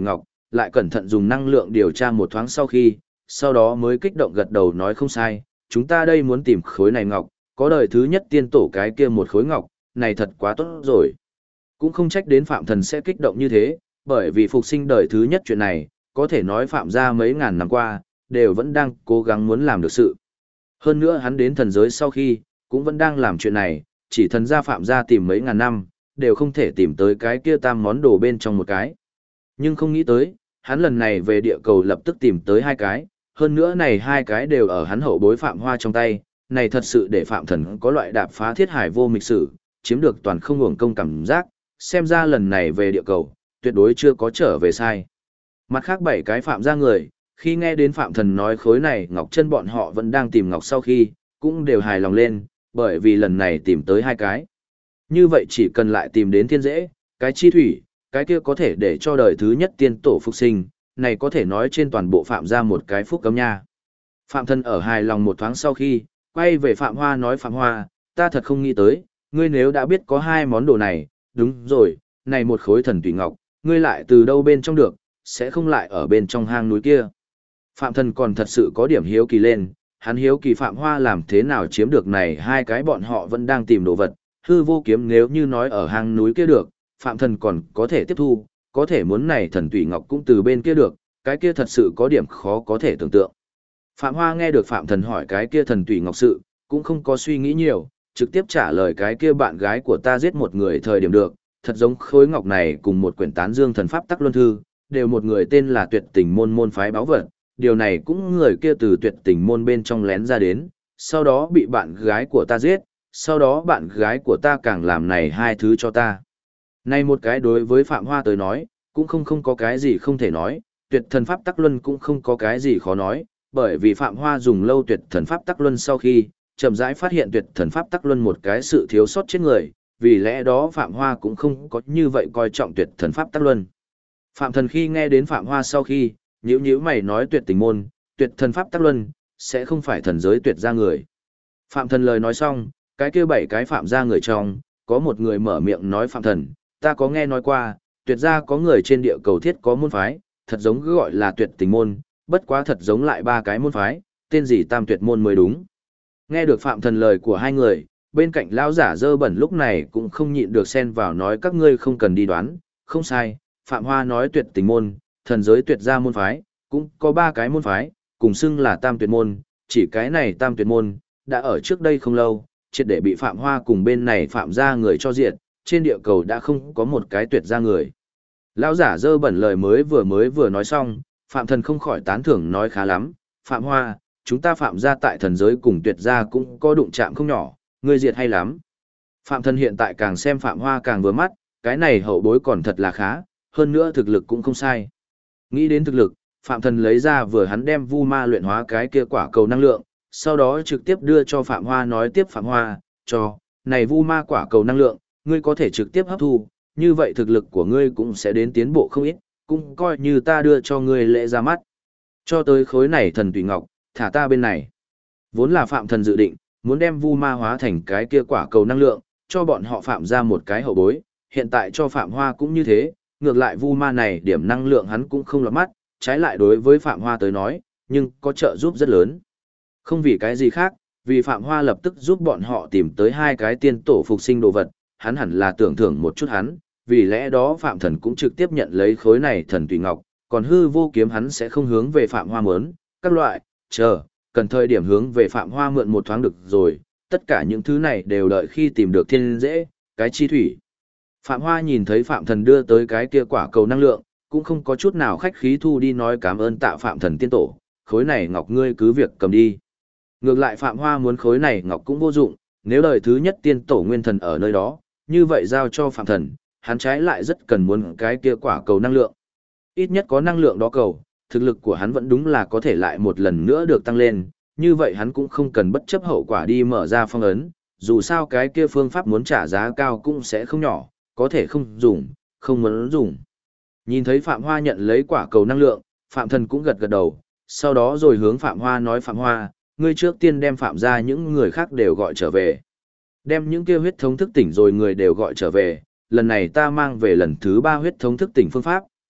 lại cẩn thận dùng năng lượng điều tra một thoáng sau đó mới kích động gật đầu nói không sai, chúng ta đây muốn tìm khối này ngọc, có đời thứ nhất tiên tổ cái kia một khối ngọc, này thật quá tốt rồi. Cũng không trách đến Phạm Thần sẽ kích động như thế, bởi vì phục sinh đời thứ nhất chuyện này, có thể nói Phạm gia mấy ngàn năm qua, đều vẫn đang cố gắng muốn làm được sự. Hơn nữa hắn đến thần giới sau khi, cũng vẫn đang làm chuyện này, chỉ thần gia Phạm gia tìm mấy ngàn năm, đều không thể tìm tới cái kia tam món đồ bên trong một cái. Nhưng không nghĩ tới, hắn lần này về địa cầu lập tức tìm tới hai cái, hơn nữa này hai cái đều ở hắn hậu bối Phạm Hoa trong tay, này thật sự để Phạm Thần có loại đạp phá thiết hải vô mịch sử, chiếm được toàn không uổng công cảm giác, xem ra lần này về địa cầu, tuyệt đối chưa có trở về sai. Mặt khác bảy cái Phạm gia người, khi nghe đến Phạm Thần nói khối này ngọc chân bọn họ vẫn đang tìm ngọc sau khi, cũng đều hài lòng lên, bởi vì lần này tìm tới hai cái. Như vậy chỉ cần lại tìm đến thiên dễ, cái chi thủy, cái kia có thể để cho đời thứ nhất tiên tổ phục sinh, này có thể nói trên toàn bộ Phạm gia một cái phúc cấm nha. Phạm Thần ở hài lòng một thoáng sau khi, quay về Phạm Hoa nói Phạm Hoa, ta thật không nghĩ tới, ngươi nếu đã biết có hai món đồ này, đúng rồi, này một khối thần tùy ngọc, ngươi lại từ đâu bên trong được, sẽ không lại ở bên trong hang núi kia. Phạm Thần còn thật sự có điểm hiếu kỳ lên, hắn hiếu kỳ Phạm Hoa làm thế nào chiếm được này hai cái bọn họ vẫn đang tìm đồ vật, hư vô kiếm nếu như nói ở hang núi kia được, Phạm Thần còn có thể tiếp thu, có thể muốn này thần tùy ngọc cũng từ bên kia được, cái kia thật sự có điểm khó có thể tưởng tượng. Phạm Hoa nghe được Phạm Thần hỏi cái kia thần tùy ngọc sự, cũng không có suy nghĩ nhiều, trực tiếp trả lời cái kia bạn gái của ta giết một người thời điểm được, thật giống khối ngọc này cùng một quyển tán dương thần pháp tắc luân thư, đều một người tên là Tuyệt Tình môn môn phái báo vật, điều này cũng người kia từ Tuyệt Tình môn bên trong lén ra đến, sau đó bị bạn gái của ta giết, sau đó bạn gái của ta càng làm này hai thứ cho ta. Này một cái đối với Phạm Hoa tới nói, cũng không có cái gì không thể nói, Tuyệt thần pháp tắc luân cũng không có cái gì khó nói, bởi vì Phạm Hoa dùng lâu Tuyệt thần pháp tắc luân sau khi, chậm rãi phát hiện Tuyệt thần pháp tắc luân một cái sự thiếu sót chết người, vì lẽ đó Phạm Hoa cũng không có như vậy coi trọng Tuyệt thần pháp tắc luân. Phạm Thần khi nghe đến Phạm Hoa sau khi, nhíu mày nói Tuyệt tình môn, Tuyệt thần pháp tắc luân, sẽ không phải thần giới tuyệt gia người. Phạm Thần lời nói xong, cái kia bảy cái Phạm gia người trong, có một người mở miệng nói Phạm Thần, ta có nghe nói qua, tuyệt gia có người trên địa cầu thiết có môn phái, thật giống cứ gọi là Tuyệt tình môn, bất quá thật giống lại ba cái môn phái, tên gì Tam Tuyệt môn mới đúng. Nghe được Phạm Thần lời của hai người, bên cạnh lão giả dơ bẩn lúc này cũng không nhịn được xen vào nói các ngươi không cần đi đoán, không sai, Phạm Hoa nói Tuyệt tình môn, thần giới tuyệt gia môn phái, cũng có ba cái môn phái, cùng xưng là Tam Tuyệt môn, chỉ cái này Tam Tuyệt môn, đã ở trước đây không lâu, triệt để bị Phạm Hoa cùng bên này Phạm gia người cho diệt, trên địa cầu đã không có một cái tuyệt gia người. Lão giả dơ bẩn lời mới vừa nói xong, Phạm Thần không khỏi tán thưởng nói khá lắm, Phạm Hoa, chúng ta Phạm gia tại thần giới cùng tuyệt gia cũng có đụng chạm không nhỏ, ngươi diệt hay lắm. Phạm Thần hiện tại càng xem Phạm Hoa càng vừa mắt, cái này hậu bối còn thật là khá, hơn nữa thực lực cũng không sai. Nghĩ đến thực lực, Phạm Thần lấy ra vừa hắn đem vu ma luyện hóa cái kia quả cầu năng lượng, sau đó trực tiếp đưa cho Phạm Hoa nói tiếp Phạm Hoa, cho, này vu ma quả cầu năng lượng, ngươi có thể trực tiếp hấp thu, như vậy thực lực của ngươi cũng sẽ đến tiến bộ không ít, cũng coi như ta đưa cho ngươi lễ ra mắt. Cho tới khối này thần tùy ngọc, thả ta bên này. Vốn là Phạm Thần dự định, muốn đem vu ma hóa thành cái kia quả cầu năng lượng, cho bọn họ Phạm ra một cái hậu bối, hiện tại cho Phạm Hoa cũng như thế, ngược lại vu ma này điểm năng lượng hắn cũng không lọt mắt, trái lại đối với Phạm Hoa tới nói, nhưng có trợ giúp rất lớn. Không vì cái gì khác, vì Phạm Hoa lập tức giúp bọn họ tìm tới hai cái tiên tổ phục sinh đồ vật, hắn hẳn là tưởng thưởng một chút hắn, vì lẽ đó Phạm Thần cũng trực tiếp nhận lấy khối này thần tùy ngọc, còn hư vô kiếm hắn sẽ không hướng về Phạm Hoa mớn, các loại, chờ, cần thời điểm hướng về Phạm Hoa mượn một thoáng được rồi, tất cả những thứ này đều đợi khi tìm được thiên dễ, cái chi thủy. Phạm Hoa nhìn thấy Phạm Thần đưa tới cái kia quả cầu năng lượng, cũng không có chút nào khách khí thu đi nói cảm ơn tạ Phạm Thần tiên tổ, khối này ngọc ngươi cứ việc cầm đi. Ngược lại Phạm Hoa muốn khối này ngọc cũng vô dụng, nếu đời thứ nhất tiên tổ nguyên thần ở nơi đó, như vậy giao cho Phạm Thần, hắn trái lại rất cần muốn cái kia quả cầu năng lượng. Ít nhất có năng lượng đó cầu, thực lực của hắn vẫn đúng là có thể lại một lần nữa được tăng lên, như vậy hắn cũng không cần bất chấp hậu quả đi mở ra phong ấn, dù sao cái kia phương pháp muốn trả giá cao cũng sẽ không nhỏ, có thể không dùng, không muốn dùng. Nhìn thấy Phạm Hoa nhận lấy quả cầu năng lượng, Phạm Thần cũng gật gật đầu, sau đó rồi hướng Phạm Hoa nói Phạm Hoa, ngươi trước tiên đem Phạm ra những người khác đều gọi trở về. Đem những kia huyết thống thức tỉnh rồi người đều gọi trở về, lần này ta mang về lần thứ 3 huyết thống thức tỉnh phương pháp,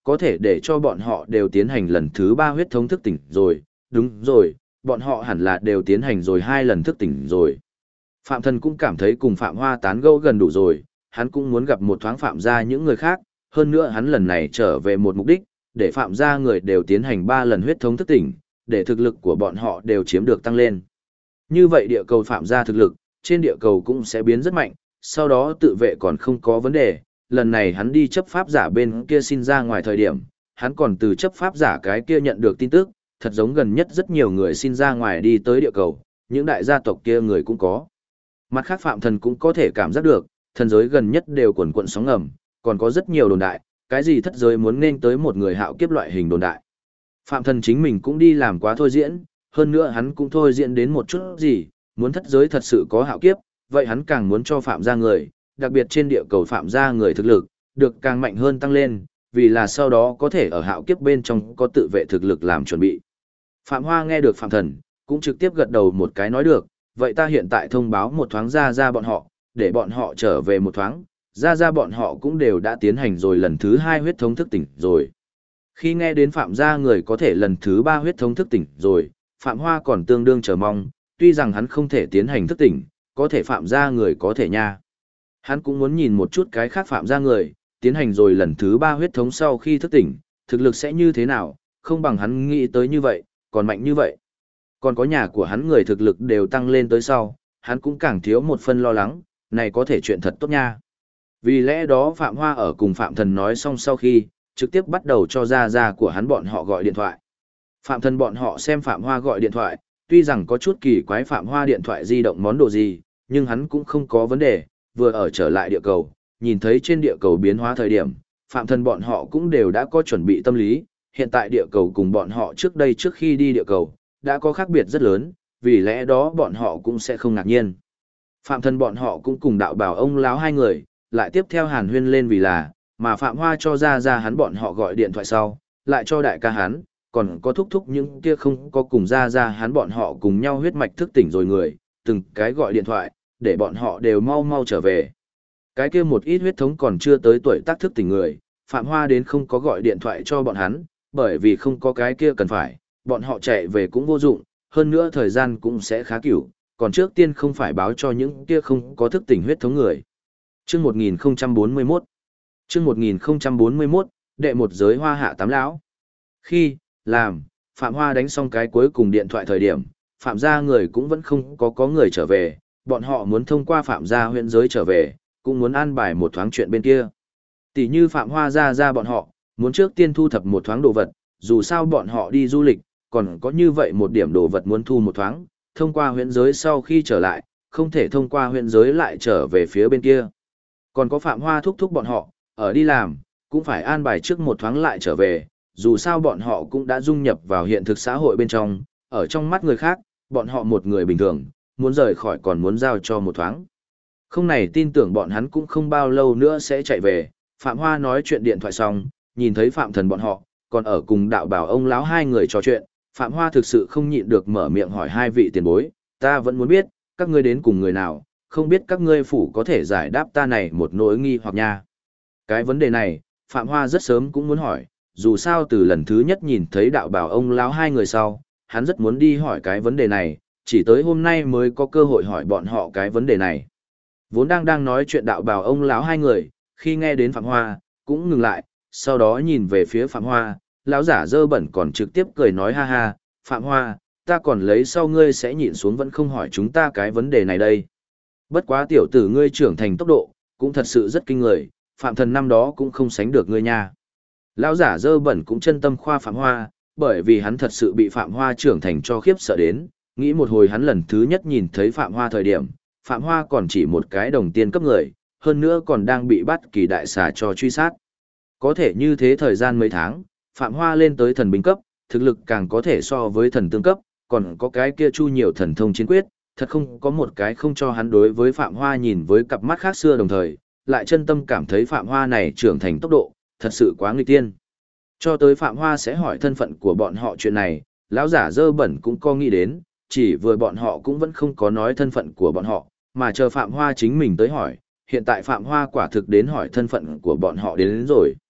có thể để cho bọn họ đều tiến hành lần thứ 3 huyết thống thức tỉnh rồi, đúng rồi, bọn họ hẳn là đều tiến hành rồi 2 lần thức tỉnh rồi. Phạm Thần cũng cảm thấy cùng Phạm Hoa tán gẫu gần đủ rồi, hắn cũng muốn gặp một thoáng Phạm gia những người khác, hơn nữa hắn lần này trở về một mục đích, để Phạm gia người đều tiến hành 3 lần huyết thống thức tỉnh, để thực lực của bọn họ đều chiếm được tăng lên. Như vậy địa cầu Phạm gia thực lực, trên địa cầu cũng sẽ biến rất mạnh, sau đó tự vệ còn không có vấn đề. Lần này hắn đi chấp pháp giả bên kia xin ra ngoài thời điểm, hắn còn từ chấp pháp giả cái kia nhận được tin tức, thật giống gần nhất rất nhiều người xin ra ngoài đi tới địa cầu, những đại gia tộc kia người cũng có. Mặt khác Phạm Thần cũng có thể cảm giác được, thần giới gần nhất đều quần quận sóng ngầm, còn có rất nhiều đồn đại, cái gì thất giới muốn nên tới một người hạo kiếp loại hình đồn đại. Phạm Thần chính mình cũng đi làm quá thôi diễn, hơn nữa hắn cũng thôi diễn đến một chút gì, muốn thất giới thật sự có hạo kiếp, vậy hắn càng muốn cho Phạm gia người, đặc biệt trên địa cầu Phạm gia người thực lực, được càng mạnh hơn tăng lên, vì là sau đó có thể ở hạo kiếp bên trong có tự vệ thực lực làm chuẩn bị. Phạm Hoa nghe được Phạm Thần, cũng trực tiếp gật đầu một cái nói được, vậy ta hiện tại thông báo một thoáng ra bọn họ, để bọn họ trở về một thoáng, ra bọn họ cũng đều đã tiến hành rồi lần thứ 2 huyết thống thức tỉnh rồi. Khi nghe đến Phạm gia người có thể lần thứ 3 huyết thống thức tỉnh rồi, Phạm Hoa còn tương đương chờ mong, tuy rằng hắn không thể tiến hành thức tỉnh, có thể Phạm gia người có thể nha. Hắn cũng muốn nhìn một chút cái khác Phạm gia người, tiến hành rồi lần thứ 3 huyết thống sau khi thức tỉnh, thực lực sẽ như thế nào, không bằng hắn nghĩ tới như vậy, còn mạnh như vậy. Còn có nhà của hắn người thực lực đều tăng lên tới sau, hắn cũng càng thiếu một phần lo lắng, này có thể chuyện thật tốt nha. Vì lẽ đó Phạm Hoa ở cùng Phạm Thần nói xong sau khi, trực tiếp bắt đầu cho gia của hắn bọn họ gọi điện thoại. Phạm Thần bọn họ xem Phạm Hoa gọi điện thoại, tuy rằng có chút kỳ quái Phạm Hoa điện thoại di động món đồ gì, nhưng hắn cũng không có vấn đề, vừa ở trở lại địa cầu, nhìn thấy trên địa cầu biến hóa thời điểm, Phạm Thần bọn họ cũng đều đã có chuẩn bị tâm lý, hiện tại địa cầu cùng bọn họ trước đây trước khi đi địa cầu, đã có khác biệt rất lớn, vì lẽ đó bọn họ cũng sẽ không ngạc nhiên. Phạm Thần bọn họ cũng cùng đạo bảo ông láo 2 người, lại tiếp theo hàn huyên lên vì là, mà Phạm Hoa cho ra hắn bọn họ gọi điện thoại sau, lại cho đại ca hắn, còn có thúc những kia không có cùng ra hắn bọn họ cùng nhau huyết mạch thức tỉnh rồi người, từng cái gọi điện thoại, để bọn họ đều mau trở về. Cái kia một ít huyết thống còn chưa tới tuổi tác thức tỉnh người, Phạm Hoa đến không có gọi điện thoại cho bọn hắn, bởi vì không có cái kia cần phải, bọn họ chạy về cũng vô dụng, hơn nữa thời gian cũng sẽ khá cửu, còn trước tiên không phải báo cho những kia không có thức tỉnh huyết thống người. Chương 1041 Chương 1041, đệ một giới hoa hạ tám lão. Khi, làm, Phạm Hoa đánh xong cái cuối cùng điện thoại thời điểm, Phạm gia người cũng vẫn không có người trở về, bọn họ muốn thông qua Phạm gia huyện giới trở về, cũng muốn an bài một thoáng chuyện bên kia. Tỷ như Phạm Hoa ra bọn họ, muốn trước tiên thu thập một thoáng đồ vật, dù sao bọn họ đi du lịch, còn có như vậy một điểm đồ vật muốn thu một thoáng, thông qua huyện giới sau khi trở lại, không thể thông qua huyện giới lại trở về phía bên kia. Còn có Phạm Hoa thúc bọn họ, ở đi làm, cũng phải an bài trước một thoáng lại trở về, dù sao bọn họ cũng đã dung nhập vào hiện thực xã hội bên trong, ở trong mắt người khác, bọn họ một người bình thường, muốn rời khỏi còn muốn giao cho một thoáng. Không này tin tưởng bọn hắn cũng không bao lâu nữa sẽ chạy về, Phạm Hoa nói chuyện điện thoại xong, nhìn thấy Phạm Thần bọn họ, còn ở cùng đạo bảo ông lão 2 người trò chuyện, Phạm Hoa thực sự không nhịn được mở miệng hỏi 2 vị tiền bối, ta vẫn muốn biết, các ngươi đến cùng người nào, không biết các ngươi phủ có thể giải đáp ta này một nỗi nghi hoặc nha. Cái vấn đề này, Phạm Hoa rất sớm cũng muốn hỏi, dù sao từ lần thứ nhất nhìn thấy đạo bảo ông lão 2 người sau, hắn rất muốn đi hỏi cái vấn đề này, chỉ tới hôm nay mới có cơ hội hỏi bọn họ cái vấn đề này. Vốn đang nói chuyện đạo bảo ông lão 2 người, khi nghe đến Phạm Hoa, cũng ngừng lại, sau đó nhìn về phía Phạm Hoa, lão giả dơ bẩn còn trực tiếp cười nói ha ha, Phạm Hoa, ta còn lấy sau ngươi sẽ nhịn xuống vẫn không hỏi chúng ta cái vấn đề này đây. Bất quá tiểu tử ngươi trưởng thành tốc độ, cũng thật sự rất kinh người, Phạm Thần năm đó cũng không sánh được ngươi nha. Lão giả dơ bẩn cũng chân tâm khoa Phạm Hoa, bởi vì hắn thật sự bị Phạm Hoa trưởng thành cho khiếp sợ đến, nghĩ một hồi hắn lần thứ nhất nhìn thấy Phạm Hoa thời điểm, Phạm Hoa còn chỉ một cái đồng tiên cấp người, hơn nữa còn đang bị bắt kỳ đại xà cho truy sát. Có thể như thế thời gian mấy tháng, Phạm Hoa lên tới thần binh cấp, thực lực càng có thể so với thần tương cấp, còn có cái kia chu nhiều thần thông chiến quyết, thật không có một cái không cho hắn đối với Phạm Hoa nhìn với cặp mắt khác xưa đồng thời, lại chân tâm cảm thấy Phạm Hoa này trưởng thành tốc độ, thật sự quá nghịch tiên. Cho tới Phạm Hoa sẽ hỏi thân phận của bọn họ chuyện này, lão giả dơ bẩn cũng có nghĩ đến, chỉ vừa bọn họ cũng vẫn không có nói thân phận của bọn họ, mà chờ Phạm Hoa chính mình tới hỏi, hiện tại Phạm Hoa quả thực đến hỏi thân phận của bọn họ đến rồi.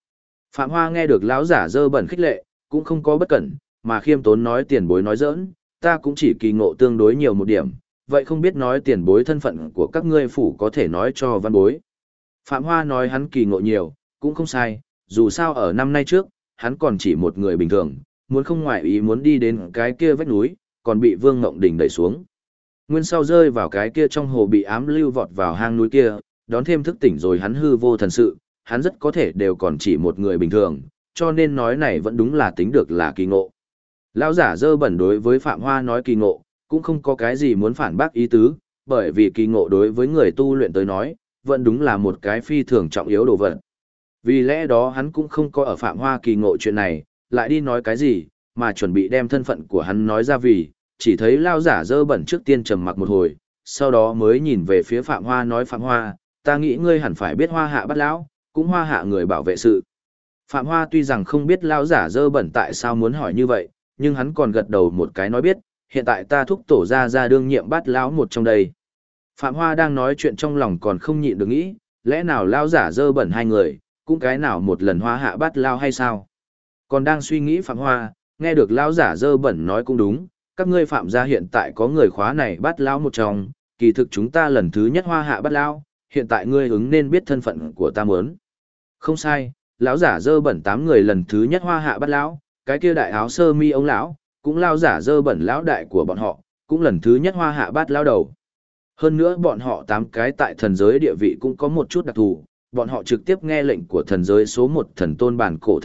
Phạm Hoa nghe được lão giả dơ bẩn khích lệ, cũng không có bất cẩn, mà khiêm tốn nói tiền bối nói giỡn, ta cũng chỉ kỳ ngộ tương đối nhiều một điểm, vậy không biết nói tiền bối thân phận của các ngươi phủ có thể nói cho văn bối. Phạm Hoa nói hắn kỳ ngộ nhiều, cũng không sai, dù sao ở năm nay trước, hắn còn chỉ một người bình thường, muốn không ngoại ý muốn đi đến cái kia vách núi, còn bị Vương Ngộng Đình đẩy xuống. Nguyên sau rơi vào cái kia trong hồ bị ám lưu vọt vào hang núi kia, đón thêm thức tỉnh rồi hắn hư vô thần sự, hắn rất có thể đều còn chỉ một người bình thường, cho nên nói này vẫn đúng là tính được là kỳ ngộ. Lão giả dơ bẩn đối với Phạm Hoa nói kỳ ngộ, cũng không có cái gì muốn phản bác ý tứ, bởi vì kỳ ngộ đối với người tu luyện tới nói, vẫn đúng là một cái phi thường trọng yếu đồ vật. Vì lẽ đó hắn cũng không có ở Phạm Hoa kỳ ngộ chuyện này, lại đi nói cái gì, mà chuẩn bị đem thân phận của hắn nói ra vì, chỉ thấy lao giả dơ bẩn trước tiên trầm mặc một hồi, sau đó mới nhìn về phía Phạm Hoa nói Phạm Hoa, ta nghĩ ngươi hẳn phải biết Hoa Hạ Bát Lão, cũng Hoa Hạ người bảo vệ sự. Phạm Hoa tuy rằng không biết lao giả dơ bẩn tại sao muốn hỏi như vậy, nhưng hắn còn gật đầu một cái nói biết, hiện tại ta thúc tổ ra đương nhiệm Bát Lão một trong đây. Phạm Hoa đang nói chuyện trong lòng còn không nhịn được nghĩ, lẽ nào lao giả dơ bẩn hai người, cũng cái nào một lần Hoa Hạ Bát Lão hay sao? Còn đang suy nghĩ Phạm Hoa, nghe được lao giả dơ bẩn nói cũng đúng, các ngươi Phạm gia hiện tại có người khóa này Bát Lão một trong, kỳ thực chúng ta lần thứ nhất Hoa Hạ Bát Lão, hiện tại ngươi ứng nên biết thân phận của ta muốn. Không sai, lão giả dơ bẩn 8 người lần thứ nhất Hoa Hạ Bát Lão, cái kia đại áo sơ mi ông lão, cũng lao giả dơ bẩn lão đại của bọn họ, cũng lần thứ nhất Hoa Hạ Bát Lão đầu. Hơn nữa bọn họ 8 cái tại thần giới địa vị cũng có một chút đặc thù, bọn họ trực tiếp nghe lệnh của thần giới số 1 thần tôn bản cổ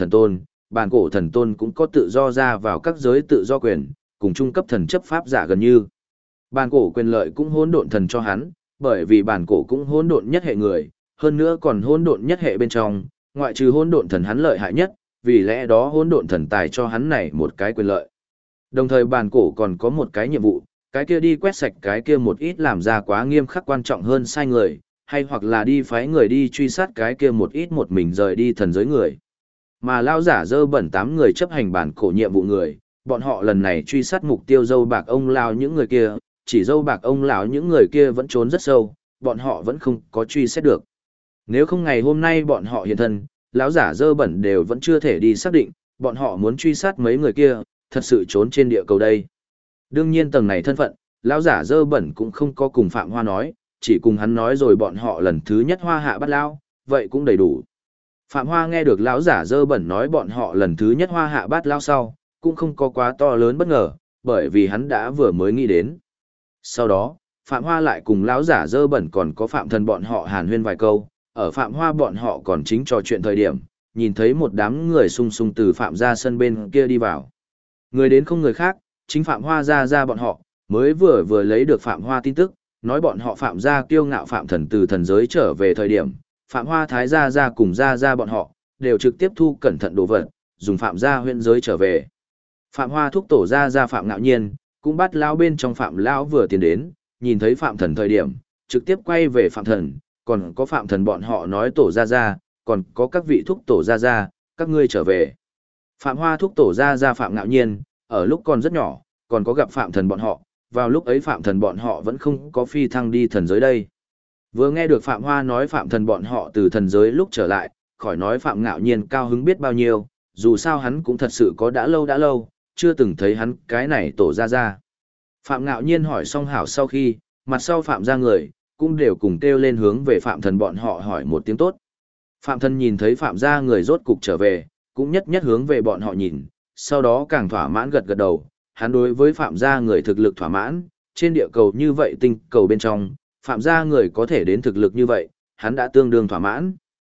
thần tôn cũng có tự do ra vào các giới tự do quyền, cùng trung cấp thần chấp pháp giả gần như. Bản cổ quyền lợi cũng hỗn độn thần cho hắn, bởi vì bản cổ cũng hỗn độn nhất hệ người, hơn nữa còn hỗn độn nhất hệ bên trong, ngoại trừ hỗn độn thần hắn lợi hại nhất, vì lẽ đó hỗn độn thần tài cho hắn này một cái quyền lợi. Đồng thời bản cổ còn có một cái nhiệm vụ, cái kia đi quét sạch cái kia một ít làm ra quá nghiêm khắc quan trọng hơn sai người, hay hoặc là đi phái người đi truy sát cái kia một ít một mình rời đi thần giới người. Mà lao giả dơ bẩn 8 người chấp hành bản cổ nhiệm vụ người, bọn họ lần này truy sát mục tiêu dâu bạc ông lao những người kia, chỉ dâu bạc ông lão những người kia vẫn trốn rất sâu, bọn họ vẫn không có truy xét được. Nếu không ngày hôm nay bọn họ hiện thân, lão giả dơ bẩn đều vẫn chưa thể đi xác định, bọn họ muốn truy sát mấy người kia, thật sự trốn trên địa cầu đây. Đương nhiên tầng này thân phận, lão giả dơ bẩn cũng không có cùng Phạm Hoa nói, chỉ cùng hắn nói rồi bọn họ lần thứ nhất Hoa Hạ Bát Lão, vậy cũng đầy đủ. Phạm Hoa nghe được lão giả dơ bẩn nói bọn họ lần thứ nhất Hoa Hạ Bát Lão sau, cũng không có quá to lớn bất ngờ, bởi vì hắn đã vừa mới nghĩ đến. Sau đó, Phạm Hoa lại cùng lão giả dơ bẩn còn có Phạm Thần bọn họ hàn huyên vài câu, ở Phạm Hoa bọn họ còn chính trò chuyện thời điểm, nhìn thấy một đám người sung sung từ Phạm gia sân bên kia đi vào. Người đến không người khác, chính Phạm Hoa ra bọn họ, mới vừa lấy được Phạm Hoa tin tức, nói bọn họ Phạm gia kiêu ngạo Phạm Thần từ thần giới trở về thời điểm, Phạm Hoa thái gia cùng ra bọn họ, đều trực tiếp thu cẩn thận đồ vật, dùng Phạm gia huyện giới trở về. Phạm Hoa thúc tổ ra Phạm Ngạo Nhiên, cũng bắt lão bên trong Phạm lão vừa tiến đến, nhìn thấy Phạm Thần thời điểm, trực tiếp quay về Phạm Thần, còn có Phạm Thần bọn họ nói tổ ra, còn có các vị thúc tổ ra, các ngươi trở về. Phạm Hoa thúc tổ ra Phạm Ngạo Nhiên, ở lúc còn rất nhỏ, còn có gặp Phạm Thần bọn họ, vào lúc ấy Phạm Thần bọn họ vẫn không có phi thăng đi thần giới đây. Vừa nghe được Phạm Hoa nói Phạm Thần bọn họ từ thần giới lúc trở lại, khỏi nói Phạm Ngạo Nhiên cao hứng biết bao nhiêu, dù sao hắn cũng thật sự có đã lâu, chưa từng thấy hắn cái này tổ ra. Phạm Ngạo Nhiên hỏi xong hảo sau khi, mặt sau Phạm ra người, cũng đều cùng kêu lên hướng về Phạm Thần bọn họ hỏi một tiếng tốt. Phạm Thần nhìn thấy Phạm ra người rốt cục trở về, cũng nhất hướng về bọn họ nhìn, sau đó càng thỏa mãn gật đầu, hắn đối với Phạm gia người thực lực thỏa mãn, trên địa cầu như vậy tinh cầu bên trong, Phạm gia người có thể đến thực lực như vậy, hắn đã tương đương thỏa mãn.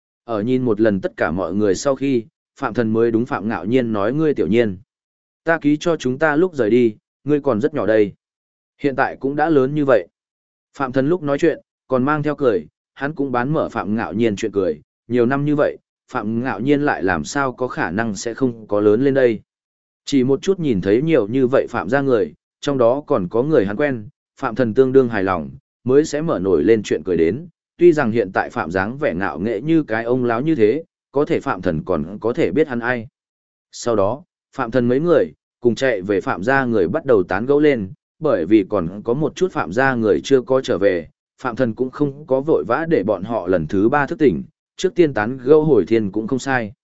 Ở nhìn một lần tất cả mọi người sau khi, Phạm Thần mới đúng Phạm Ngạo Nhiên nói ngươi tiểu nhiên. Ta ký cho chúng ta lúc rời đi, ngươi còn rất nhỏ đây. Hiện tại cũng đã lớn như vậy. Phạm Thần lúc nói chuyện, còn mang theo cười, hắn cũng bán mở Phạm Ngạo Nhiên chuyện cười, nhiều năm như vậy, Phạm Ngạo Nhiên lại làm sao có khả năng sẽ không có lớn lên đây. Chỉ một chút nhìn thấy nhiều như vậy Phạm gia người, trong đó còn có người hắn quen, Phạm Thần tương đương hài lòng, mới sẽ mở nổi lên chuyện cười đến. Tuy rằng hiện tại Phạm dáng vẻ ngạo nghệ như cái ông láo như thế, có thể Phạm Thần còn có thể biết hắn ai. Sau đó, Phạm Thần mấy người, cùng chạy về Phạm gia người bắt đầu tán gẫu lên, bởi vì còn có một chút Phạm gia người chưa có trở về, Phạm Thần cũng không có vội vã để bọn họ lần thứ 3 thức tỉnh, trước tiên tán gẫu hồi thiên cũng không sai.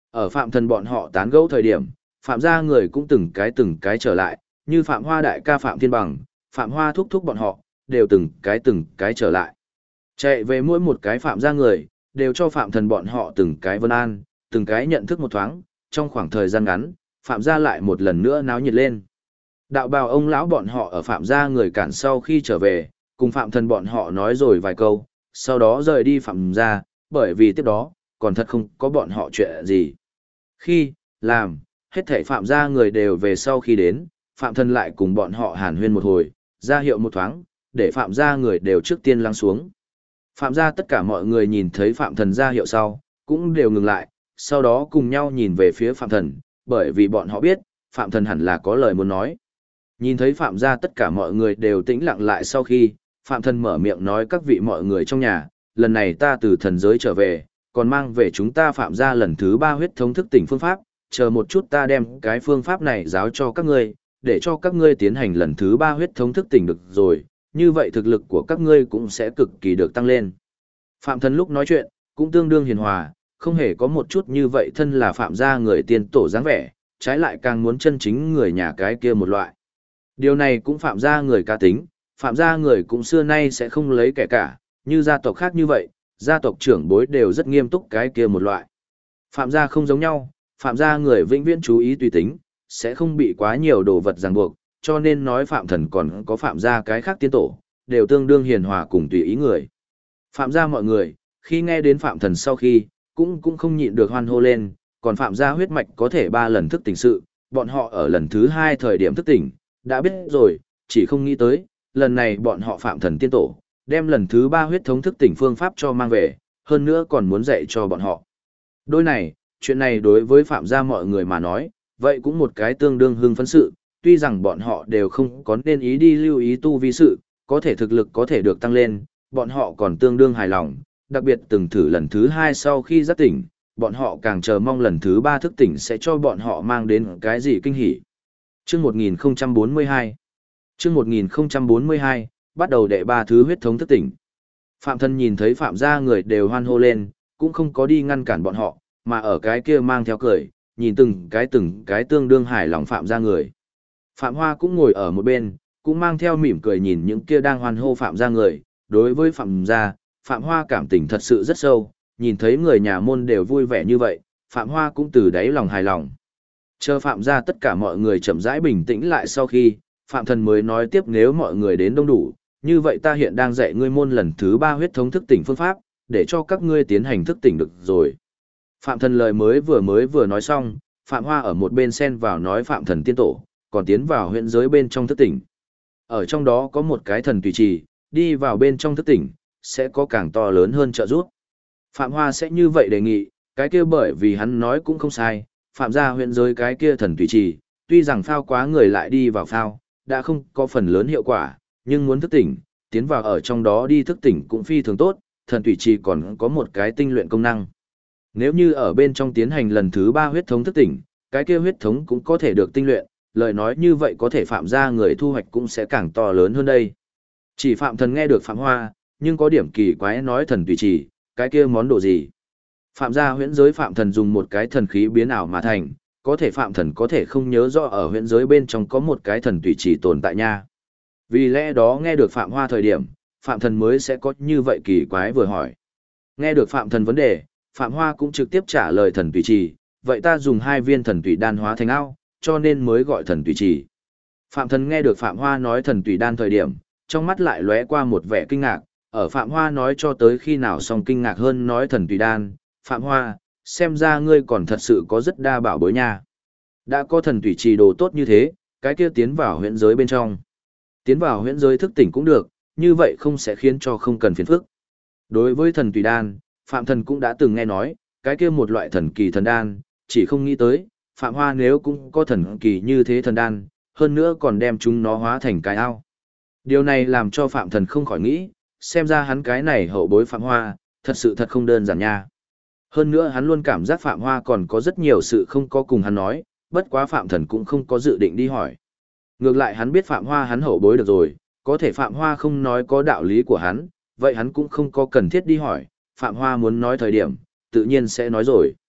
Ở Phạm Thần bọn họ tán gẫu thời điểm, Phạm gia người cũng từng cái trở lại, như Phạm Hoa đại ca Phạm Thiên Bằng, Phạm Hoa thúc thúc bọn họ, đều từng cái trở lại. Chạy về mỗi một cái Phạm gia người, đều cho Phạm Thần bọn họ từng cái vân an, từng cái nhận thức một thoáng, trong khoảng thời gian ngắn, Phạm gia lại một lần nữa náo nhiệt lên. Đạo bào ông lão bọn họ ở Phạm gia người cản sau khi trở về, cùng Phạm Thần bọn họ nói rồi vài câu, sau đó rời đi Phạm gia, bởi vì tiếp đó, còn thật không có bọn họ chuyện gì. Khi, làm, hết thảy Phạm gia người đều về sau khi đến, Phạm Thần lại cùng bọn họ hàn huyên một hồi, ra hiệu một thoáng, để Phạm gia người đều trước tiên lắng xuống. Phạm gia tất cả mọi người nhìn thấy Phạm Thần ra hiệu sau, cũng đều ngừng lại, sau đó cùng nhau nhìn về phía Phạm Thần, bởi vì bọn họ biết, Phạm Thần hẳn là có lời muốn nói. Nhìn thấy Phạm gia tất cả mọi người đều tĩnh lặng lại sau khi, Phạm Thần mở miệng nói các vị mọi người trong nhà, lần này ta từ thần giới trở về, còn mang về chúng ta Phạm gia lần thứ 3 huyết thống thức tỉnh phương pháp, chờ một chút ta đem cái phương pháp này giáo cho các ngươi, để cho các ngươi tiến hành lần thứ 3 huyết thống thức tỉnh được rồi, như vậy thực lực của các ngươi cũng sẽ cực kỳ được tăng lên. Phạm Thần lúc nói chuyện, cũng tương đương hiền hòa, không hề có một chút như vậy thân là Phạm gia người tiên tổ dáng vẻ, trái lại càng muốn chân chính người nhà cái kia một loại. Điều này cũng Phạm gia người cá tính, Phạm gia người cũng xưa nay sẽ không lấy kẻ cả, như gia tộc khác như vậy, gia tộc trưởng bối đều rất nghiêm túc cái kia một loại. Phạm gia không giống nhau, Phạm gia người vĩnh viễn chú ý tùy tính, sẽ không bị quá nhiều đồ vật ràng buộc, cho nên nói Phạm Thần còn có Phạm gia cái khác tiên tổ, đều tương đương hiền hòa cùng tùy ý người. Phạm gia mọi người, khi nghe đến Phạm Thần sau khi, cũng không nhịn được hoan hô lên, còn Phạm gia huyết mạch có thể 3 lần thức tỉnh sự, bọn họ ở lần thứ 2 thời điểm thức tỉnh, đã biết rồi, chỉ không nghĩ tới, lần này bọn họ Phạm Thần tiên tổ, đem lần thứ 3 huyết thống thức tỉnh phương pháp cho mang về, hơn nữa còn muốn dạy cho bọn họ. Đôi này, chuyện này đối với Phạm gia mọi người mà nói, vậy cũng một cái tương đương hưng phấn sự, tuy rằng bọn họ đều không có nên ý đi lưu ý tu vi sự, có thể thực lực có thể được tăng lên, bọn họ còn tương đương hài lòng, đặc biệt từng thử lần thứ 2 sau khi giác tỉnh, bọn họ càng chờ mong lần thứ 3 thức tỉnh sẽ cho bọn họ mang đến cái gì kinh hỉ. Chương 1042 Chương 1042, bắt đầu đệ 3 thứ huyết thống thức tỉnh. Phạm Thần nhìn thấy Phạm gia người đều hoan hô lên, cũng không có đi ngăn cản bọn họ, mà ở cái kia mang theo cười, nhìn từng cái tương đương hài lòng Phạm gia người. Phạm Hoa cũng ngồi ở một bên, cũng mang theo mỉm cười nhìn những kia đang hoan hô Phạm gia người. Đối với Phạm gia, Phạm Hoa cảm tình thật sự rất sâu, nhìn thấy người nhà môn đều vui vẻ như vậy, Phạm Hoa cũng từ đáy lòng hài lòng. Chờ Phạm gia tất cả mọi người chậm rãi bình tĩnh lại sau khi, Phạm Thần mới nói tiếp nếu mọi người đến đông đủ, như vậy ta hiện đang dạy ngươi môn lần thứ 3 huyết thống thức tỉnh phương pháp, để cho các ngươi tiến hành thức tỉnh được rồi. Phạm Thần lời mới vừa nói xong, Phạm Hoa ở một bên xen vào nói Phạm Thần tiên tổ, còn tiến vào huyện giới bên trong thức tỉnh. Ở trong đó có một cái thần tùy trì, đi vào bên trong thức tỉnh, sẽ có càng to lớn hơn trợ giúp. Phạm Hoa sẽ như vậy đề nghị, cái kia bởi vì hắn nói cũng không sai, Phạm gia huyện giới cái kia thần tùy trì, tuy rằng phao quá người lại đi vào phao, đã không có phần lớn hiệu quả, nhưng muốn thức tỉnh, tiến vào ở trong đó đi thức tỉnh cũng phi thường tốt, thần tùy trì còn có một cái tinh luyện công năng. Nếu như ở bên trong tiến hành lần thứ 3 huyết thống thức tỉnh, cái kia huyết thống cũng có thể được tinh luyện, lời nói như vậy có thể Phạm gia người thu hoạch cũng sẽ càng to lớn hơn đây. Chỉ Phạm Thần nghe được Phạm Hoa, nhưng có điểm kỳ quái nói thần tùy trì, cái kia món đồ gì? Phạm gia huyễn giới Phạm Thần dùng một cái thần khí biến ảo mà thành, có thể Phạm Thần có thể không nhớ rõ ở huyễn giới bên trong có một cái thần tùy trì tồn tại nha. Vì lẽ đó nghe được Phạm Hoa thời điểm, Phạm Thần mới sẽ có như vậy kỳ quái vừa hỏi. Nghe được Phạm Thần vấn đề, Phạm Hoa cũng trực tiếp trả lời thần tùy trì, vậy ta dùng 2 viên thần tùy đan hóa thành ao, cho nên mới gọi thần tùy trì. Phạm Thần nghe được Phạm Hoa nói thần tùy đan thời điểm, trong mắt lại lóe qua một vẻ kinh ngạc, ở Phạm Hoa nói cho tới khi nào xong kinh ngạc hơn nói thần tùy đan, Phạm Hoa, xem ra ngươi còn thật sự có rất đa bảo bối nha. Đã có thần tùy trì đồ tốt như thế, cái kia tiến vào huyễn giới bên trong. Tiến vào huyễn giới thức tỉnh cũng được, như vậy không sẽ khiến cho không cần phiền phức. Đối với thần tùy đan, Phạm Thần cũng đã từng nghe nói, cái kia một loại thần kỳ thần đan, chỉ không nghĩ tới, Phạm Hoa nếu cũng có thần kỳ như thế thần đan, hơn nữa còn đem chúng nó hóa thành cái ao. Điều này làm cho Phạm Thần không khỏi nghĩ, xem ra hắn cái này hậu bối Phạm Hoa, thật sự thật không đơn giản nha. Hơn nữa hắn luôn cảm giác Phạm Hoa còn có rất nhiều sự không có cùng hắn nói, bất quá Phạm Thần cũng không có dự định đi hỏi. Ngược lại hắn biết Phạm Hoa hắn hậu bối được rồi, có thể Phạm Hoa không nói có đạo lý của hắn, vậy hắn cũng không có cần thiết đi hỏi, Phạm Hoa muốn nói thời điểm, tự nhiên sẽ nói rồi.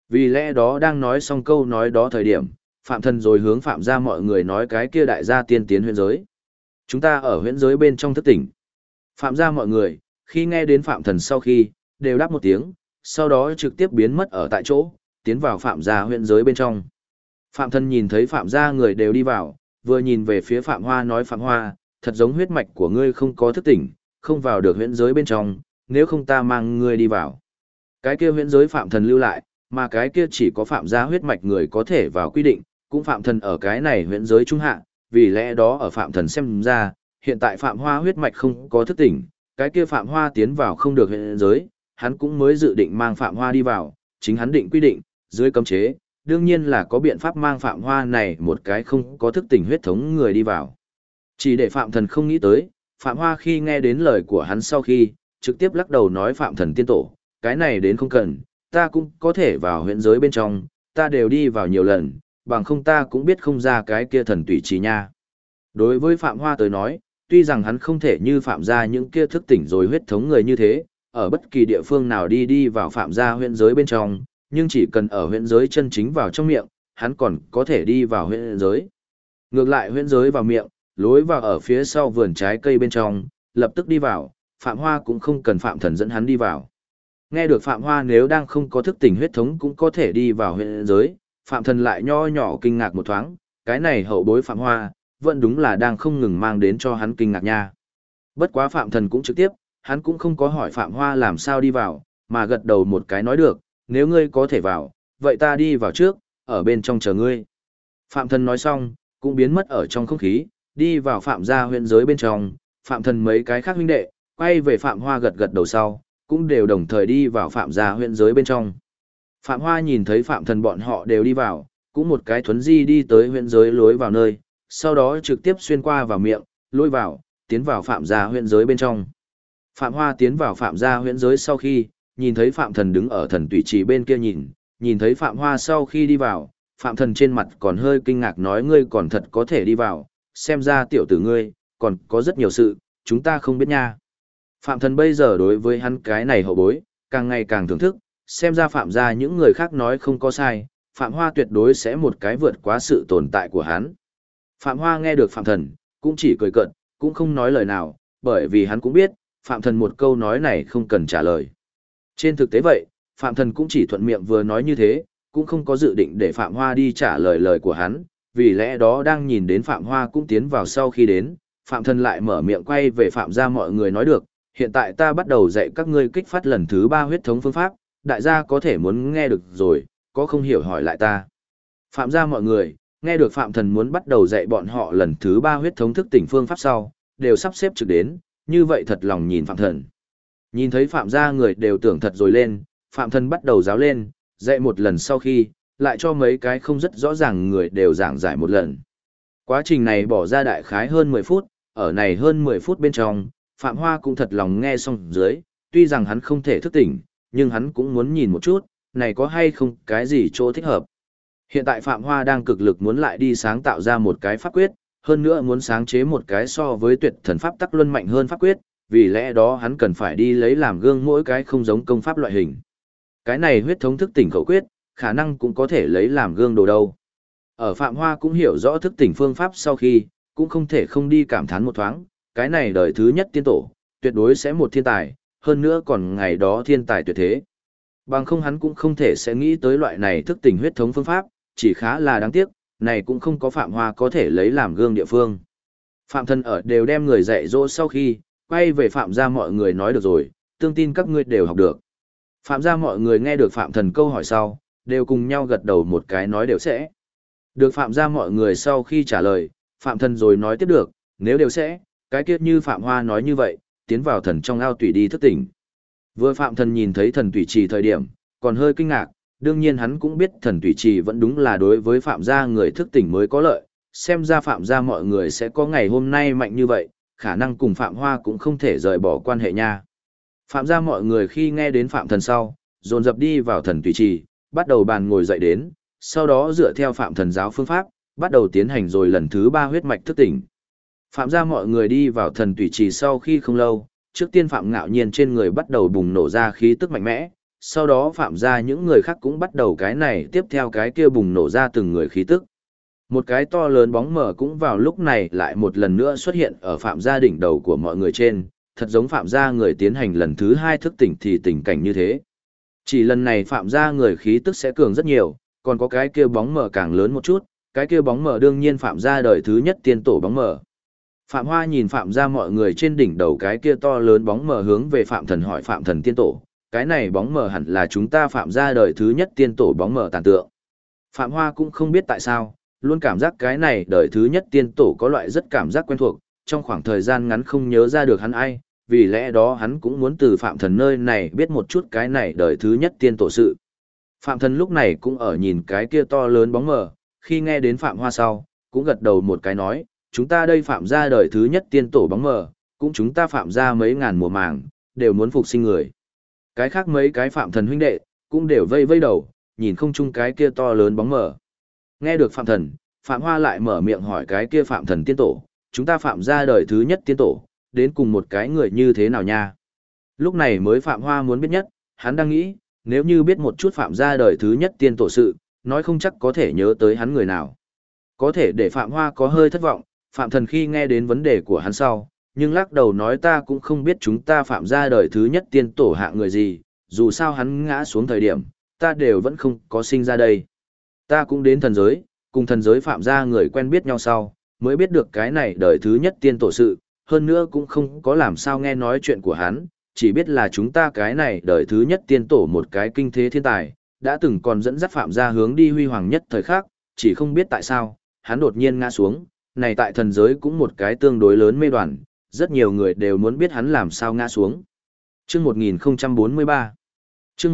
Vì lẽ đó đang nói xong câu nói đó thời điểm, Phạm Thần rồi hướng Phạm gia mọi người nói cái kia đại gia tiên tiến huyễn giới. Chúng ta ở huyễn giới bên trong thức tỉnh. Phạm gia mọi người, khi nghe đến Phạm Thần sau khi, đều đáp một tiếng, sau đó trực tiếp biến mất ở tại chỗ, tiến vào Phạm gia huyễn giới bên trong. Phạm Thần nhìn thấy Phạm gia người đều đi vào, vừa nhìn về phía Phạm Hoa nói Phạm Hoa, thật giống huyết mạch của ngươi không có thức tỉnh, không vào được huyễn giới bên trong, nếu không ta mang ngươi đi vào. Cái kia huyễn giới Phạm Thần lưu lại, mà cái kia chỉ có Phạm gia huyết mạch người có thể vào quy định, cũng Phạm Thần ở cái này huyễn giới trung hạ, vì lẽ đó ở Phạm Thần xem ra, hiện tại Phạm Hoa huyết mạch không có thức tỉnh, cái kia Phạm Hoa tiến vào không được huyễn giới, hắn cũng mới dự định mang Phạm Hoa đi vào, chính hắn định quy định, dưới cấm chế, đương nhiên là có biện pháp mang Phạm Hoa này một cái không có thức tỉnh huyết thống người đi vào. Chỉ để Phạm Thần không nghĩ tới, Phạm Hoa khi nghe đến lời của hắn sau khi, trực tiếp lắc đầu nói Phạm Thần tiên tổ, cái này đến không cần, ta cũng có thể vào huyễn giới bên trong, ta đều đi vào nhiều lần, bằng không ta cũng biết không ra cái kia thần tùy trì nha. Đối với Phạm Hoa tới nói, tuy rằng hắn không thể như Phạm gia những kia thức tỉnh rồi huyết thống người như thế, ở bất kỳ địa phương nào đi vào Phạm gia huyễn giới bên trong, nhưng chỉ cần ở huyễn giới chân chính vào trong miệng, hắn còn có thể đi vào huyễn giới. Ngược lại huyễn giới vào miệng, lối vào ở phía sau vườn trái cây bên trong, lập tức đi vào, Phạm Hoa cũng không cần Phạm Thần dẫn hắn đi vào. Nghe được Phạm Hoa nếu đang không có thức tỉnh huyết thống cũng có thể đi vào huyễn giới, Phạm Thần lại nho nhỏ kinh ngạc một thoáng, cái này hậu bối Phạm Hoa, vẫn đúng là đang không ngừng mang đến cho hắn kinh ngạc nha. Bất quá Phạm Thần cũng trực tiếp, hắn cũng không có hỏi Phạm Hoa làm sao đi vào, mà gật đầu một cái nói được, nếu ngươi có thể vào, vậy ta đi vào trước, ở bên trong chờ ngươi. Phạm Thần nói xong, cũng biến mất ở trong không khí, đi vào Phạm gia huyễn giới bên trong, Phạm Thần mấy cái khác huynh đệ, quay về Phạm Hoa gật gật đầu sau, cũng đều đồng thời đi vào Phạm gia huyễn giới bên trong. Phạm Hoa nhìn thấy Phạm Thần bọn họ đều đi vào, cũng một cái thuấn di đi tới huyễn giới lối vào nơi, sau đó trực tiếp xuyên qua vào miệng, lối vào, tiến vào Phạm gia huyễn giới bên trong. Phạm Hoa tiến vào Phạm gia huyễn giới sau khi, nhìn thấy Phạm Thần đứng ở thần tùy trì bên kia nhìn thấy Phạm Hoa sau khi đi vào, Phạm Thần trên mặt còn hơi kinh ngạc nói ngươi còn thật có thể đi vào, xem ra tiểu tử ngươi, còn có rất nhiều sự, chúng ta không biết nha. Phạm Thần bây giờ đối với hắn cái này hậu bối, càng ngày càng thưởng thức, xem ra Phạm gia những người khác nói không có sai, Phạm Hoa tuyệt đối sẽ một cái vượt quá sự tồn tại của hắn. Phạm Hoa nghe được Phạm Thần, cũng chỉ cười cợt, cũng không nói lời nào, bởi vì hắn cũng biết, Phạm Thần một câu nói này không cần trả lời. Trên thực tế vậy, Phạm Thần cũng chỉ thuận miệng vừa nói như thế, cũng không có dự định để Phạm Hoa đi trả lời lời của hắn, vì lẽ đó đang nhìn đến Phạm Hoa cũng tiến vào sau khi đến, Phạm Thần lại mở miệng quay về Phạm gia mọi người nói được, hiện tại ta bắt đầu dạy các ngươi kích phát lần thứ 3 huyết thống phương pháp, đại gia có thể muốn nghe được rồi, có không hiểu hỏi lại ta. Phạm gia mọi người, nghe được Phạm Thần muốn bắt đầu dạy bọn họ lần thứ 3 huyết thống thức tỉnh phương pháp sau, đều sắp xếp trực đến, như vậy thật lòng nhìn Phạm Thần. Nhìn thấy Phạm gia người đều tưởng thật rồi lên, Phạm Thần bắt đầu giáo lên, dạy một lần sau khi, lại cho mấy cái không rất rõ ràng người đều giảng giải một lần. Quá trình này bỏ ra đại khái hơn 10 phút, ở này hơn 10 phút bên trong, Phạm Hoa cũng thật lòng nghe xong dưới, tuy rằng hắn không thể thức tỉnh, nhưng hắn cũng muốn nhìn một chút, này có hay không cái gì chỗ thích hợp. Hiện tại Phạm Hoa đang cực lực muốn lại đi sáng tạo ra một cái pháp quyết, hơn nữa muốn sáng chế một cái so với tuyệt thần pháp tắc luân mạnh hơn pháp quyết, vì lẽ đó hắn cần phải đi lấy làm gương mỗi cái không giống công pháp loại hình. Cái này huyết thống thức tỉnh khẩu quyết, khả năng cũng có thể lấy làm gương đồ đâu. Ở Phạm Hoa cũng hiểu rõ thức tỉnh phương pháp sau khi, cũng không thể không đi cảm thán một thoáng, cái này đời thứ nhất tiên tổ, tuyệt đối sẽ một thiên tài, hơn nữa còn ngày đó thiên tài tuyệt thế. Bằng không hắn cũng không thể sẽ nghĩ tới loại này thức tỉnh huyết thống phương pháp, chỉ khá là đáng tiếc, này cũng không có Phạm Hoa có thể lấy làm gương địa phương. Phạm Thần ở đều đem người dạy dỗ sau khi, quay về Phạm gia mọi người nói được rồi, tương tin các ngươi đều học được. Phạm gia mọi người nghe được Phạm Thần câu hỏi sau, đều cùng nhau gật đầu một cái nói đều sẽ. Được Phạm gia mọi người sau khi trả lời, Phạm Thần rồi nói tiếp được, nếu đều sẽ, cái kiết như Phạm Hoa nói như vậy, tiến vào thần trong ao tùy đi thức tỉnh. Vừa Phạm Thần nhìn thấy thần tùy trì thời điểm, còn hơi kinh ngạc, đương nhiên hắn cũng biết thần tùy trì vẫn đúng là đối với Phạm gia người thức tỉnh mới có lợi, xem ra Phạm gia mọi người sẽ có ngày hôm nay mạnh như vậy, khả năng cùng Phạm Hoa cũng không thể rời bỏ quan hệ nha. Phạm gia mọi người khi nghe đến Phạm Thần sau, dồn dập đi vào thần tùy trì, bắt đầu bàn ngồi dậy đến, sau đó dựa theo Phạm Thần giáo phương pháp, bắt đầu tiến hành rồi lần thứ 3 huyết mạch thức tỉnh. Phạm gia mọi người đi vào thần tùy trì sau khi không lâu, trước tiên Phạm Ngạo Nhiên trên người bắt đầu bùng nổ ra khí tức mạnh mẽ, sau đó phạm gia những người khác cũng bắt đầu cái này tiếp theo cái kia bùng nổ ra từng người khí tức. Một cái to lớn bóng mờ cũng vào lúc này lại một lần nữa xuất hiện ở phạm gia đỉnh đầu của mọi người trên, thật giống phạm gia người tiến hành lần thứ 2 thức tỉnh thì tình cảnh như thế. Chỉ lần này phạm gia người khí tức sẽ cường rất nhiều, còn có cái kia bóng mờ càng lớn một chút, cái kia bóng mờ đương nhiên phạm gia đời thứ nhất tiên tổ bóng mờ. Phạm Hoa nhìn phạm gia mọi người trên đỉnh đầu cái kia to lớn bóng mờ hướng về phạm thần hỏi phạm thần tiên tổ, cái này bóng mờ hẳn là chúng ta phạm gia đời thứ nhất tiên tổ bóng mờ tàn tượng. Phạm Hoa cũng không biết tại sao, luôn cảm giác cái này đời thứ nhất tiên tổ có loại rất cảm giác quen thuộc, trong khoảng thời gian ngắn không nhớ ra được hắn ai, vì lẽ đó hắn cũng muốn từ phạm thần nơi này biết một chút cái này đời thứ nhất tiên tổ sự. Phạm thần lúc này cũng ở nhìn cái kia to lớn bóng mờ, khi nghe đến Phạm Hoa sau, cũng gật đầu một cái nói, chúng ta đây phạm gia đời thứ nhất tiên tổ bóng mờ, cũng chúng ta phạm gia mấy ngàn mùa màng, đều muốn phục sinh người. Cái khác mấy cái phạm thần huynh đệ, cũng đều vây vây đầu, nhìn không chung cái kia to lớn bóng mờ. Nghe được phạm thần, Phạm Hoa lại mở miệng hỏi cái kia phạm thần tiên tổ, chúng ta phạm gia đời thứ nhất tiên tổ, đến cùng một cái người như thế nào nha? Lúc này mới Phạm Hoa muốn biết nhất, hắn đang nghĩ, nếu như biết một chút phạm gia đời thứ nhất tiên tổ sự, nói không chắc có thể nhớ tới hắn người nào. Có thể để Phạm Hoa có hơi thất vọng, Phạm thần khi nghe đến vấn đề của hắn sau, nhưng lắc đầu nói ta cũng không biết chúng ta phạm gia đời thứ nhất tiên tổ hạ người gì, dù sao hắn ngã xuống thời điểm, ta đều vẫn không có sinh ra đây. Ta cũng đến thần giới, cùng thần giới phạm gia người quen biết nhau sau, mới biết được cái này đời thứ nhất tiên tổ sự, hơn nữa cũng không có làm sao nghe nói chuyện của hắn, chỉ biết là chúng ta cái này đời thứ nhất tiên tổ một cái kinh thế thiên tài, đã từng còn dẫn dắt phạm gia hướng đi huy hoàng nhất thời khắc, chỉ không biết tại sao, hắn đột nhiên ngã xuống, này tại thần giới cũng một cái tương đối lớn mê đoàn, rất nhiều người đều muốn biết hắn làm sao ngã xuống. Chương 1043 Chương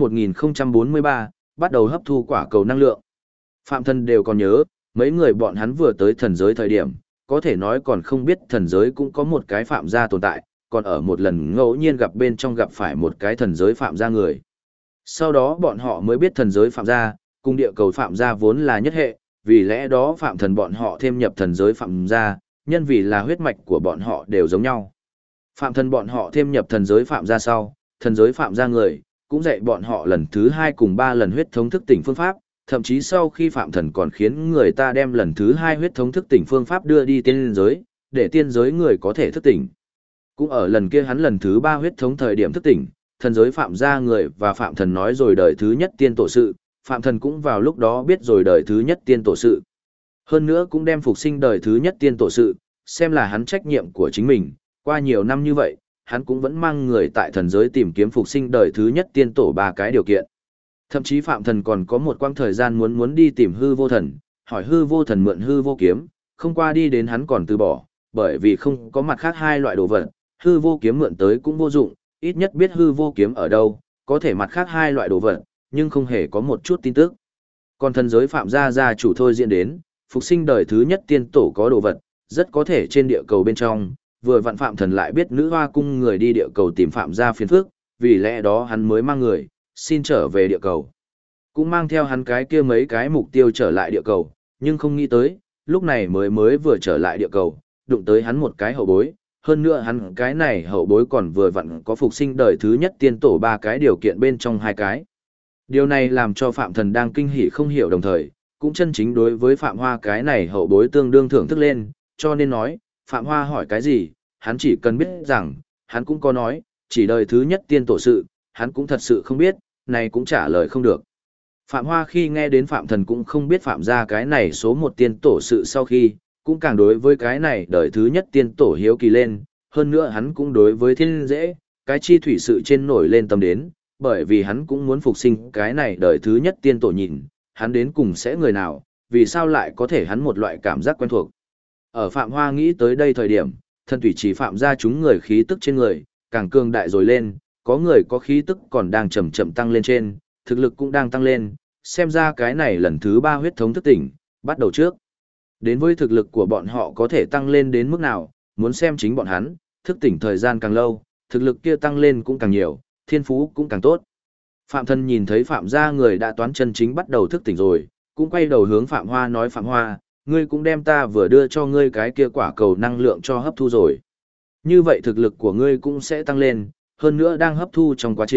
1043, bắt đầu hấp thu quả cầu năng lượng. Phạm thần đều còn nhớ, mấy người bọn hắn vừa tới thần giới thời điểm, có thể nói còn không biết thần giới cũng có một cái phạm gia tồn tại, còn ở một lần ngẫu nhiên gặp bên trong gặp phải một cái thần giới phạm gia người. Sau đó bọn họ mới biết thần giới phạm gia, cùng địa cầu phạm gia vốn là nhất hệ, vì lẽ đó phạm thần bọn họ thêm nhập thần giới phạm gia, nhân vì là huyết mạch của bọn họ đều giống nhau. Phạm thần bọn họ thêm nhập thần giới phạm gia sau, thần giới phạm gia người, cũng dạy bọn họ lần thứ 2 cùng 3 lần huyết thống thức tỉnh phương pháp, thậm chí sau khi phạm thần còn khiến người ta đem lần thứ 2 huyết thống thức tỉnh phương pháp đưa đi tiên giới, để tiên giới người có thể thức tỉnh. Cũng ở lần kia hắn lần thứ 3 huyết thống thời điểm thức tỉnh, thần giới phạm gia người và phạm thần nói rồi đời thứ nhất tiên tổ sự, phạm thần cũng vào lúc đó biết rồi đời thứ nhất tiên tổ sự. Hơn nữa cũng đem phục sinh đời thứ nhất tiên tổ sự, xem là hắn trách nhiệm của chính mình, qua nhiều năm như vậy, hắn cũng vẫn mang người tại thần giới tìm kiếm phục sinh đời thứ nhất tiên tổ 3 cái điều kiện. Thậm chí phạm thần còn có một quãng thời gian muốn đi tìm hư vô thần, hỏi hư vô thần mượn hư vô kiếm, không qua đi đến hắn còn từ bỏ, bởi vì không có mặt khác 2 loại đồ vật, hư vô kiếm mượn tới cũng vô dụng, ít nhất biết hư vô kiếm ở đâu, có thể mặt khác 2 loại đồ vật, nhưng không hề có một chút tin tức. Còn thần giới phạm gia chủ thôi diễn đến, phục sinh đời thứ nhất tiên tổ có đồ vật, rất có thể trên địa cầu bên trong, vừa vặn phạm thần lại biết nữ hoa cung người đi địa cầu tìm phạm gia phiền phức, vì lẽ đó hắn mới mang người, xin trở về địa cầu. Cũng mang theo hắn cái kia mấy cái mục tiêu trở lại địa cầu, nhưng không nghĩ tới, lúc này mới vừa trở lại địa cầu, đụng tới hắn một cái hậu bối, hơn nữa hắn cái này hậu bối còn vừa vặn có phục sinh đời thứ nhất tiên tổ 3 cái điều kiện bên trong 2 cái. Điều này làm cho phạm thần đang kinh hỉ không hiểu đồng thời, cũng chân chính đối với Phạm Hoa cái này hậu bối tương đương thưởng thức lên, cho nên nói, Phạm Hoa hỏi cái gì, hắn chỉ cần biết rằng, hắn cũng có nói, chỉ đời thứ nhất tiên tổ sự, hắn cũng thật sự không biết, này cũng trả lời không được. Phạm Hoa khi nghe đến Phạm Thần cũng không biết Phạm gia cái này số 1 tiên tổ sự sau khi, cũng càng đối với cái này đời thứ nhất tiên tổ hiếu kỳ lên, hơn nữa hắn cũng đối với thiên dễ, cái chi thủy sự trên nổi lên tâm đến, bởi vì hắn cũng muốn phục sinh cái này đời thứ nhất tiên tổ nhìn, hắn đến cùng sẽ người nào, vì sao lại có thể hắn một loại cảm giác quen thuộc. Ở Phạm Hoa nghĩ tới đây thời điểm, thần thủy chỉ Phạm gia chúng người khí tức trên người, càng cường đại rồi lên, có người có khí tức còn đang chậm chậm tăng lên trên, thực lực cũng đang tăng lên, xem ra cái này lần thứ 3 huyết thống thức tỉnh, bắt đầu trước. Đến với thực lực của bọn họ có thể tăng lên đến mức nào, muốn xem chính bọn hắn, thức tỉnh thời gian càng lâu, thực lực kia tăng lên cũng càng nhiều, thiên phú cũng càng tốt. Phạm Thần nhìn thấy Phạm gia người đã toán chân chính bắt đầu thức tỉnh rồi, cũng quay đầu hướng Phạm Hoa nói Phạm Hoa, ngươi cũng đem ta vừa đưa cho ngươi cái kia quả cầu năng lượng cho hấp thu rồi. Như vậy thực lực của ngươi cũng sẽ tăng lên, hơn nữa đang hấp thu trong quá trình,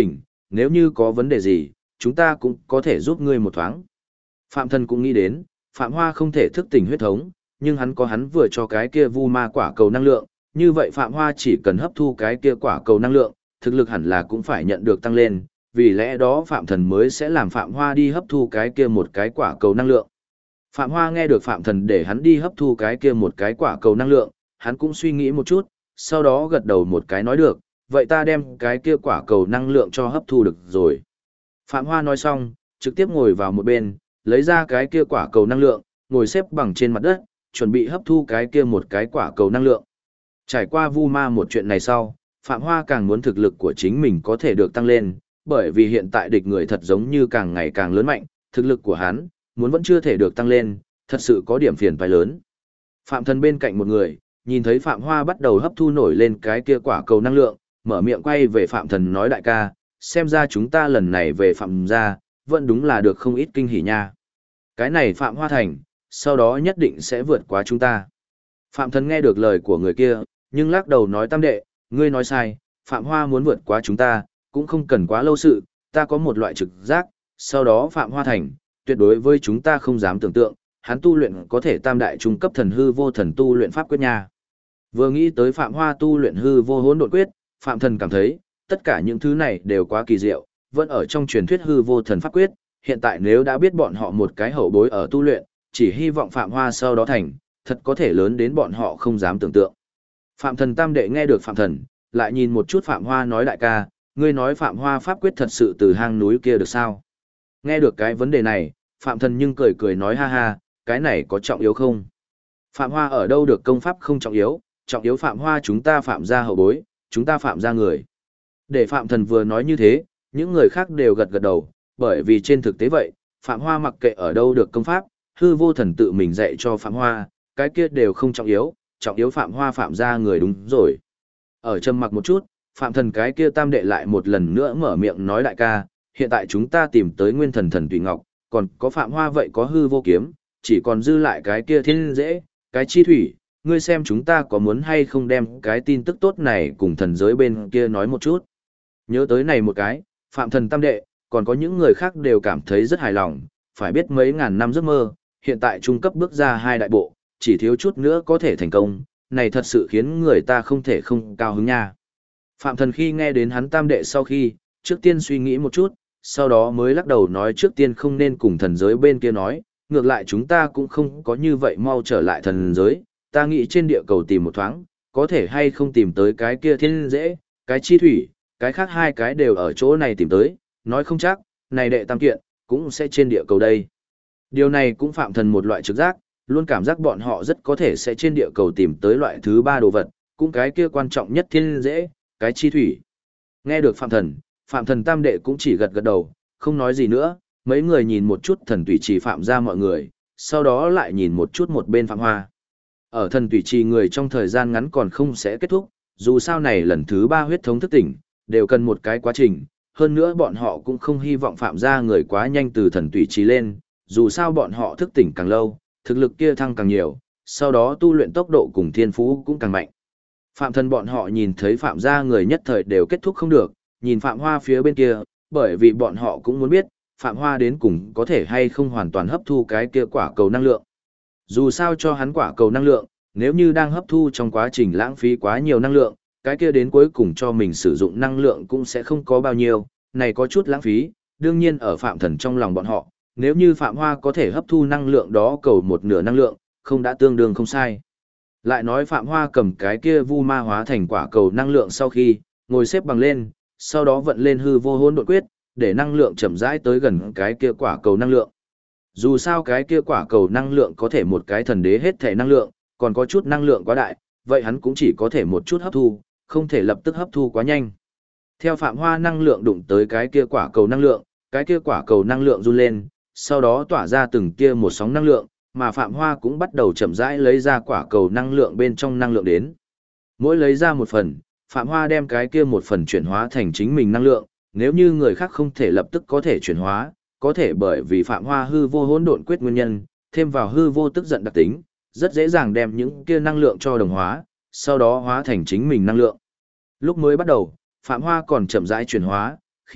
nếu như có vấn đề gì, chúng ta cũng có thể giúp ngươi một thoáng. Phạm Thần cũng nghĩ đến, Phạm Hoa không thể thức tỉnh huyết thống, nhưng hắn có hắn vừa cho cái kia vu ma quả cầu năng lượng, như vậy Phạm Hoa chỉ cần hấp thu cái kia quả cầu năng lượng, thực lực hẳn là cũng phải nhận được tăng lên, vì lẽ đó Phạm Thần mới sẽ làm Phạm Hoa đi hấp thu cái kia một cái quả cầu năng lượng. Phạm Hoa nghe được Phạm Thần để hắn đi hấp thu cái kia một cái quả cầu năng lượng, hắn cũng suy nghĩ một chút, sau đó gật đầu một cái nói được, vậy ta đem cái kia quả cầu năng lượng cho hấp thu được rồi. Phạm Hoa nói xong, trực tiếp ngồi vào một bên, lấy ra cái kia quả cầu năng lượng, ngồi xếp bằng trên mặt đất, chuẩn bị hấp thu cái kia một cái quả cầu năng lượng. Trải qua vu ma một chuyện này sau, Phạm Hoa càng muốn thực lực của chính mình có thể được tăng lên, bởi vì hiện tại địch người thật giống như càng ngày càng lớn mạnh, thực lực của hắn, muốn vẫn chưa thể được tăng lên, thật sự có điểm phiền phải lớn. Phạm Thần bên cạnh một người, nhìn thấy Phạm Hoa bắt đầu hấp thu nổi lên cái kia quả cầu năng lượng, mở miệng quay về Phạm Thần nói đại ca, xem ra chúng ta lần này về Phạm gia, vẫn đúng là được không ít kinh hỉ nha. Cái này Phạm Hoa thành, sau đó nhất định sẽ vượt qua chúng ta. Phạm Thần nghe được lời của người kia, nhưng lắc đầu nói tam đệ, ngươi nói sai, Phạm Hoa muốn vượt qua chúng ta, cũng không cần quá lâu sự, ta có một loại trực giác, sau đó Phạm Hoa thành, tuyệt đối với chúng ta không dám tưởng tượng, hắn tu luyện có thể tam đại trung cấp thần hư vô thần tu luyện pháp quyết nha. Vừa nghĩ tới Phạm Hoa tu luyện hư vô hỗn độn quyết, Phạm Thần cảm thấy, tất cả những thứ này đều quá kỳ diệu, vẫn ở trong truyền thuyết hư vô thần pháp quyết, hiện tại nếu đã biết bọn họ một cái hậu bối ở tu luyện, chỉ hy vọng Phạm Hoa sau đó thành, thật có thể lớn đến bọn họ không dám tưởng tượng. Phạm Thần tam đệ nghe được Phạm Thần, lại nhìn một chút Phạm Hoa nói đại ca, ngươi nói Phạm Hoa pháp quyết thật sự từ hang núi kia được sao? Nghe được cái vấn đề này, Phạm Thần nhưng cười cười nói ha ha, cái này có trọng yếu không? Phạm Hoa ở đâu được công pháp không trọng yếu Phạm Hoa chúng ta Phạm gia hậu bối, chúng ta Phạm gia người. Để Phạm Thần vừa nói như thế, những người khác đều gật gật đầu, bởi vì trên thực tế vậy, Phạm Hoa mặc kệ ở đâu được công pháp, hư vô thần tự mình dạy cho Phạm Hoa, cái kia đều không trọng yếu Phạm Hoa Phạm gia người đúng rồi. Ở trầm mặc một chút, Phạm Thần cái kia tam đệ lại một lần nữa mở miệng nói đại ca, hiện tại chúng ta tìm tới nguyên thần thần tùy ngọc, còn có Phạm Hoa vậy có hư vô kiếm, chỉ còn dư lại cái kia thiên dễ, cái chi thủy, ngươi xem chúng ta có muốn hay không đem cái tin tức tốt này cùng thần giới bên kia nói một chút. Nhớ tới này một cái, Phạm Thần tam đệ, còn có những người khác đều cảm thấy rất hài lòng, phải biết mấy ngàn năm giấc mơ, hiện tại trung cấp bước ra 2 đại bộ, chỉ thiếu chút nữa có thể thành công, này thật sự khiến người ta không thể không cao hứng nha. Phạm Thần khi nghe đến hắn tam đệ sau khi, trước tiên suy nghĩ một chút, sau đó mới lắc đầu nói trước tiên không nên cùng thần giới bên kia nói, ngược lại chúng ta cũng không có như vậy mau trở lại thần giới, ta nghĩ trên địa cầu tìm một thoáng, có thể hay không tìm tới cái kia thiên dễ, cái chi thủy, cái khác 2 cái đều ở chỗ này tìm tới, nói không chắc, này đệ tam kiện, cũng sẽ trên địa cầu đây. Điều này cũng Phạm Thần một loại trực giác, luôn cảm giác bọn họ rất có thể sẽ trên địa cầu tìm tới loại thứ 3 đồ vật, cũng cái kia quan trọng nhất thiên dễ, cái chi thủy. Nghe được Phạm Thần tam đệ cũng chỉ gật gật đầu, không nói gì nữa, mấy người nhìn một chút thần tùy trì Phạm ra mọi người, sau đó lại nhìn một chút một bên Phạm Hoa. Ở thần tùy trì người trong thời gian ngắn còn không sẽ kết thúc, dù sao này lần thứ 3 huyết thống thức tỉnh, đều cần một cái quá trình, hơn nữa bọn họ cũng không hy vọng Phạm ra người quá nhanh từ thần tùy trì lên, dù sao bọn họ thức tỉnh càng lâu, thực lực kia thăng càng nhiều, sau đó tu luyện tốc độ cùng thiên phú cũng càng mạnh. Phạm Thần bọn họ nhìn thấy Phạm gia người nhất thời đều kết thúc không được, nhìn Phạm Hoa phía bên kia, bởi vì bọn họ cũng muốn biết, Phạm Hoa đến cùng có thể hay không hoàn toàn hấp thu cái kia quả cầu năng lượng. Dù sao cho hắn quả cầu năng lượng, nếu như đang hấp thu trong quá trình lãng phí quá nhiều năng lượng, cái kia đến cuối cùng cho mình sử dụng năng lượng cũng sẽ không có bao nhiêu, này có chút lãng phí, đương nhiên ở Phạm Thần trong lòng bọn họ, nếu như Phạm Hoa có thể hấp thu năng lượng đó cầu một nửa năng lượng, không đã tương đương không sai. Lại nói Phạm Hoa cầm cái kia vu ma hóa thành quả cầu năng lượng sau khi, ngồi xếp bằng lên, sau đó vận lên hư vô hỗn độn quyết, để năng lượng chậm rãi tới gần cái kia quả cầu năng lượng. Dù sao cái kia quả cầu năng lượng có thể một cái thần đế hết thể năng lượng, còn có chút năng lượng quá đại, vậy hắn cũng chỉ có thể một chút hấp thu, không thể lập tức hấp thu quá nhanh. Theo Phạm Hoa năng lượng đụng tới cái kia quả cầu năng lượng, cái kia quả cầu năng lượng run lên, sau đó tỏa ra từng kia một sóng năng lượng, mà Phạm Hoa cũng bắt đầu chậm rãi lấy ra quả cầu năng lượng bên trong năng lượng đến. Mỗi lấy ra một phần, Phạm Hoa đem cái kia một phần chuyển hóa thành chính mình năng lượng, nếu như người khác không thể lập tức có thể chuyển hóa, có thể bởi vì Phạm Hoa hư vô hỗn độn quyết nguyên nhân, thêm vào hư vô tức giận đặc tính, rất dễ dàng đem những kia năng lượng cho đồng hóa, sau đó hóa thành chính mình năng lượng. Lúc mới bắt đầu, Phạm Hoa còn chậm rãi chuyển hóa, khi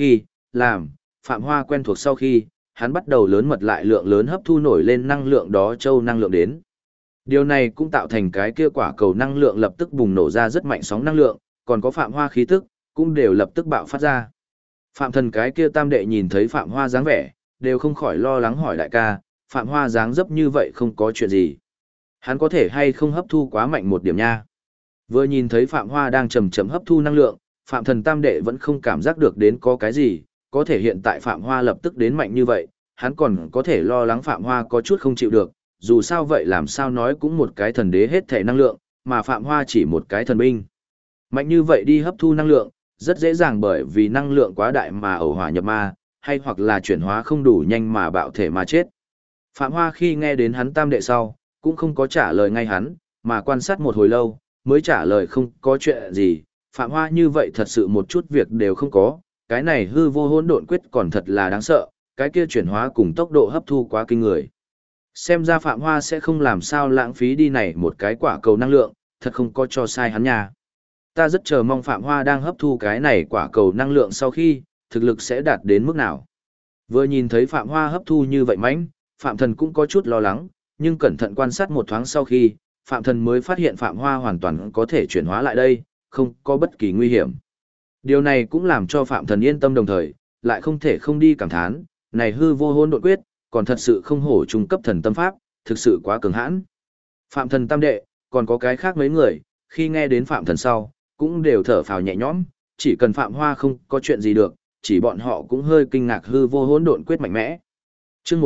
làm, Phạm Hoa quen thuộc sau khi, hắn bắt đầu lớn mật lại lượng lớn hấp thu nổi lên năng lượng đó châu năng lượng đến. Điều này cũng tạo thành cái kia quả cầu năng lượng lập tức bùng nổ ra rất mạnh sóng năng lượng, còn có Phạm Hoa khí tức, cũng đều lập tức bạo phát ra. Phạm Thần cái kia tam đệ nhìn thấy Phạm Hoa dáng vẻ, đều không khỏi lo lắng hỏi đại ca, Phạm Hoa dáng dấp như vậy không có chuyện gì. Hắn có thể hay không hấp thu quá mạnh một điểm nha. Vừa nhìn thấy Phạm Hoa đang chậm chậm hấp thu năng lượng, Phạm Thần tam đệ vẫn không cảm giác được đến có cái gì, có thể hiện tại Phạm Hoa lập tức đến mạnh như vậy, hắn còn có thể lo lắng Phạm Hoa có chút không chịu được, dù sao vậy làm sao nói cũng một cái thần đế hết thể năng lượng, mà Phạm Hoa chỉ một cái thần binh. Mạnh như vậy đi hấp thu năng lượng, rất dễ dàng bởi vì năng lượng quá đại mà ẩu hỏa nhập ma, hay hoặc là chuyển hóa không đủ nhanh mà bạo thể mà chết. Phạm Hoa khi nghe đến hắn tam đệ sau, cũng không có trả lời ngay hắn, mà quan sát một hồi lâu, mới trả lời không có chuyện gì. Phạm Hoa như vậy thật sự một chút việc đều không có, cái này hư vô hỗn độn quyết còn thật là đáng sợ, cái kia chuyển hóa cùng tốc độ hấp thu quá kinh người. Xem ra Phạm Hoa sẽ không làm sao lãng phí đi này một cái quả cầu năng lượng, thật không có cho sai hắn nha. Ta rất chờ mong Phạm Hoa đang hấp thu cái này quả cầu năng lượng sau khi, thực lực sẽ đạt đến mức nào. Vừa nhìn thấy Phạm Hoa hấp thu như vậy mãnh, Phạm Thần cũng có chút lo lắng, nhưng cẩn thận quan sát một thoáng sau khi, Phạm Thần mới phát hiện Phạm Hoa hoàn toàn có thể chuyển hóa lại đây, không có bất kỳ nguy hiểm. Điều này cũng làm cho Phạm Thần yên tâm đồng thời, lại không thể không đi cảm thán, này hư vô hỗn độn quyết, còn thật sự không hổ trung cấp thần tâm pháp, thực sự quá cường hãn. Phạm Thần tam đệ, còn có cái khác mấy người, khi nghe đến Phạm Thần sau, cũng đều thở phào nhẹ nhõm, chỉ cần Phạm Hoa không có chuyện gì được, chỉ bọn họ cũng hơi kinh ngạc hư vô hỗn độn quyết mạnh mẽ. Chương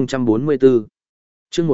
1044 Chương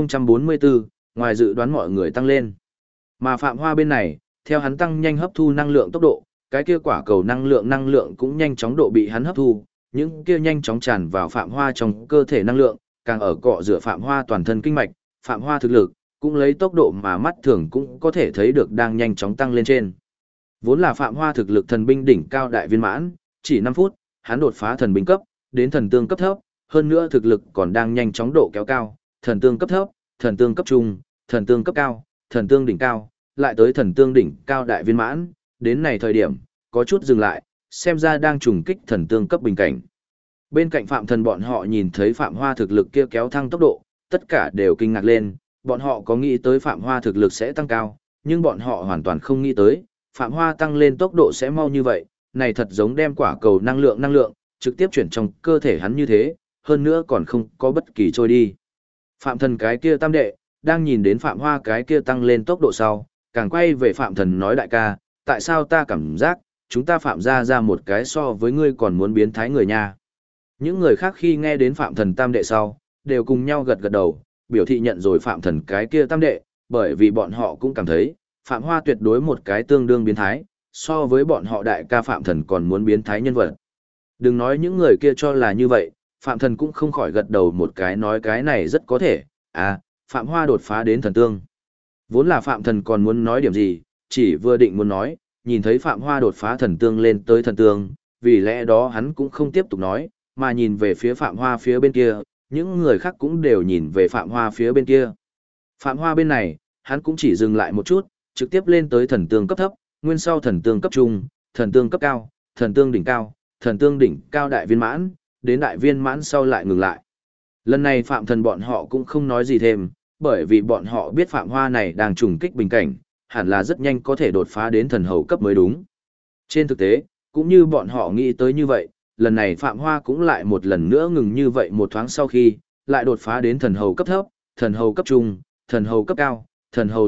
1044, ngoài dự đoán mọi người tăng lên. Mà Phạm Hoa bên này, theo hắn tăng nhanh hấp thu năng lượng tốc độ, cái kia quả cầu năng lượng cũng nhanh chóng độ bị hắn hấp thu, những kia nhanh chóng tràn vào Phạm Hoa trong cơ thể năng lượng, càng ở cọ rửa Phạm Hoa toàn thân kinh mạch, Phạm Hoa thực lực, cũng lấy tốc độ mà mắt thường cũng có thể thấy được đang nhanh chóng tăng lên trên. Vốn là Phạm Hoa thực lực thần binh đỉnh cao đại viên mãn, chỉ 5 phút, hắn đột phá thần binh cấp, đến thần tương cấp thấp, hơn nữa thực lực còn đang nhanh chóng độ kéo cao, thần tương cấp thấp, thần tương cấp trung, thần tương cấp cao, thần tương đỉnh cao, lại tới thần tương đỉnh cao đại viên mãn, đến này thời điểm, có chút dừng lại, xem ra đang trùng kích thần tương cấp bình cảnh. Bên cạnh Phạm Thần bọn họ nhìn thấy Phạm Hoa thực lực kia kéo thăng tốc độ, tất cả đều kinh ngạc lên, bọn họ có nghĩ tới Phạm Hoa thực lực sẽ tăng cao, nhưng bọn họ hoàn toàn không nghĩ tới, Phạm Hoa tăng lên tốc độ sẽ mau như vậy, này thật giống đem quả cầu năng lượng, trực tiếp chuyển trong cơ thể hắn như thế, hơn nữa còn không có bất kỳ trôi đi. Phạm Thần cái kia tam đệ, đang nhìn đến Phạm Hoa cái kia tăng lên tốc độ sau, càng quay về Phạm Thần nói đại ca, tại sao ta cảm giác, chúng ta Phạm ra một cái so với ngươi còn muốn biến thái người nha. Những người khác khi nghe đến Phạm Thần tam đệ sau, đều cùng nhau gật gật đầu, biểu thị nhận rồi Phạm Thần cái kia tam đệ, bởi vì bọn họ cũng cảm thấy, Phạm Hoa tuyệt đối một cái tương đương biến thái, so với bọn họ đại ca Phạm Thần còn muốn biến thái nhân vật. Đừng nói những người kia cho là như vậy, Phạm Thần cũng không khỏi gật đầu một cái nói cái này rất có thể, Phạm Hoa đột phá đến thần tương. Vốn là Phạm Thần còn muốn nói điểm gì, chỉ vừa định muốn nói, nhìn thấy Phạm Hoa đột phá thần tương lên tới thần tương, vì lẽ đó hắn cũng không tiếp tục nói, mà nhìn về phía Phạm Hoa phía bên kia, những người khác cũng đều nhìn về Phạm Hoa phía bên kia. Phạm Hoa bên này, hắn cũng chỉ dừng lại một chút, trực tiếp lên tới thần tương cấp thấp, nguyên sau thần tương cấp trung, thần tương cấp cao, thần tương đỉnh cao, thần tương đỉnh cao đại viên mãn, đến đại viên mãn sau lại ngừng lại. Lần này Phạm Thần bọn họ cũng không nói gì thêm, bởi vì bọn họ biết Phạm Hoa này đang trùng kích bình cảnh, hẳn là rất nhanh có thể đột phá đến thần hầu cấp mới đúng. Trên thực tế, cũng như bọn họ nghĩ tới như vậy, lần này Phạm Hoa cũng lại một lần nữa ngừng như vậy một thoáng sau khi, lại đột phá đến thần hầu cấp thấp, thần hầu cấp trung, thần hầu cấp cao, thần hầu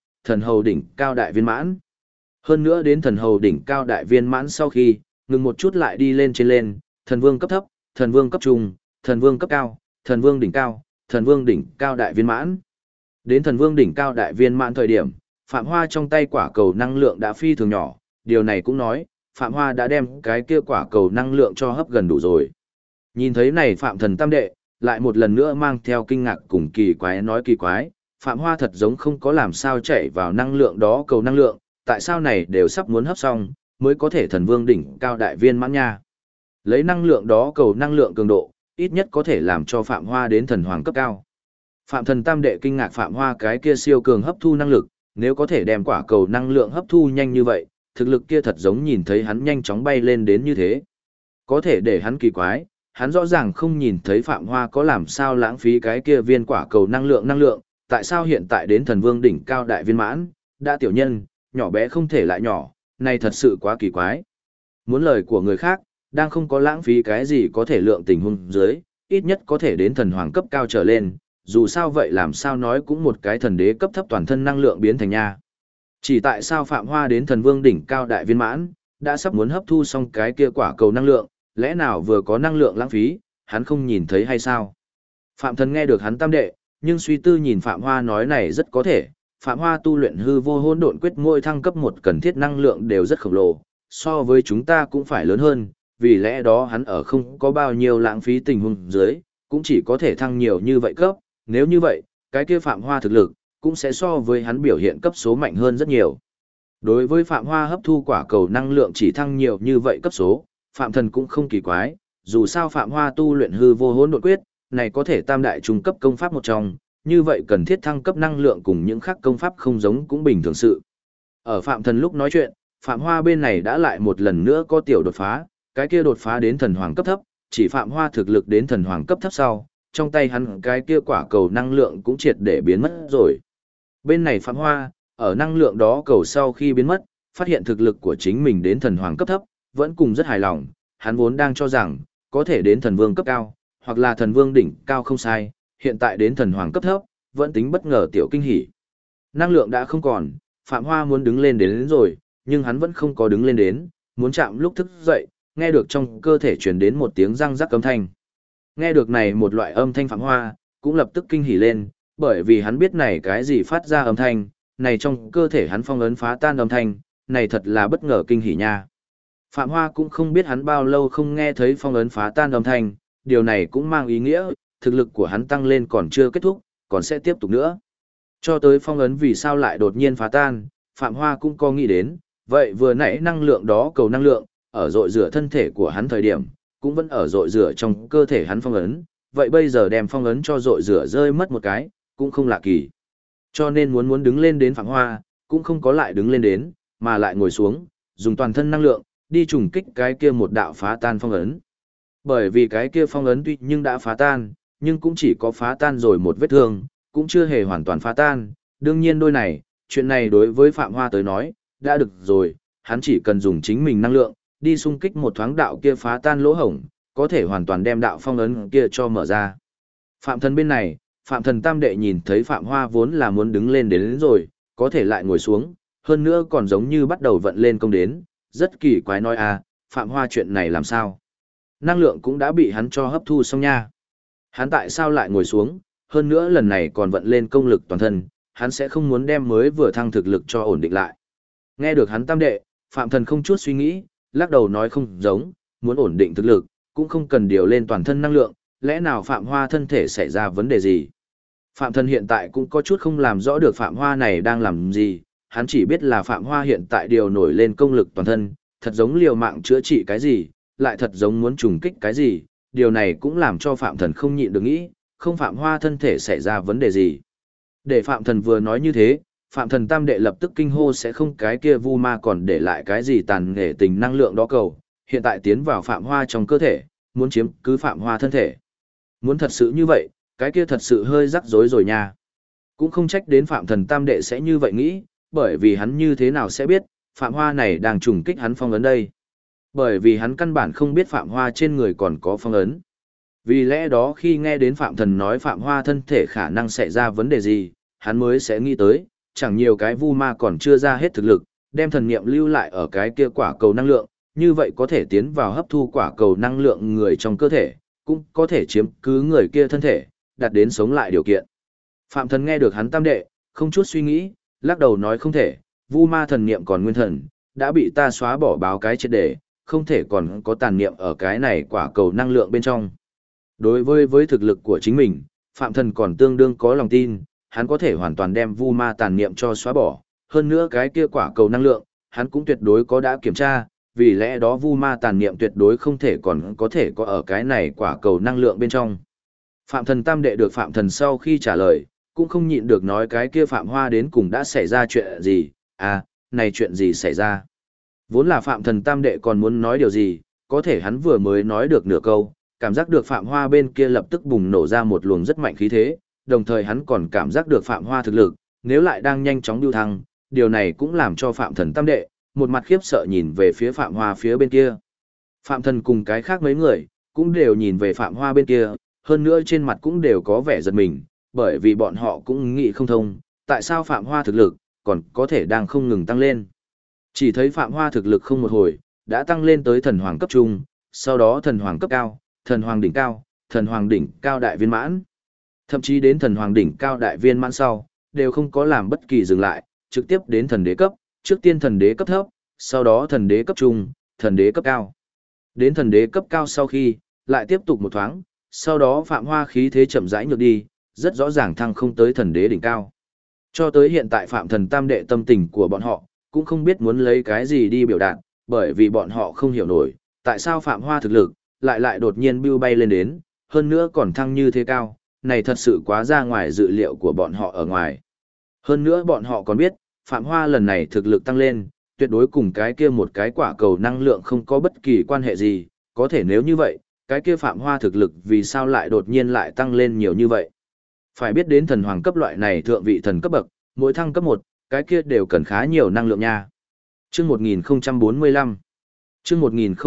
đỉnh cao đại viên mãn. Hơn nữa đến thần hầu đỉnh cao đại viên mãn sau khi, ngừng một chút lại đi lên trên lên, thần vương cấp thấp, thần vương cấp trung, thần vương cấp cao, thần vương đỉnh cao đại viên mãn. Đến thần vương đỉnh cao đại viên mãn thời điểm, Phạm Hoa trong tay quả cầu năng lượng đã phi thường nhỏ, điều này cũng nói, Phạm Hoa đã đem cái kia quả cầu năng lượng cho hấp gần đủ rồi. Nhìn thấy này Phạm Thần tam đệ, lại một lần nữa mang theo kinh ngạc cùng kỳ quái nói kỳ quái, Phạm Hoa thật giống không có làm sao chạy vào năng lượng đó cầu năng lượng, tại sao này đều sắp muốn hấp xong, mới có thể thần vương đỉnh cao đại viên mãn nha. Lấy năng lượng đó cầu năng lượng cường độ, ít nhất có thể làm cho Phạm Hoa đến thần hoàng cấp cao. Phạm Thần tam đệ kinh ngạc Phạm Hoa cái kia siêu cường hấp thu năng lực, nếu có thể đem quả cầu năng lượng hấp thu nhanh như vậy, thực lực kia thật giống nhìn thấy hắn nhanh chóng bay lên đến như thế. Có thể để hắn kỳ quái, hắn rõ ràng không nhìn thấy Phạm Hoa có làm sao lãng phí cái kia viên quả cầu năng lượng, tại sao hiện tại đến thần vương đỉnh cao đại viên mãn, đã tiểu nhân, nhỏ bé không thể lại nhỏ, này thật sự quá kỳ quái. Muốn lời của người khác, đang không có lãng phí cái gì có thể lượng tình huống dưới, ít nhất có thể đến thần hoàng cấp cao trở lên, dù sao vậy làm sao nói cũng một cái thần đế cấp thấp toàn thân năng lượng biến thành nha. Chỉ tại sao Phạm Hoa đến thần vương đỉnh cao đại viên mãn, đã sắp muốn hấp thu xong cái kia quả cầu năng lượng, lẽ nào vừa có năng lượng lãng phí, hắn không nhìn thấy hay sao? Phạm Thần nghe được hắn tam đệ, nhưng suy tư nhìn Phạm Hoa nói này rất có thể, Phạm Hoa tu luyện hư vô hỗn độn quyết mỗi thăng cấp một cần thiết năng lượng đều rất khổng lồ, so với chúng ta cũng phải lớn hơn, vì lẽ đó hắn ở không có bao nhiêu lãng phí tình huống dưới, cũng chỉ có thể thăng nhiều như vậy cấp, nếu như vậy, cái kia Phạm Hoa thực lực, cũng sẽ so với hắn biểu hiện cấp số mạnh hơn rất nhiều. Đối với Phạm Hoa hấp thu quả cầu năng lượng chỉ thăng nhiều như vậy cấp số, Phạm Thần cũng không kỳ quái, dù sao Phạm Hoa tu luyện hư vô hỗn độn quyết, này có thể tam đại trung cấp công pháp một trong, như vậy cần thiết thăng cấp năng lượng cùng những khác công pháp không giống cũng bình thường sự. Ở Phạm Thần lúc nói chuyện, Phạm Hoa bên này đã lại một lần nữa có tiểu đột phá, cái kia đột phá đến thần hoàng cấp thấp, chỉ Phạm Hoa thực lực đến thần hoàng cấp thấp sau, trong tay hắn cái kia quả cầu năng lượng cũng triệt để biến mất rồi. Bên này Phạm Hoa, ở năng lượng đó cầu sau khi biến mất, phát hiện thực lực của chính mình đến thần hoàng cấp thấp, vẫn cùng rất hài lòng, hắn vốn đang cho rằng, có thể đến thần vương cấp cao, hoặc là thần vương đỉnh cao không sai, hiện tại đến thần hoàng cấp thấp, vẫn tính bất ngờ tiểu kinh hỉ. Năng lượng đã không còn, Phạm Hoa muốn đứng lên đến rồi, nhưng hắn vẫn không có đứng lên đến, muốn chạm lúc thức dậy, nghe được trong cơ thể truyền đến một tiếng răng rắc âm thanh. Nghe được này một loại âm thanh Phạm Hoa, cũng lập tức kinh hỉ lên, bởi vì hắn biết này cái gì phát ra âm thanh, này trong cơ thể hắn phong ấn phá tan âm thanh, này thật là bất ngờ kinh hỉ nha. Phạm Hoa cũng không biết hắn bao lâu không nghe thấy phong ấn phá tan âm thanh, điều này cũng mang ý nghĩa, thực lực của hắn tăng lên còn chưa kết thúc, còn sẽ tiếp tục nữa. Cho tới phong ấn vì sao lại đột nhiên phá tan, Phạm Hoa cũng có nghĩ đến, vậy vừa nãy năng lượng đó cầu năng lượng, ở rội rửa thân thể của hắn thời điểm, cũng vẫn ở rội rửa trong cơ thể hắn phong ấn, vậy bây giờ đem phong ấn cho rội rửa rơi mất một cái, cũng không lạ kỳ. Cho nên muốn đứng lên đến Phạm Hoa, cũng không có lại đứng lên đến, mà lại ngồi xuống, dùng toàn thân năng lượng, đi trùng kích cái kia một đạo phá tan phong ấn. Bởi vì cái kia phong ấn tuy nhưng đã phá tan, nhưng cũng chỉ có phá tan rồi một vết thương, cũng chưa hề hoàn toàn phá tan. Đương nhiên đôi này, chuyện này đối với Phạm Hoa tới nói, đã được rồi, hắn chỉ cần dùng chính mình năng lượng, đi xung kích một thoáng đạo kia phá tan lỗ hổng, có thể hoàn toàn đem đạo phong ấn kia cho mở ra. Phạm Thần bên này, Phạm Thần tam đệ nhìn thấy Phạm Hoa vốn là muốn đứng lên đến rồi, có thể lại ngồi xuống, hơn nữa còn giống như bắt đầu vận lên công đến, rất kỳ quái nói à, Phạm Hoa chuyện này làm sao? Năng lượng cũng đã bị hắn cho hấp thu xong nha. Hắn tại sao lại ngồi xuống, hơn nữa lần này còn vận lên công lực toàn thân, hắn sẽ không muốn đem mới vừa thăng thực lực cho ổn định lại. Nghe được hắn tam đệ, Phạm Thần không chút suy nghĩ, lắc đầu nói không giống, muốn ổn định thực lực, cũng không cần điều lên toàn thân năng lượng, lẽ nào Phạm Hoa thân thể xảy ra vấn đề gì? Phạm Thần hiện tại cũng có chút không làm rõ được Phạm Hoa này đang làm gì, hắn chỉ biết là Phạm Hoa hiện tại điều nổi lên công lực toàn thân, thật giống liều mạng chữa trị cái gì, lại thật giống muốn trùng kích cái gì, điều này cũng làm cho Phạm Thần không nhịn được nghĩ, không Phạm Hoa thân thể xảy ra vấn đề gì. Để Phạm Thần vừa nói như thế, Phạm Thần tam đệ lập tức kinh hô sẽ không cái kia vu ma còn để lại cái gì tàn nghệ tình năng lượng đó cầu, hiện tại tiến vào Phạm Hoa trong cơ thể, muốn chiếm cứ Phạm Hoa thân thể. Muốn thật sự như vậy, cái kia thật sự hơi rắc rối rồi nha. Cũng không trách đến Phạm Thần tam đệ sẽ như vậy nghĩ, bởi vì hắn như thế nào sẽ biết, Phạm Hoa này đang trùng kích hắn phong ấn đây. Bởi vì hắn căn bản không biết Phạm Hoa trên người còn có phong ấn. Vì lẽ đó khi nghe đến Phạm Thần nói Phạm Hoa thân thể khả năng xảy ra vấn đề gì, hắn mới sẽ nghĩ tới, chẳng nhiều cái vu ma còn chưa ra hết thực lực, đem thần niệm lưu lại ở cái kia quả cầu năng lượng, như vậy có thể tiến vào hấp thu quả cầu năng lượng người trong cơ thể, cũng có thể chiếm cứ người kia thân thể, đạt đến sống lại điều kiện. Phạm Thần nghe được hắn tam đệ, không chút suy nghĩ, lắc đầu nói không thể, vu ma thần niệm còn nguyên thần, đã bị ta xóa bỏ báo cái triệt để, không thể còn có tàn niệm ở cái này quả cầu năng lượng bên trong. Đối với thực lực của chính mình, Phạm Thần còn tương đương có lòng tin, hắn có thể hoàn toàn đem vu ma tàn niệm cho xóa bỏ, hơn nữa cái kia quả cầu năng lượng, hắn cũng tuyệt đối có đã kiểm tra, vì lẽ đó vu ma tàn niệm tuyệt đối không thể còn có thể có ở cái này quả cầu năng lượng bên trong. Phạm Thần tam đệ được Phạm Thần sau khi trả lời, cũng không nhịn được nói cái kia Phạm Hoa đến cùng đã xảy ra chuyện gì, à, này chuyện gì xảy ra. Vốn là Phạm Thần tam đệ còn muốn nói điều gì, có thể hắn vừa mới nói được nửa câu, cảm giác được Phạm Hoa bên kia lập tức bùng nổ ra một luồng rất mạnh khí thế, đồng thời hắn còn cảm giác được Phạm Hoa thực lực, nếu lại đang nhanh chóng điêu thăng, điều này cũng làm cho Phạm Thần tam đệ, một mặt khiếp sợ nhìn về phía Phạm Hoa phía bên kia. Phạm Thần cùng cái khác mấy người, cũng đều nhìn về Phạm Hoa bên kia, hơn nữa trên mặt cũng đều có vẻ giật mình, bởi vì bọn họ cũng nghĩ không thông, tại sao Phạm Hoa thực lực, còn có thể đang không ngừng tăng lên. Chỉ thấy Phạm Hoa thực lực không một hồi, đã tăng lên tới thần hoàng cấp trung, sau đó thần hoàng cấp cao, thần hoàng đỉnh cao đại viên mãn. Thậm chí đến thần hoàng đỉnh cao đại viên mãn sau, đều không có làm bất kỳ dừng lại, trực tiếp đến thần đế cấp, trước tiên thần đế cấp thấp, sau đó thần đế cấp trung, thần đế cấp cao. Đến thần đế cấp cao sau khi, lại tiếp tục một thoáng, sau đó Phạm Hoa khí thế chậm rãi nhược đi, rất rõ ràng thăng không tới thần đế đỉnh cao. Cho tới hiện tại Phạm Thần tam đệ tâm tình của bọn họ, cũng không biết muốn lấy cái gì đi biểu đạt, bởi vì bọn họ không hiểu nổi, tại sao Phạm Hoa thực lực, lại đột nhiên bưu bay lên đến, hơn nữa còn thăng như thế cao, này thật sự quá ra ngoài dự liệu của bọn họ ở ngoài. Hơn nữa bọn họ còn biết, Phạm Hoa lần này thực lực tăng lên, tuyệt đối cùng cái kia một cái quả cầu năng lượng không có bất kỳ quan hệ gì, có thể nếu như vậy, cái kia Phạm Hoa thực lực vì sao lại đột nhiên lại tăng lên nhiều như vậy. Phải biết đến thần hoàng cấp loại này thượng vị thần cấp bậc, mỗi thăng cấp 1, cái kia đều cần khá nhiều năng lượng nha. Chương 1045 Chương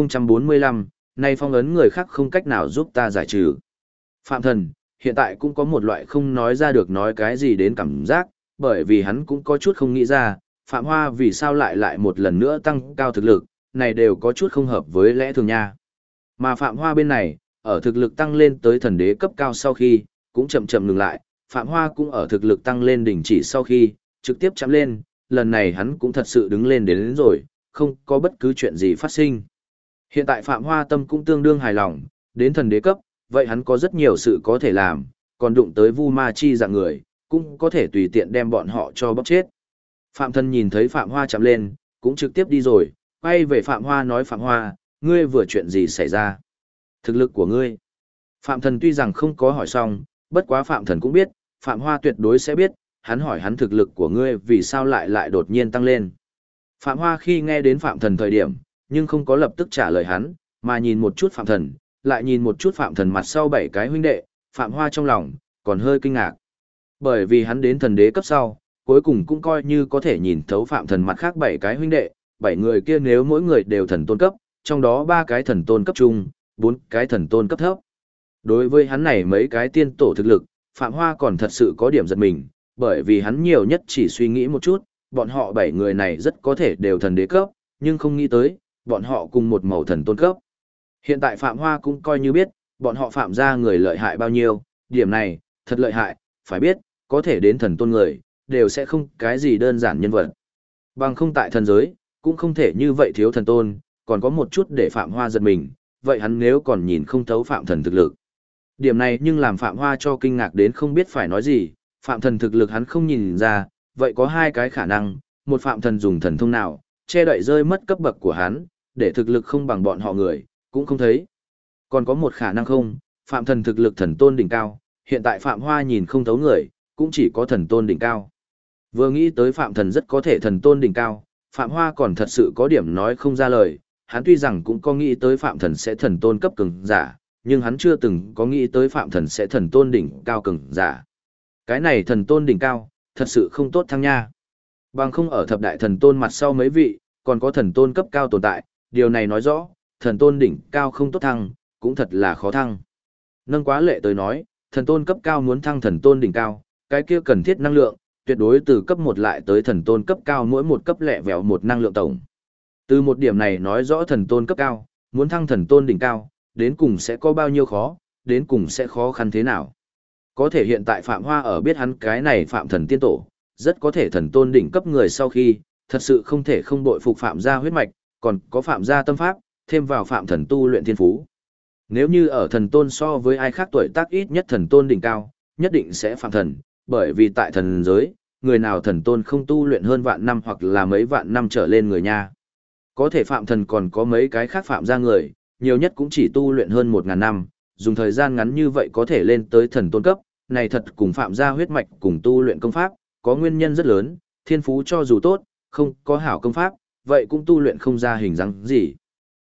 1045, nay phong ấn người khác không cách nào giúp ta giải trừ. Phạm Thần, hiện tại cũng có một loại không nói ra được nói cái gì đến cảm giác, bởi vì hắn cũng có chút không nghĩ ra, Phạm Hoa vì sao lại một lần nữa tăng cao thực lực, này đều có chút không hợp với lẽ thường nha. Mà Phạm Hoa bên này, ở thực lực tăng lên tới thần đế cấp cao sau khi, cũng chậm chậm ngừng lại, Phạm Hoa cũng ở thực lực tăng lên đỉnh chỉ sau khi, trực tiếp chạm lên, lần này hắn cũng thật sự đứng lên đến rồi, không có bất cứ chuyện gì phát sinh. Hiện tại Phạm Hoa tâm cũng tương đương hài lòng, đến thần đế cấp, vậy hắn có rất nhiều sự có thể làm, còn đụng tới Vu Ma Chi dạng người, cũng có thể tùy tiện đem bọn họ cho bóc chết. Phạm Thần nhìn thấy Phạm Hoa chạm lên, cũng trực tiếp đi rồi, quay về Phạm Hoa nói Phạm Hoa, ngươi vừa chuyện gì xảy ra? Thực lực của ngươi. Phạm Thần tuy rằng không có hỏi xong, bất quá Phạm Thần cũng biết, Phạm Hoa tuyệt đối sẽ biết, hắn hỏi hắn thực lực của ngươi vì sao lại đột nhiên tăng lên. Phạm Hoa khi nghe đến Phạm Thần thời điểm, nhưng không có lập tức trả lời hắn, mà nhìn một chút Phạm Thần, lại nhìn một chút Phạm Thần mặt sau 7 cái huynh đệ, Phạm Hoa trong lòng, còn hơi kinh ngạc. Bởi vì hắn đến thần đế cấp sau, cuối cùng cũng coi như có thể nhìn thấu Phạm Thần mặt khác 7 cái huynh đệ, 7 người kia nếu mỗi người đều thần tôn cấp, trong đó 3 cái thần tôn cấp trung, 4 cái thần tôn cấp thấp. Đối với hắn này mấy cái tiên tổ thực lực, Phạm Hoa còn thật sự có điểm giật mình, bởi vì hắn nhiều nhất chỉ suy nghĩ một chút, bọn họ 7 người này rất có thể đều thần đế cấp, nhưng không nghĩ tới, bọn họ cùng một màu thần tôn cấp. Hiện tại Phạm Hoa cũng coi như biết, bọn họ Phạm ra người lợi hại bao nhiêu, điểm này, thật lợi hại, phải biết, có thể đến thần tôn người, đều sẽ không cái gì đơn giản nhân vật. Bằng không tại thần giới, cũng không thể như vậy thiếu thần tôn, còn có một chút để Phạm Hoa giật mình, vậy hắn nếu còn nhìn không thấu Phạm Thần thực lực. Điểm này nhưng làm Phạm Hoa cho kinh ngạc đến không biết phải nói gì, Phạm Thần thực lực hắn không nhìn ra, vậy có hai cái khả năng, một Phạm Thần dùng thần thông nào, che đậy rơi mất cấp bậc của hắn, để thực lực không bằng bọn họ người, cũng không thấy. Còn có một khả năng không, Phạm Thần thực lực thần tôn đỉnh cao, hiện tại Phạm Hoa nhìn không thấu người, cũng chỉ có thần tôn đỉnh cao. Vừa nghĩ tới Phạm Thần rất có thể thần tôn đỉnh cao, Phạm Hoa còn thật sự có điểm nói không ra lời, hắn tuy rằng cũng có nghĩ tới Phạm Thần sẽ thần tôn cấp cường giả, nhưng hắn chưa từng có nghĩ tới Phạm Thần sẽ thần tôn đỉnh cao cường giả. Cái này thần tôn đỉnh cao, thật sự không tốt thăng nha. Bằng không ở thập đại thần tôn mặt sau mấy vị, còn có thần tôn cấp cao tồn tại, điều này nói rõ, thần tôn đỉnh cao không tốt thăng, cũng thật là khó thăng. Nâng quá lệ tới nói, thần tôn cấp cao muốn thăng thần tôn đỉnh cao, cái kia cần thiết năng lượng, tuyệt đối từ cấp 1 lại tới thần tôn cấp cao mỗi một cấp lẹ vẹo một năng lượng tổng. Từ một điểm này nói rõ thần tôn cấp cao, muốn thăng thần tôn đỉnh cao, đến cùng sẽ có bao nhiêu khó, đến cùng sẽ khó khăn thế nào. Có thể hiện tại Phạm Hoa ở biết hắn cái này Phạm Thần tiên tổ, rất có thể thần tôn đỉnh cấp người sau khi, thật sự không thể không bội phục Phạm gia huyết mạch, còn có Phạm gia tâm pháp, thêm vào Phạm Thần tu luyện thiên phú. Nếu như ở thần tôn so với ai khác tuổi tác ít nhất thần tôn đỉnh cao, nhất định sẽ Phạm Thần, bởi vì tại thần giới, người nào thần tôn không tu luyện hơn vạn năm hoặc là mấy vạn năm trở lên người nha. Có thể Phạm Thần còn có mấy cái khác Phạm gia người, nhiều nhất cũng chỉ tu luyện hơn 1000 năm, dùng thời gian ngắn như vậy có thể lên tới thần tôn cấp, này thật cùng Phạm gia huyết mạch cùng tu luyện công pháp, có nguyên nhân rất lớn, thiên phú cho dù tốt, không có hảo công pháp, vậy cũng tu luyện không ra hình dáng gì.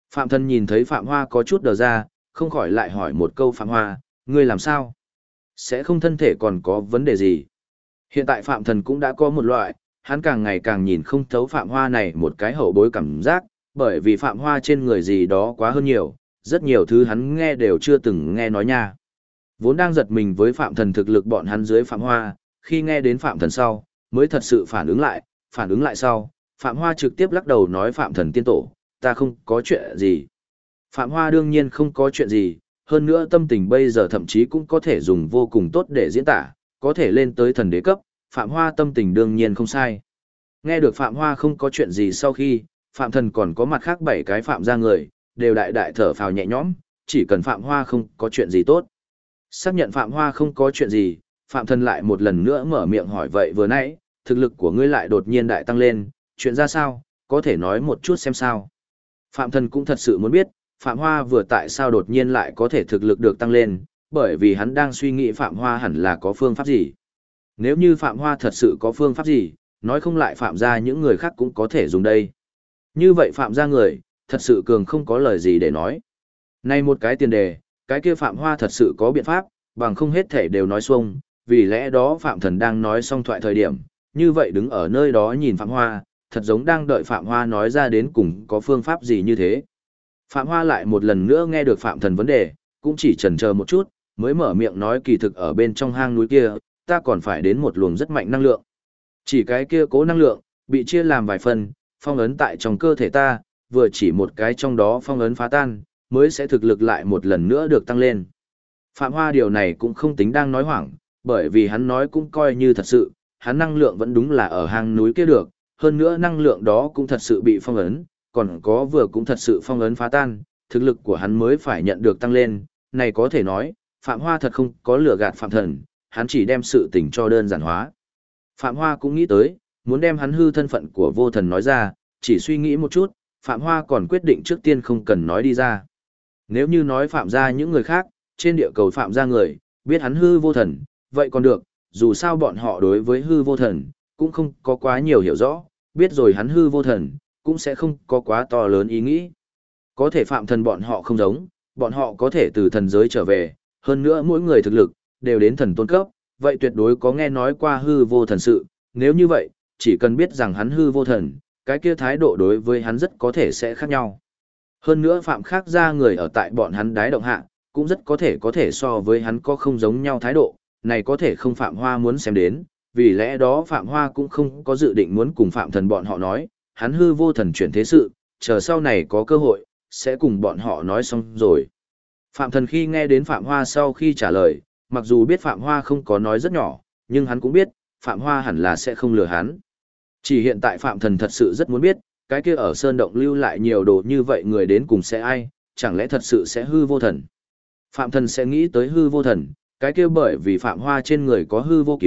Phạm Thần nhìn thấy Phạm Hoa có chút đờ ra, không khỏi lại hỏi một câu Phạm Hoa, ngươi làm sao? Sẽ không thân thể còn có vấn đề gì? Hiện tại Phạm Thần cũng đã có một loại, hắn càng ngày càng nhìn không thấu Phạm Hoa này một cái hậu bối cảm giác, bởi vì Phạm Hoa trên người gì đó quá hơn nhiều, rất nhiều thứ hắn nghe đều chưa từng nghe nói nha. Vốn đang giật mình với Phạm Thần thực lực bọn hắn dưới Phạm Hoa, khi nghe đến Phạm Thần sau, mới thật sự phản ứng lại sau, Phạm Hoa trực tiếp lắc đầu nói Phạm Thần tiên tổ, ta không có chuyện gì. Phạm Hoa đương nhiên không có chuyện gì, hơn nữa tâm tình bây giờ thậm chí cũng có thể dùng vô cùng tốt để diễn tả, có thể lên tới thần đế cấp, Phạm Hoa tâm tình đương nhiên không sai. Nghe được Phạm Hoa không có chuyện gì sau khi, Phạm Thần còn có mặt khác 7 cái Phạm ra người, đều đại đại thở phào nhẹ nhõm, chỉ cần Phạm Hoa không có chuyện gì tốt. Xác nhận Phạm Hoa không có chuyện gì, Phạm Thần lại một lần nữa mở miệng hỏi vậy vừa nãy, thực lực của ngươi lại đột nhiên đại tăng lên, chuyện ra sao, có thể nói một chút xem sao. Phạm Thần cũng thật sự muốn biết, Phạm Hoa vừa tại sao đột nhiên lại có thể thực lực được tăng lên, bởi vì hắn đang suy nghĩ Phạm Hoa hẳn là có phương pháp gì. Nếu như Phạm Hoa thật sự có phương pháp gì, nói không lại Phạm ra những người khác cũng có thể dùng đây. Như vậy Phạm ra người, thật sự cường không có lời gì để nói. Này một cái tiền đề, cái kia Phạm Hoa thật sự có biện pháp, bằng không hết thể đều nói xuông, vì lẽ đó Phạm Thần đang nói xong thoại thời điểm, như vậy đứng ở nơi đó nhìn Phạm Hoa, thật giống đang đợi Phạm Hoa nói ra đến cùng có phương pháp gì như thế. Phạm Hoa lại một lần nữa nghe được Phạm Thần vấn đề, cũng chỉ chần chờ một chút, mới mở miệng nói kỳ thực ở bên trong hang núi kia, ta còn phải đến một luồng rất mạnh năng lượng. Chỉ cái kia cố năng lượng, bị chia làm vài phần, phong ấn tại trong cơ thể ta, vừa chỉ một cái trong đó phong ấn phá tan, mới sẽ thực lực lại một lần nữa được tăng lên. Phạm Hoa điều này cũng không tính đang nói hoảng, bởi vì hắn nói cũng coi như thật sự, hắn năng lượng vẫn đúng là ở hang núi kia được, hơn nữa năng lượng đó cũng thật sự bị phong ấn, còn có vừa cũng thật sự phong ấn phá tan, thực lực của hắn mới phải nhận được tăng lên, này có thể nói, Phạm Hoa thật không có lừa gạt Phạm Thần, hắn chỉ đem sự tình cho đơn giản hóa. Phạm Hoa cũng nghĩ tới, muốn đem hắn hư thân phận của vô thần nói ra, chỉ suy nghĩ một chút, Phạm Hoa còn quyết định trước tiên không cần nói đi ra. Nếu như nói Phạm ra những người khác, trên địa cầu Phạm ra người, biết hắn hư vô thần, vậy còn được, dù sao bọn họ đối với hư vô thần, cũng không có quá nhiều hiểu rõ, biết rồi hắn hư vô thần, cũng sẽ không có quá to lớn ý nghĩ. Có thể Phạm Thần bọn họ không giống, bọn họ có thể từ thần giới trở về, hơn nữa mỗi người thực lực, đều đến thần tôn cấp, vậy tuyệt đối có nghe nói qua hư vô thần sự, nếu như vậy, chỉ cần biết rằng hắn hư vô thần, cái kia thái độ đối với hắn rất có thể sẽ khác nhau. Hơn nữa Phạm khác ra người ở tại bọn hắn đái động hạ, cũng rất có thể so với hắn có không giống nhau thái độ, này có thể không Phạm Hoa muốn xem đến, vì lẽ đó Phạm Hoa cũng không có dự định muốn cùng Phạm Thần bọn họ nói, hắn hư vô thần chuyển thế sự, chờ sau này có cơ hội, sẽ cùng bọn họ nói xong rồi. Phạm Thần khi nghe đến Phạm Hoa sau khi trả lời, mặc dù biết Phạm Hoa không có nói rất nhỏ, nhưng hắn cũng biết, Phạm Hoa hẳn là sẽ không lừa hắn. Chỉ hiện tại Phạm Thần thật sự rất muốn biết, cái kia ở Sơn Động lưu lại nhiều đồ như vậy người đến cùng sẽ ai, chẳng lẽ thật sự sẽ hư vô thần. Phạm Thần sẽ nghĩ tới hư vô thần, cái kia bởi vì Phạm Hoa trên người có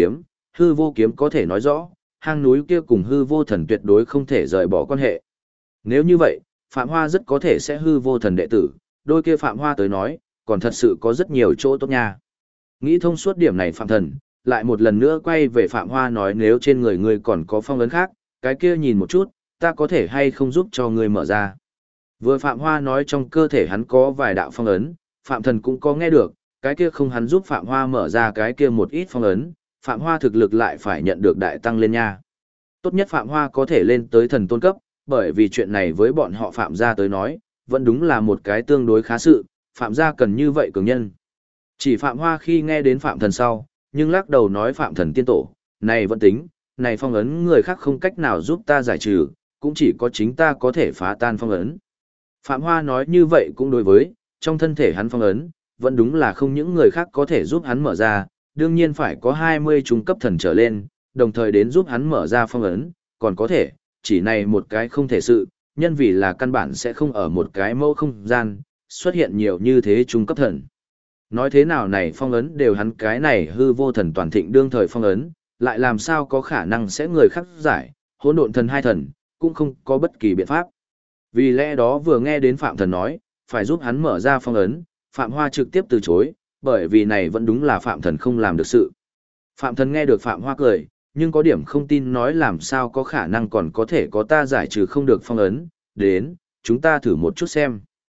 hư vô kiếm có thể nói rõ, hang núi kia cùng hư vô thần tuyệt đối không thể rời bỏ quan hệ. Nếu như vậy, Phạm Hoa rất có thể sẽ hư vô thần đệ tử, đôi kia Phạm Hoa tới nói, còn thật sự có rất nhiều chỗ tốt nha. Nghĩ thông suốt điểm này Phạm Thần, lại một lần nữa quay về Phạm Hoa nói nếu trên người ngươi còn có phong ấn khác, cái kia nhìn một chút, ta có thể hay không giúp cho ngươi mở ra. Vừa Phạm Hoa nói trong cơ thể hắn có vài đạo phong ấn, Phạm Thần cũng có nghe được, cái kia không hắn giúp Phạm Hoa mở ra cái kia một ít phong ấn, Phạm Hoa thực lực lại phải nhận được đại tăng lên nha. Tốt nhất Phạm Hoa có thể lên tới thần tôn cấp, bởi vì chuyện này với bọn họ Phạm gia tới nói, vẫn đúng là một cái tương đối khá sự, Phạm gia cần như vậy cường nhân. Chỉ Phạm Hoa khi nghe đến Phạm Thần sau, nhưng lắc đầu nói Phạm Thần tiên tổ, này vẫn tính, này phong ấn người khác không cách nào giúp ta giải trừ, cũng chỉ có chính ta có thể phá tan phong ấn. Phạm Hoa nói như vậy cũng đối với, trong thân thể hắn phong ấn, vẫn đúng là không những người khác có thể giúp hắn mở ra, đương nhiên phải có 20 trung cấp thần trở lên, đồng thời đến giúp hắn mở ra phong ấn, còn có thể, chỉ này một cái không thể sự, nhân vì là căn bản sẽ không ở một cái mẫu không gian, xuất hiện nhiều như thế trung cấp thần. Nói thế nào này phong ấn đều hắn cái này hư vô thần toàn thịnh đương thời phong ấn, lại làm sao có khả năng sẽ người khác giải, hỗn độn thần hai thần, cũng không có bất kỳ biện pháp. Vì lẽ đó vừa nghe đến Phạm Thần nói, phải giúp hắn mở ra phong ấn, Phạm Hoa trực tiếp từ chối, bởi vì này vẫn đúng là Phạm Thần không làm được sự. Phạm Thần nghe được Phạm Hoa cười, nhưng có điểm không tin nói làm sao có khả năng còn có thể có ta giải trừ không được phong ấn, đến, chúng ta thử một chút xem.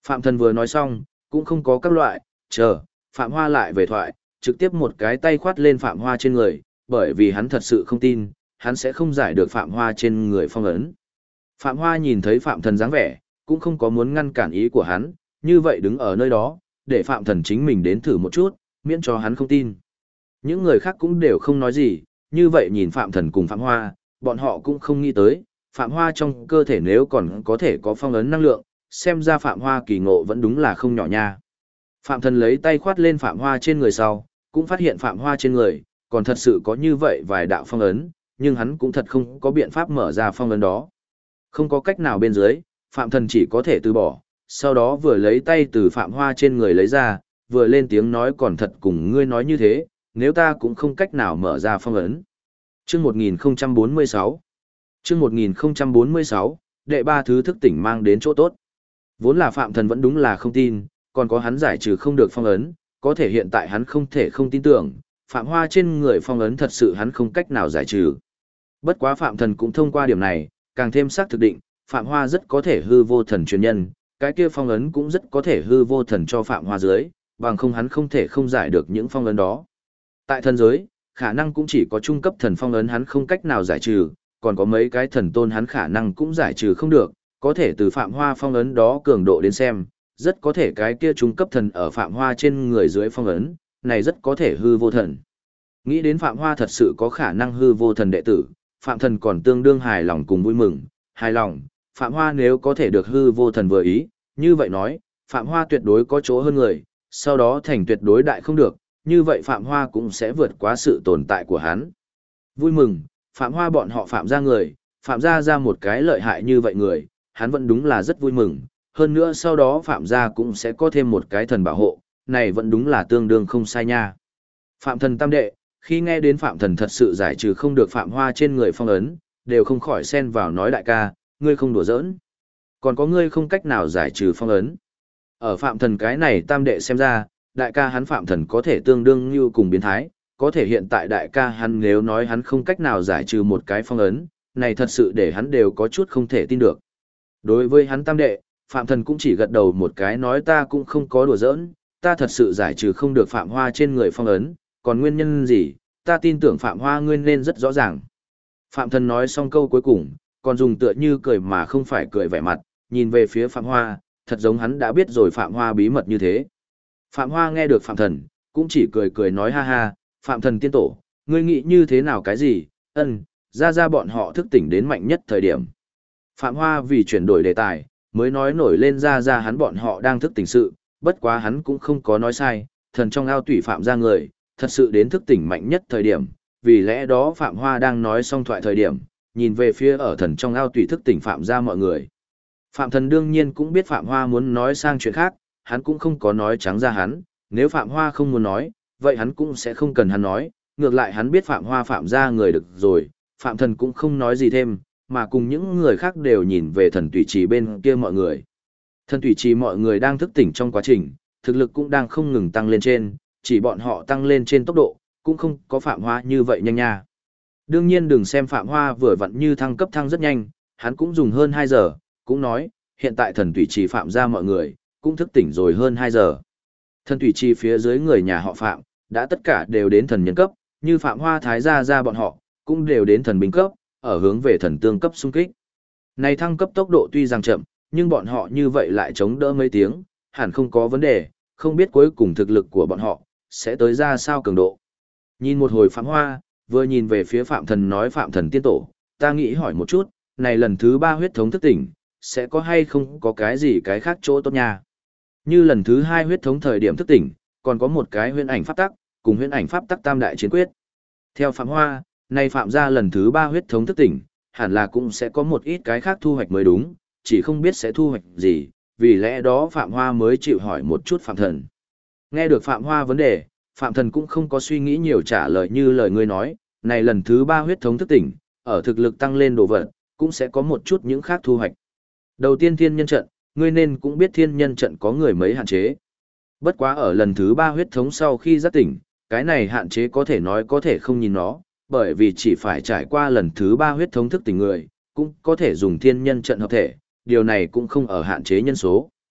Phạm Thần vừa nói xong, cũng không có các loại, chờ, Phạm Hoa lại về thoại, trực tiếp một cái tay khoát lên Phạm Hoa trên người, bởi vì hắn thật sự không tin, hắn sẽ không giải được Phạm Hoa trên người phong ấn. Phạm Hoa nhìn thấy Phạm Thần dáng vẻ, cũng không có muốn ngăn cản ý của hắn, như vậy đứng ở nơi đó, để Phạm Thần chính mình đến thử một chút, miễn cho hắn không tin. Những người khác cũng đều không nói gì, như vậy nhìn Phạm Thần cùng Phạm Hoa, bọn họ cũng không nghĩ tới, Phạm Hoa trong cơ thể nếu còn có thể có phong ấn năng lượng, xem ra Phạm Hoa kỳ ngộ vẫn đúng là không nhỏ nha. Phạm Thần lấy tay khoát lên Phạm Hoa trên người sau, cũng phát hiện Phạm Hoa trên người, còn thật sự có như vậy vài đạo phong ấn, nhưng hắn cũng thật không có biện pháp mở ra phong ấn đó. Không có cách nào bên dưới, Phạm Thần chỉ có thể từ bỏ, sau đó vừa lấy tay từ Phạm Hoa trên người lấy ra, vừa lên tiếng nói còn thật cùng ngươi nói như thế, nếu ta cũng không cách nào mở ra phong ấn. Chương 1046 Chương 1046, đệ ba thứ thức tỉnh mang đến chỗ tốt. Vốn là Phạm Thần vẫn đúng là không tin, còn có hắn giải trừ không được phong ấn, có thể hiện tại hắn không thể không tin tưởng, Phạm Hoa trên người phong ấn thật sự hắn không cách nào giải trừ. Bất quá Phạm Thần cũng thông qua điểm này, càng thêm xác thực định, Phạm Hoa rất có thể hư vô thần truyền nhân, cái kia phong ấn cũng rất có thể hư vô thần cho Phạm Hoa dưới, bằng không hắn không thể không giải được những phong ấn đó. Tại thần giới, khả năng cũng chỉ có trung cấp thần phong ấn hắn không cách nào giải trừ, còn có mấy cái thần tôn hắn khả năng cũng giải trừ không được, có thể từ Phạm Hoa phong ấn đó cường độ đến xem, rất có thể cái kia trung cấp thần ở Phạm Hoa trên người dưới phong ấn, này rất có thể hư vô thần. Nghĩ đến Phạm Hoa thật sự có khả năng hư vô thần đệ tử, Phạm Thần còn tương đương hài lòng cùng vui mừng, hài lòng, Phạm Hoa nếu có thể được hư vô thần vừa ý, như vậy nói, Phạm Hoa tuyệt đối có chỗ hơn người, sau đó thành tuyệt đối đại không được, như vậy Phạm Hoa cũng sẽ vượt quá sự tồn tại của hắn. Vui mừng, Phạm Hoa bọn họ Phạm ra người, Phạm ra một cái lợi hại như vậy người, hắn vẫn đúng là rất vui mừng, hơn nữa sau đó Phạm ra cũng sẽ có thêm một cái thần bảo hộ, này vẫn đúng là tương đương không sai nha. Phạm Thần tam đệ, khi nghe đến Phạm Thần thật sự giải trừ không được Phạm Hoa trên người phong ấn, đều không khỏi xen vào nói đại ca, ngươi không đùa giỡn. Còn có ngươi không cách nào giải trừ phong ấn. Ở Phạm Thần cái này tam đệ xem ra, đại ca hắn Phạm Thần có thể tương đương như cùng biến thái, có thể hiện tại đại ca hắn nếu nói hắn không cách nào giải trừ một cái phong ấn, này thật sự để hắn đều có chút không thể tin được. Đối với hắn tam đệ, Phạm Thần cũng chỉ gật đầu một cái nói ta cũng không có đùa giỡn, ta thật sự giải trừ không được Phạm Hoa trên người phong ấn, còn nguyên nhân gì, ta tin tưởng Phạm Hoa ngươi nên rất rõ ràng. Phạm Thần nói xong câu cuối cùng, còn dùng tựa như cười mà không phải cười vẻ mặt, nhìn về phía Phạm Hoa, thật giống hắn đã biết rồi Phạm Hoa bí mật như thế. Phạm Hoa nghe được Phạm Thần, cũng chỉ cười cười nói ha ha, Phạm Thần tiên tổ, ngươi nghĩ như thế nào cái gì, ra bọn họ thức tỉnh đến mạnh nhất thời điểm. Phạm Hoa vì chuyển đổi đề tài, mới nói nổi lên ra hắn bọn họ đang thức tỉnh sự, bất quá hắn cũng không có nói sai, thần trong ao tủy Phạm ra người, thật sự đến thức tỉnh mạnh nhất thời điểm, vì lẽ đó Phạm Hoa đang nói xong thoại thời điểm, nhìn về phía ở thần trong ao tủy thức tỉnh Phạm ra mọi người. Phạm Thần đương nhiên cũng biết Phạm Hoa muốn nói sang chuyện khác, hắn cũng không có nói trắng ra hắn, nếu Phạm Hoa không muốn nói, vậy hắn cũng sẽ không cần hắn nói, ngược lại hắn biết Phạm Hoa Phạm ra người được rồi, Phạm Thần cũng không nói gì thêm, mà cùng những người khác đều nhìn về thần tùy trì bên kia mọi người. Thần tùy trì mọi người đang thức tỉnh trong quá trình, thực lực cũng đang không ngừng tăng lên trên, chỉ bọn họ tăng lên trên tốc độ, cũng không có Phạm Hoa như vậy nhanh nha. Đương nhiên đừng xem Phạm Hoa vừa vặn như thăng cấp thăng rất nhanh, hắn cũng dùng hơn 2 giờ, cũng nói, hiện tại thần tùy trì Phạm ra mọi người, cũng thức tỉnh rồi hơn 2 giờ. Thần tùy trì phía dưới người nhà họ Phạm, đã tất cả đều đến thần nhân cấp, như Phạm Hoa Thái gia bọn họ, cũng đều đến thần binh cấp, ở hướng về thần tương cấp xung kích. Này thăng cấp tốc độ tuy rằng chậm, nhưng bọn họ như vậy lại chống đỡ mấy tiếng, hẳn không có vấn đề, không biết cuối cùng thực lực của bọn họ, sẽ tới ra sao cường độ. Nhìn một hồi Phạm Hoa, vừa nhìn về phía Phạm Thần nói Phạm Thần tiên tổ, ta nghĩ hỏi một chút, này lần thứ 3 huyết thống thức tỉnh, sẽ có hay không có cái gì cái khác chỗ tốt nha. Như lần thứ 2 huyết thống thời điểm thức tỉnh, còn có một cái huyễn ảnh pháp tắc, cùng huyễn ảnh pháp tắc tam đại chiến quyết. Theo Phạm Hoa, nay Phạm ra lần thứ 3 huyết thống thức tỉnh, hẳn là cũng sẽ có một ít cái khác thu hoạch mới đúng, chỉ không biết sẽ thu hoạch gì, vì lẽ đó Phạm Hoa mới chịu hỏi một chút Phạm Thần. Nghe được Phạm Hoa vấn đề, Phạm Thần cũng không có suy nghĩ nhiều trả lời như lời ngươi nói, này lần thứ 3 huyết thống thức tỉnh, ở thực lực tăng lên đồ vật, cũng sẽ có một chút những khác thu hoạch. Đầu tiên thiên nhân trận, ngươi nên cũng biết thiên nhân trận có người mấy hạn chế. Bất quá ở lần thứ 3 huyết thống sau khi giác tỉnh, cái này hạn chế có thể nói có thể không nhìn nó, bởi vì chỉ phải trải qua lần thứ 3 huyết thống thức tỉnh người, cũng có thể dùng thiên nhân trận hợp thể, điều này cũng không ở hạn chế nhân số.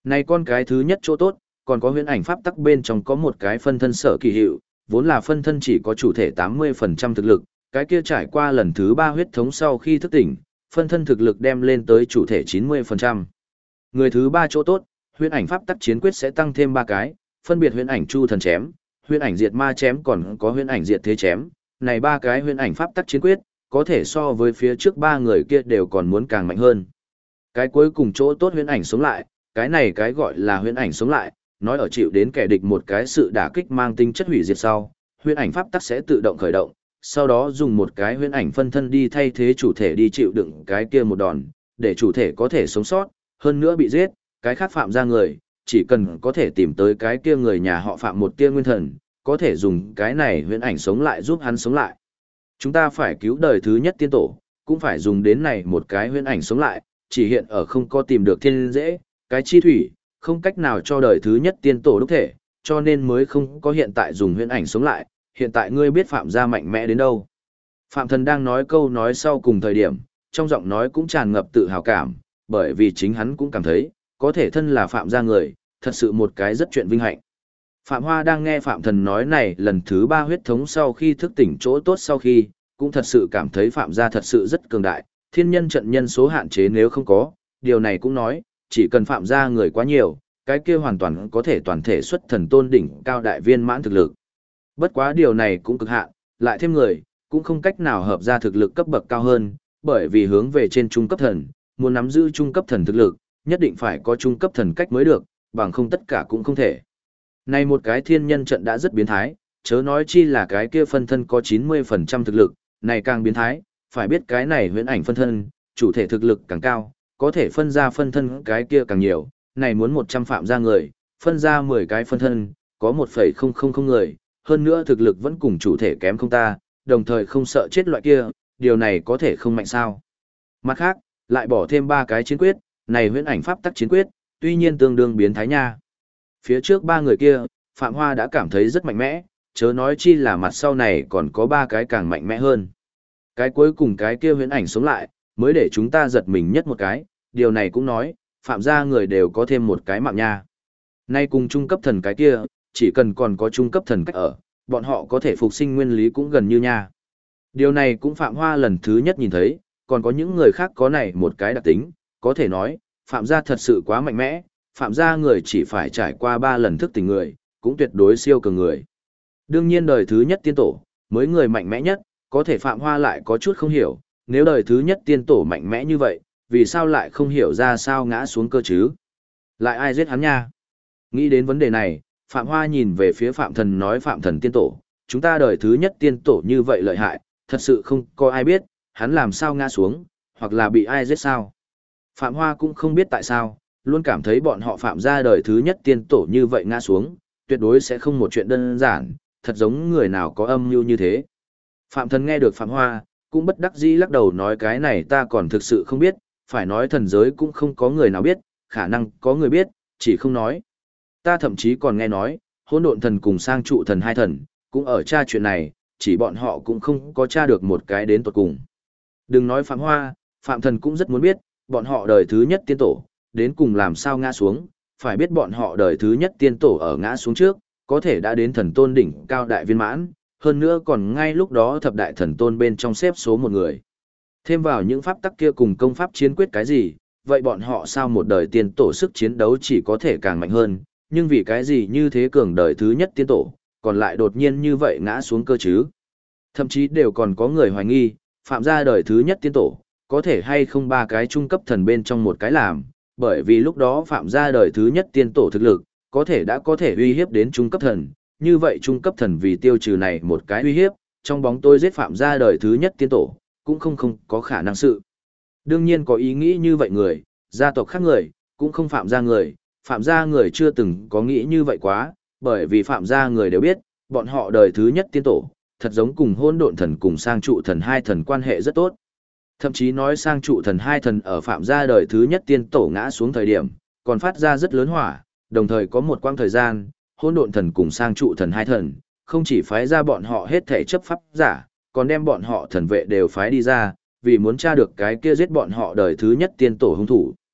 Này con cái thứ nhất chỗ tốt, còn có huyễn ảnh pháp tắc bên trong có một cái phân thân sở kỳ hiệu, vốn là phân thân chỉ có chủ thể 80% thực lực, cái kia trải qua lần thứ 3 huyết thống sau khi thức tỉnh, phân thân thực lực đem lên tới chủ thể 90%. Người thứ 3 chỗ tốt, huyễn ảnh pháp tắc chiến quyết sẽ tăng thêm 3 cái, phân biệt huyễn ảnh chu thần chém, huyễn ảnh diệt ma chém còn có huyễn ảnh diệt thế chém. Này 3 cái huyễn ảnh pháp tắc chiến quyết, có thể so với phía trước 3 người kia đều còn muốn càng mạnh hơn. Cái cuối cùng chỗ tốt huyễn ảnh sống lại, cái này cái gọi là huyễn ảnh sống lại, nói ở chịu đến kẻ địch một cái sự đả kích mang tính chất hủy diệt sau, huyễn ảnh pháp tắc sẽ tự động khởi động, sau đó dùng một cái huyễn ảnh phân thân đi thay thế chủ thể đi chịu đựng cái kia một đòn, để chủ thể có thể sống sót, hơn nữa bị giết, cái khác phạm ra người, chỉ cần có thể tìm tới cái kia người nhà họ phạm một tia nguyên thần, có thể dùng cái này huyễn ảnh sống lại giúp hắn sống lại. Chúng ta phải cứu đời thứ nhất tiên tổ, cũng phải dùng đến này một cái huyễn ảnh sống lại, chỉ hiện ở không có tìm được thiên dễ, cái chi thủy, không cách nào cho đời thứ nhất tiên tổ đúc thể, cho nên mới không có hiện tại dùng huyễn ảnh sống lại, hiện tại ngươi biết Phạm gia mạnh mẽ đến đâu. Phạm Thần đang nói câu nói sau cùng thời điểm, trong giọng nói cũng tràn ngập tự hào cảm, bởi vì chính hắn cũng cảm thấy, có thể thân là Phạm gia người, thật sự một cái rất chuyện vinh hạnh. Phạm Hoa đang nghe Phạm Thần nói này lần thứ 3 huyết thống sau khi thức tỉnh chỗ tốt sau khi, cũng thật sự cảm thấy Phạm gia thật sự rất cường đại, thiên nhân trận nhân số hạn chế nếu không có, điều này cũng nói, chỉ cần Phạm gia người quá nhiều, cái kia hoàn toàn có thể toàn thể xuất thần tôn đỉnh cao đại viên mãn thực lực. Bất quá điều này cũng cực hạn, lại thêm người, cũng không cách nào hợp ra thực lực cấp bậc cao hơn, bởi vì hướng về trên trung cấp thần, muốn nắm giữ trung cấp thần thực lực, nhất định phải có trung cấp thần cách mới được, bằng không tất cả cũng không thể. Này một cái thiên nhân trận đã rất biến thái, chớ nói chi là cái kia phân thân có 90% thực lực, này càng biến thái, phải biết cái này huyễn ảnh phân thân, chủ thể thực lực càng cao, có thể phân ra phân thân cái kia càng nhiều, này muốn 100 phạm ra người, phân ra 10 cái phân thân, có 1,000 người, hơn nữa thực lực vẫn cùng chủ thể kém không ta, đồng thời không sợ chết loại kia, điều này có thể không mạnh sao. Mặt khác, lại bỏ thêm 3 cái chiến quyết, này huyễn ảnh pháp tắc chiến quyết, tuy nhiên tương đương biến thái nha. Phía trước 3 người kia, Phạm Hoa đã cảm thấy rất mạnh mẽ, chớ nói chi là mặt sau này còn có 3 cái càng mạnh mẽ hơn. Cái cuối cùng cái kia huyễn ảnh sống lại, mới để chúng ta giật mình nhất một cái, điều này cũng nói, Phạm gia người đều có thêm một cái mạng nha. Nay cùng trung cấp thần cái kia, chỉ cần còn có trung cấp thần cách ở, bọn họ có thể phục sinh nguyên lý cũng gần như nha. Điều này cũng Phạm Hoa lần thứ nhất nhìn thấy, còn có những người khác có này một cái đặc tính, có thể nói, Phạm gia thật sự quá mạnh mẽ, Phạm gia người chỉ phải trải qua 3 lần thức tỉnh người, cũng tuyệt đối siêu cường người. Đương nhiên đời thứ nhất tiên tổ, mới người mạnh mẽ nhất, có thể Phạm Hoa lại có chút không hiểu, nếu đời thứ nhất tiên tổ mạnh mẽ như vậy, vì sao lại không hiểu ra sao ngã xuống cơ chứ? Lại ai giết hắn nha? Nghĩ đến vấn đề này, Phạm Hoa nhìn về phía Phạm Thần nói Phạm Thần tiên tổ, chúng ta đời thứ nhất tiên tổ như vậy lợi hại, thật sự không có ai biết, hắn làm sao ngã xuống, hoặc là bị ai giết sao? Phạm Hoa cũng không biết tại sao, luôn cảm thấy bọn họ Phạm gia đời thứ nhất tiên tổ như vậy ngã xuống, tuyệt đối sẽ không một chuyện đơn giản, thật giống người nào có âm mưu như thế. Phạm Thần nghe được Phạm Hoa, cũng bất đắc dĩ lắc đầu nói cái này ta còn thực sự không biết, phải nói thần giới cũng không có người nào biết, khả năng có người biết, chỉ không nói. Ta thậm chí còn nghe nói, hỗn độn thần cùng sang trụ thần hai thần, cũng ở tra chuyện này, chỉ bọn họ cũng không có tra được một cái đến tuột cùng. Đừng nói Phạm Hoa, Phạm Thần cũng rất muốn biết, bọn họ đời thứ nhất tiên tổ, đến cùng làm sao ngã xuống, phải biết bọn họ đời thứ nhất tiên tổ ở ngã xuống trước, có thể đã đến thần tôn đỉnh cao đại viên mãn, hơn nữa còn ngay lúc đó thập đại thần tôn bên trong xếp số một người. Thêm vào những pháp tắc kia cùng công pháp chiến quyết cái gì, vậy bọn họ sao một đời tiên tổ sức chiến đấu chỉ có thể càng mạnh hơn, nhưng vì cái gì như thế cường đời thứ nhất tiên tổ, còn lại đột nhiên như vậy ngã xuống cơ chứ. Thậm chí đều còn có người hoài nghi, Phạm gia đời thứ nhất tiên tổ, có thể hay không 3 cái trung cấp thần bên trong một cái làm, bởi vì lúc đó Phạm gia đời thứ nhất tiên tổ thực lực, có thể đã có thể uy hiếp đến trung cấp thần, như vậy trung cấp thần vì tiêu trừ này một cái uy hiếp, trong bóng tôi giết Phạm gia đời thứ nhất tiên tổ, cũng không có khả năng sự. Đương nhiên có ý nghĩ như vậy người, gia tộc khác người, cũng không Phạm gia người chưa từng có nghĩ như vậy quá, bởi vì Phạm gia người đều biết, bọn họ đời thứ nhất tiên tổ, thật giống cùng hôn độn thần cùng sang trụ thần hai thần quan hệ rất tốt. Thậm chí nói sang trụ thần hai thần ở Phạm gia đời thứ nhất tiên tổ ngã xuống thời điểm, còn phát ra rất lớn hỏa, đồng thời có một quãng thời gian, hôn độn thần cùng sang trụ thần hai thần, không chỉ phái ra bọn họ hết thể chấp pháp giả, còn đem bọn họ thần vệ đều phái đi ra, vì muốn tra được cái kia giết bọn họ đời thứ nhất tiên tổ hung thủ.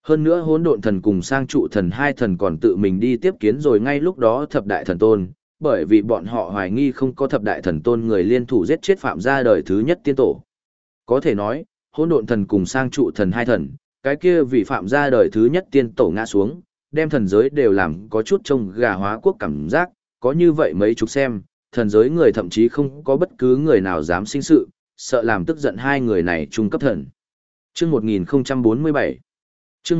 Hơn nữa hỗn độn thần cùng sang trụ thần hai thần còn tự mình đi tiếp kiến rồi ngay lúc đó thập đại thần tôn, bởi vì bọn họ hoài nghi không có thập đại thần tôn người liên thủ giết chết Phạm gia đời thứ nhất tiên tổ. Có thể nói, hỗn độn thần cùng sang trụ thần hai thần, cái kia vì Phạm gia đời thứ nhất tiên tổ ngã xuống, đem thần giới đều làm có chút trông gà hóa quốc cảm giác, có như vậy mấy chục xem, thần giới người thậm chí không có bất cứ người nào dám sinh sự, sợ làm tức giận hai người này trung cấp thần. Chương 1047 Chương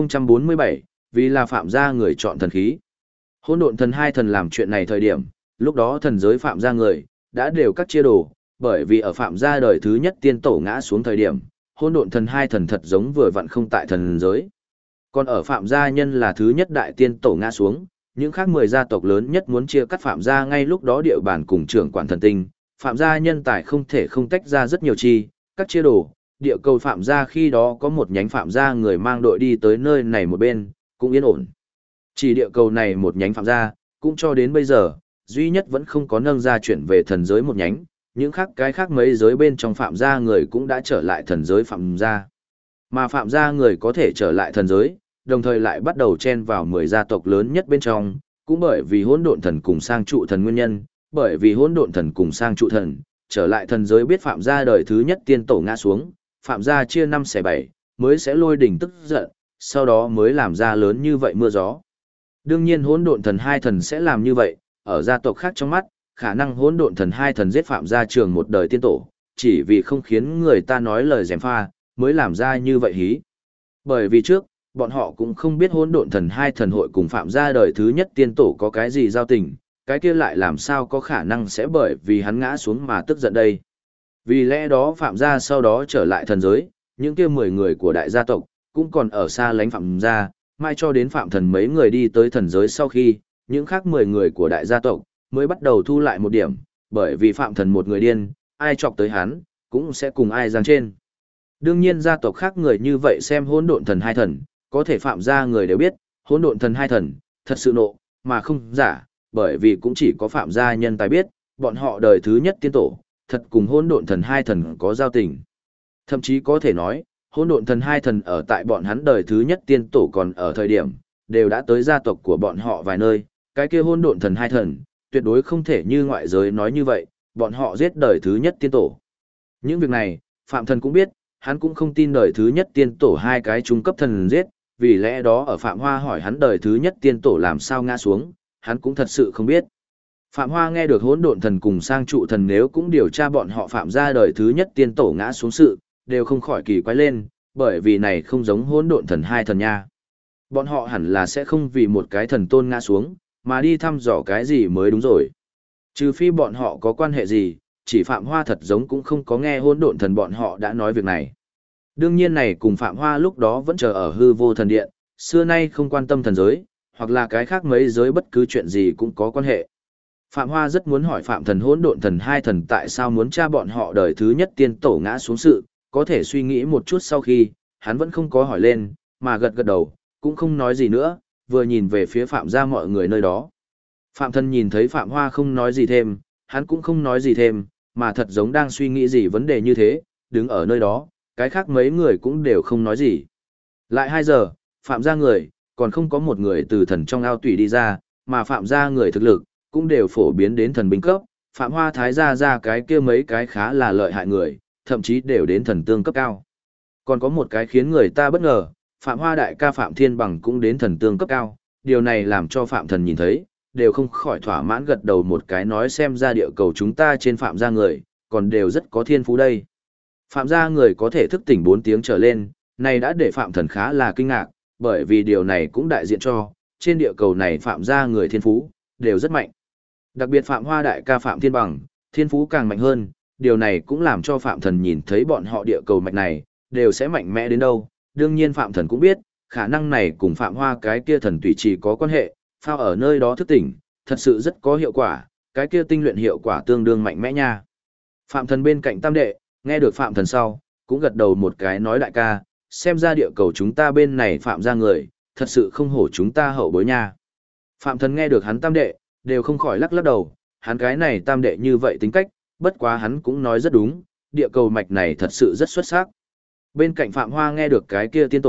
1047, vì là Phạm gia người chọn thần khí. Hỗn độn thần hai thần làm chuyện này thời điểm, lúc đó thần giới Phạm gia người, đã đều cắt chia đồ, bởi vì ở Phạm gia đời thứ nhất tiên tổ ngã xuống thời điểm, hỗn độn thần hai thần thật giống vừa vặn không tại thần giới. Còn ở Phạm gia nhân là thứ nhất đại tiên tổ ngã xuống, những khác 10 gia tộc lớn nhất muốn chia cắt Phạm gia ngay lúc đó địa bàn cùng trưởng quản thần tinh, Phạm gia nhân tài không thể không tách ra rất nhiều chi, cắt chia đồ, địa cầu Phạm gia khi đó có một nhánh Phạm gia người mang đội đi tới nơi này một bên, cũng yên ổn. Chỉ địa cầu này một nhánh Phạm gia, cũng cho đến bây giờ, duy nhất vẫn không có nâng ra chuyển về thần giới một nhánh, những khác cái khác mấy giới bên trong Phạm gia người cũng đã trở lại thần giới Phạm gia. Mà Phạm gia người có thể trở lại thần giới, đồng thời lại bắt đầu chen vào 10 gia tộc lớn nhất bên trong, cũng bởi vì hỗn độn thần cùng sang trụ thần nguyên nhân, bởi vì hỗn độn thần cùng sang trụ thần, trở lại thần giới biết Phạm gia đời thứ nhất tiên tổ ngã xuống, Phạm gia chia 5 xẻ 7, mới sẽ lôi đỉnh tức giận, sau đó mới làm ra lớn như vậy mưa gió. Đương nhiên hỗn độn thần hai thần sẽ làm như vậy, ở gia tộc khác trong mắt, khả năng hỗn độn thần hai thần giết Phạm gia trường một đời tiên tổ, chỉ vì không khiến người ta nói lời gièm pha, mới làm ra như vậy hí. Bởi vì trước, bọn họ cũng không biết hỗn độn thần hai thần hội cùng Phạm gia đời thứ nhất tiên tổ có cái gì giao tình, cái kia lại làm sao có khả năng sẽ bởi vì hắn ngã xuống mà tức giận đây. Vì lẽ đó Phạm gia sau đó trở lại thần giới, những kia 10 người của đại gia tộc, cũng còn ở xa lánh Phạm gia, mai cho đến Phạm thần mấy người đi tới thần giới sau khi, những khác 10 người của đại gia tộc, mới bắt đầu thu lại một điểm, bởi vì Phạm thần một người điên, ai chọc tới hắn, cũng sẽ cùng ai giáng trên. Đương nhiên gia tộc khác người như vậy xem hỗn độn thần hai thần, có thể Phạm gia người đều biết, hỗn độn thần hai thần, thật sự nộ, mà không giả, bởi vì cũng chỉ có Phạm gia nhân tài biết, bọn họ đời thứ nhất tiên tổ, thật cùng hỗn độn thần hai thần có giao tình. Thậm chí có thể nói, hỗn độn thần hai thần ở tại bọn hắn đời thứ nhất tiên tổ còn ở thời điểm, đều đã tới gia tộc của bọn họ vài nơi, cái kia hỗn độn thần hai thần, tuyệt đối không thể như ngoại giới nói như vậy, bọn họ giết đời thứ nhất tiên tổ. Những việc này, Phạm thần cũng biết, hắn cũng không tin đời thứ nhất tiên tổ hai cái trung cấp thần giết, vì lẽ đó ở Phạm Hoa hỏi hắn đời thứ nhất tiên tổ làm sao ngã xuống, hắn cũng thật sự không biết. Phạm Hoa nghe được hỗn độn thần cùng sang trụ thần nếu cũng điều tra bọn họ Phạm gia đời thứ nhất tiên tổ ngã xuống sự, đều không khỏi kỳ quái lên, bởi vì này không giống hỗn độn thần hai thần nha. Bọn họ hẳn là sẽ không vì một cái thần tôn ngã xuống, mà đi thăm dò cái gì mới đúng rồi. Trừ phi bọn họ có quan hệ gì, chỉ Phạm Hoa thật giống cũng không có nghe hỗn độn thần bọn họ đã nói việc này. Đương nhiên này cùng Phạm Hoa lúc đó vẫn chờ ở hư vô thần điện, xưa nay không quan tâm thần giới, hoặc là cái khác mấy giới bất cứ chuyện gì cũng có quan hệ. Phạm Hoa rất muốn hỏi Phạm thần hỗn độn thần hai thần tại sao muốn tra bọn họ đời thứ nhất tiên tổ ngã xuống sự, có thể suy nghĩ một chút sau khi, hắn vẫn không có hỏi lên, mà gật gật đầu, cũng không nói gì nữa, vừa nhìn về phía Phạm gia mọi người nơi đó. Phạm thần nhìn thấy Phạm Hoa không nói gì thêm, hắn cũng không nói gì thêm, mà thật giống đang suy nghĩ gì vấn đề như thế, đứng ở nơi đó, cái khác mấy người cũng đều không nói gì. Lại 2 giờ, Phạm gia người, còn không có một người từ thần trong ao tủy đi ra, mà Phạm gia người thực lực, cũng đều phổ biến đến thần binh cấp, Phạm Hoa Thái gia ra cái kia mấy cái khá là lợi hại người, thậm chí đều đến thần tương cấp cao. Còn có một cái khiến người ta bất ngờ, Phạm Hoa đại ca Phạm Thiên Bằng cũng đến thần tương cấp cao, điều này làm cho Phạm thần nhìn thấy, đều không khỏi thỏa mãn gật đầu một cái nói xem ra địa cầu chúng ta trên Phạm gia người, còn đều rất có thiên phú đây. Phạm gia người có thể thức tỉnh 4 tiếng trở lên, này đã để Phạm thần khá là kinh ngạc, bởi vì điều này cũng đại diện cho, trên địa cầu này Phạm gia người thiên phú, đều rất mạnh. Đặc biệt Phạm Hoa đại ca Phạm Thiên Bằng, thiên phú càng mạnh hơn, điều này cũng làm cho Phạm thần nhìn thấy bọn họ địa cầu mạch này, đều sẽ mạnh mẽ đến đâu. Đương nhiên Phạm thần cũng biết, khả năng này cùng Phạm Hoa cái kia thần tùy trì có quan hệ, phao ở nơi đó thức tỉnh, thật sự rất có hiệu quả, cái kia tinh luyện hiệu quả tương đương mạnh mẽ nha. Phạm thần bên cạnh tam đệ, nghe được Phạm thần sau, cũng gật đầu một cái nói đại ca, xem ra địa cầu chúng ta bên này Phạm ra người, thật sự không hổ chúng ta hậu bối nha. Phạm thần nghe được hắn tam đệ, đều không khỏi lắc lắc đầu, hắn cái này tam đệ như vậy tính cách, bất quá hắn cũng nói rất đúng, địa cầu mạch này thật sự rất xuất sắc. Bên cạnh Phạm Hoa nghe được cái kia tiên tổ,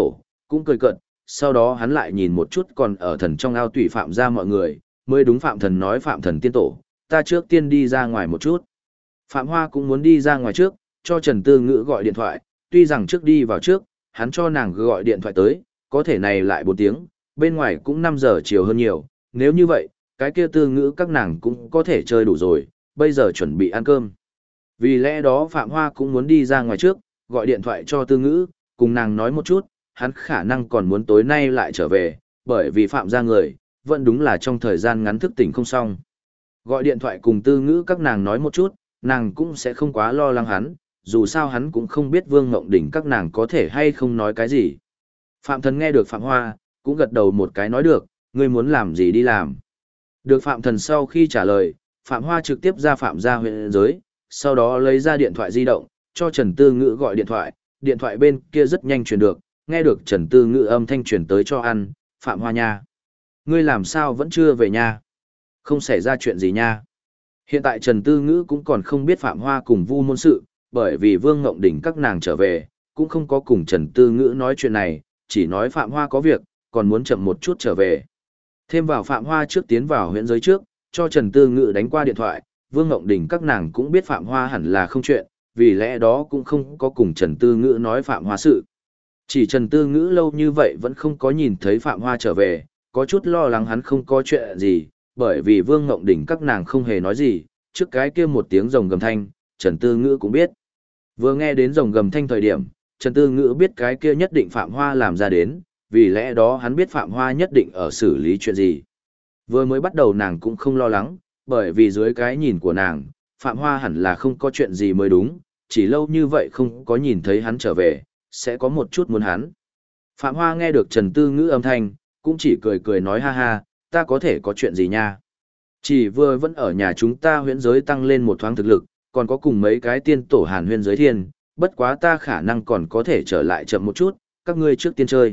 cũng cười cợt, sau đó hắn lại nhìn một chút còn ở thần trong ao tùy Phạm gia mọi người, mới đúng Phạm Thần nói: Phạm Thần tiên tổ, ta trước tiên đi ra ngoài một chút. Phạm Hoa cũng muốn đi ra ngoài trước, cho Trần Tư Ngữ gọi điện thoại, tuy rằng trước đi vào trước, hắn cho nàng gọi điện thoại tới, có thể này lại 4 tiếng, bên ngoài cũng 5 giờ chiều hơn nhiều, nếu như vậy, cái kia Tư Ngữ các nàng cũng có thể chơi đủ rồi, bây giờ chuẩn bị ăn cơm. Vì lẽ đó Phạm Hoa cũng muốn đi ra ngoài trước, gọi điện thoại cho Tư Ngữ, cùng nàng nói một chút, hắn khả năng còn muốn tối nay lại trở về, bởi vì Phạm gia người, vẫn đúng là trong thời gian ngắn thức tỉnh không xong. Gọi điện thoại cùng Tư Ngữ các nàng nói một chút, nàng cũng sẽ không quá lo lắng hắn, dù sao hắn cũng không biết Vương Ngộng Đỉnh các nàng có thể hay không nói cái gì. Phạm Thần nghe được Phạm Hoa, cũng gật đầu một cái nói được, ngươi muốn làm gì đi làm. Được Phạm Thần sau khi trả lời, Phạm Hoa trực tiếp ra Phạm gia huyện giới, sau đó lấy ra điện thoại di động, cho Trần Tư Ngữ gọi điện thoại bên kia rất nhanh truyền được, nghe được Trần Tư Ngữ âm thanh truyền tới cho ăn: Phạm Hoa nha. Ngươi làm sao vẫn chưa về nha? Không xảy ra chuyện gì nha? Hiện tại Trần Tư Ngữ cũng còn không biết Phạm Hoa cùng Vu Môn sự, bởi vì Vương Ngộng Đỉnh các nàng trở về, cũng không có cùng Trần Tư Ngữ nói chuyện này, chỉ nói Phạm Hoa có việc, còn muốn chậm một chút trở về. Thêm vào Phạm Hoa trước tiến vào huyện giới trước, cho Trần Tư Ngữ đánh qua điện thoại, Vương Ngộng Đỉnh các nàng cũng biết Phạm Hoa hẳn là không chuyện, vì lẽ đó cũng không có cùng Trần Tư Ngữ nói Phạm Hoa sự. Chỉ Trần Tư Ngữ lâu như vậy vẫn không có nhìn thấy Phạm Hoa trở về, có chút lo lắng hắn không có chuyện gì, bởi vì Vương Ngộng Đỉnh các nàng không hề nói gì, trước cái kia một tiếng rồng gầm thanh, Trần Tư Ngữ cũng biết. Vừa nghe đến rồng gầm thanh thời điểm, Trần Tư Ngữ biết cái kia nhất định Phạm Hoa làm ra đến, vì lẽ đó hắn biết Phạm Hoa nhất định ở xử lý chuyện gì. Vừa mới bắt đầu nàng cũng không lo lắng, bởi vì dưới cái nhìn của nàng, Phạm Hoa hẳn là không có chuyện gì mới đúng, chỉ lâu như vậy không có nhìn thấy hắn trở về, sẽ có một chút muốn hắn. Phạm Hoa nghe được Trần Tư Ngữ âm thanh, cũng chỉ cười cười nói: ha ha, ta có thể có chuyện gì nha. Chỉ vừa vẫn ở nhà chúng ta huyễn giới tăng lên một thoáng thực lực, còn có cùng mấy cái tiên tổ hàn huyễn giới thiên, bất quá ta khả năng còn có thể trở lại chậm một chút, các ngươi trước tiên chơi.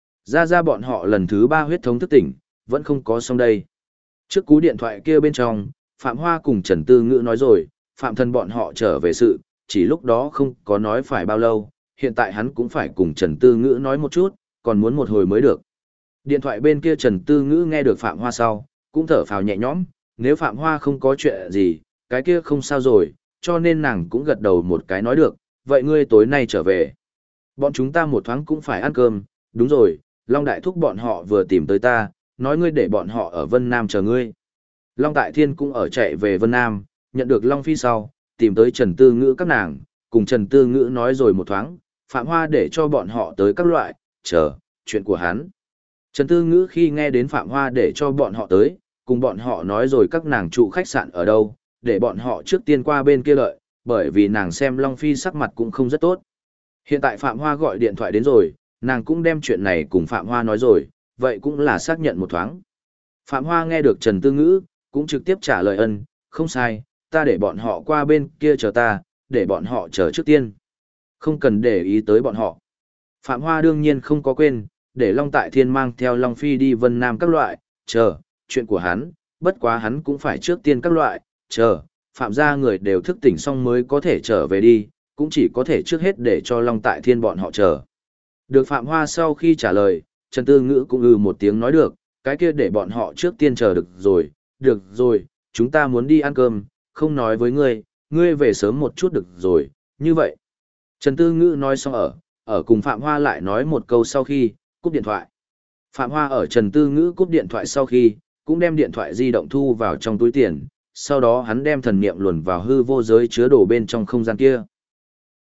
Ra bọn họ lần thứ 3 huyết thống thức tỉnh, vẫn không có xong đây. Trước cú điện thoại kia bên trong, Phạm Hoa cùng Trần Tư Ngữ nói rồi, Phạm Thần bọn họ trở về sự, chỉ lúc đó không có nói phải bao lâu, hiện tại hắn cũng phải cùng Trần Tư Ngữ nói một chút, còn muốn một hồi mới được. Điện thoại bên kia Trần Tư Ngữ nghe được Phạm Hoa sau, cũng thở phào nhẹ nhõm, nếu Phạm Hoa không có chuyện gì, cái kia không sao rồi, cho nên nàng cũng gật đầu một cái nói được, vậy ngươi tối nay trở về. Bọn chúng ta một thoáng cũng phải ăn cơm, đúng rồi, Long Đại Thúc bọn họ vừa tìm tới ta, nói ngươi để bọn họ ở Vân Nam chờ ngươi. Long Tại Thiên cũng ở chạy về Vân Nam, nhận được Long Phi sau, tìm tới Trần Tư Ngữ các nàng, cùng Trần Tư Ngữ nói rồi một thoáng, Phạm Hoa để cho bọn họ tới các loại, chờ, chuyện của hắn. Trần Tư Ngữ khi nghe đến Phạm Hoa để cho bọn họ tới, cùng bọn họ nói rồi các nàng trụ khách sạn ở đâu, để bọn họ trước tiên qua bên kia lợi, bởi vì nàng xem Long Phi sắc mặt cũng không rất tốt. Hiện tại Phạm Hoa gọi điện thoại đến rồi, nàng cũng đem chuyện này cùng Phạm Hoa nói rồi, vậy cũng là xác nhận một thoáng. Phạm Hoa nghe được Trần Tư Ngữ, cũng trực tiếp trả lời ân, không sai, ta để bọn họ qua bên kia chờ ta, để bọn họ chờ trước tiên. Không cần để ý tới bọn họ. Phạm Hoa đương nhiên không có quên, để Long Tại Thiên mang theo Long Phi đi Vân Nam các loại, chờ, chuyện của hắn, bất quá hắn cũng phải trước tiên các loại, chờ, Phạm gia người đều thức tỉnh xong mới có thể trở về đi, cũng chỉ có thể trước hết để cho Long Tại Thiên bọn họ chờ. Được Phạm Hoa sau khi trả lời, Trần Tư Ngữ cũng một tiếng nói được, cái kia để bọn họ trước tiên chờ được rồi, chúng ta muốn đi ăn cơm, không nói với ngươi về sớm một chút được rồi, như vậy. Trần Tư Ngữ nói xong ở cùng Phạm Hoa lại nói một câu sau khi, cúp điện thoại. Phạm Hoa ở Trần Tư Ngữ cúp điện thoại sau khi, cũng đem điện thoại di động thu vào trong túi tiền, sau đó hắn đem thần niệm luồn vào hư vô giới chứa đồ bên trong không gian kia.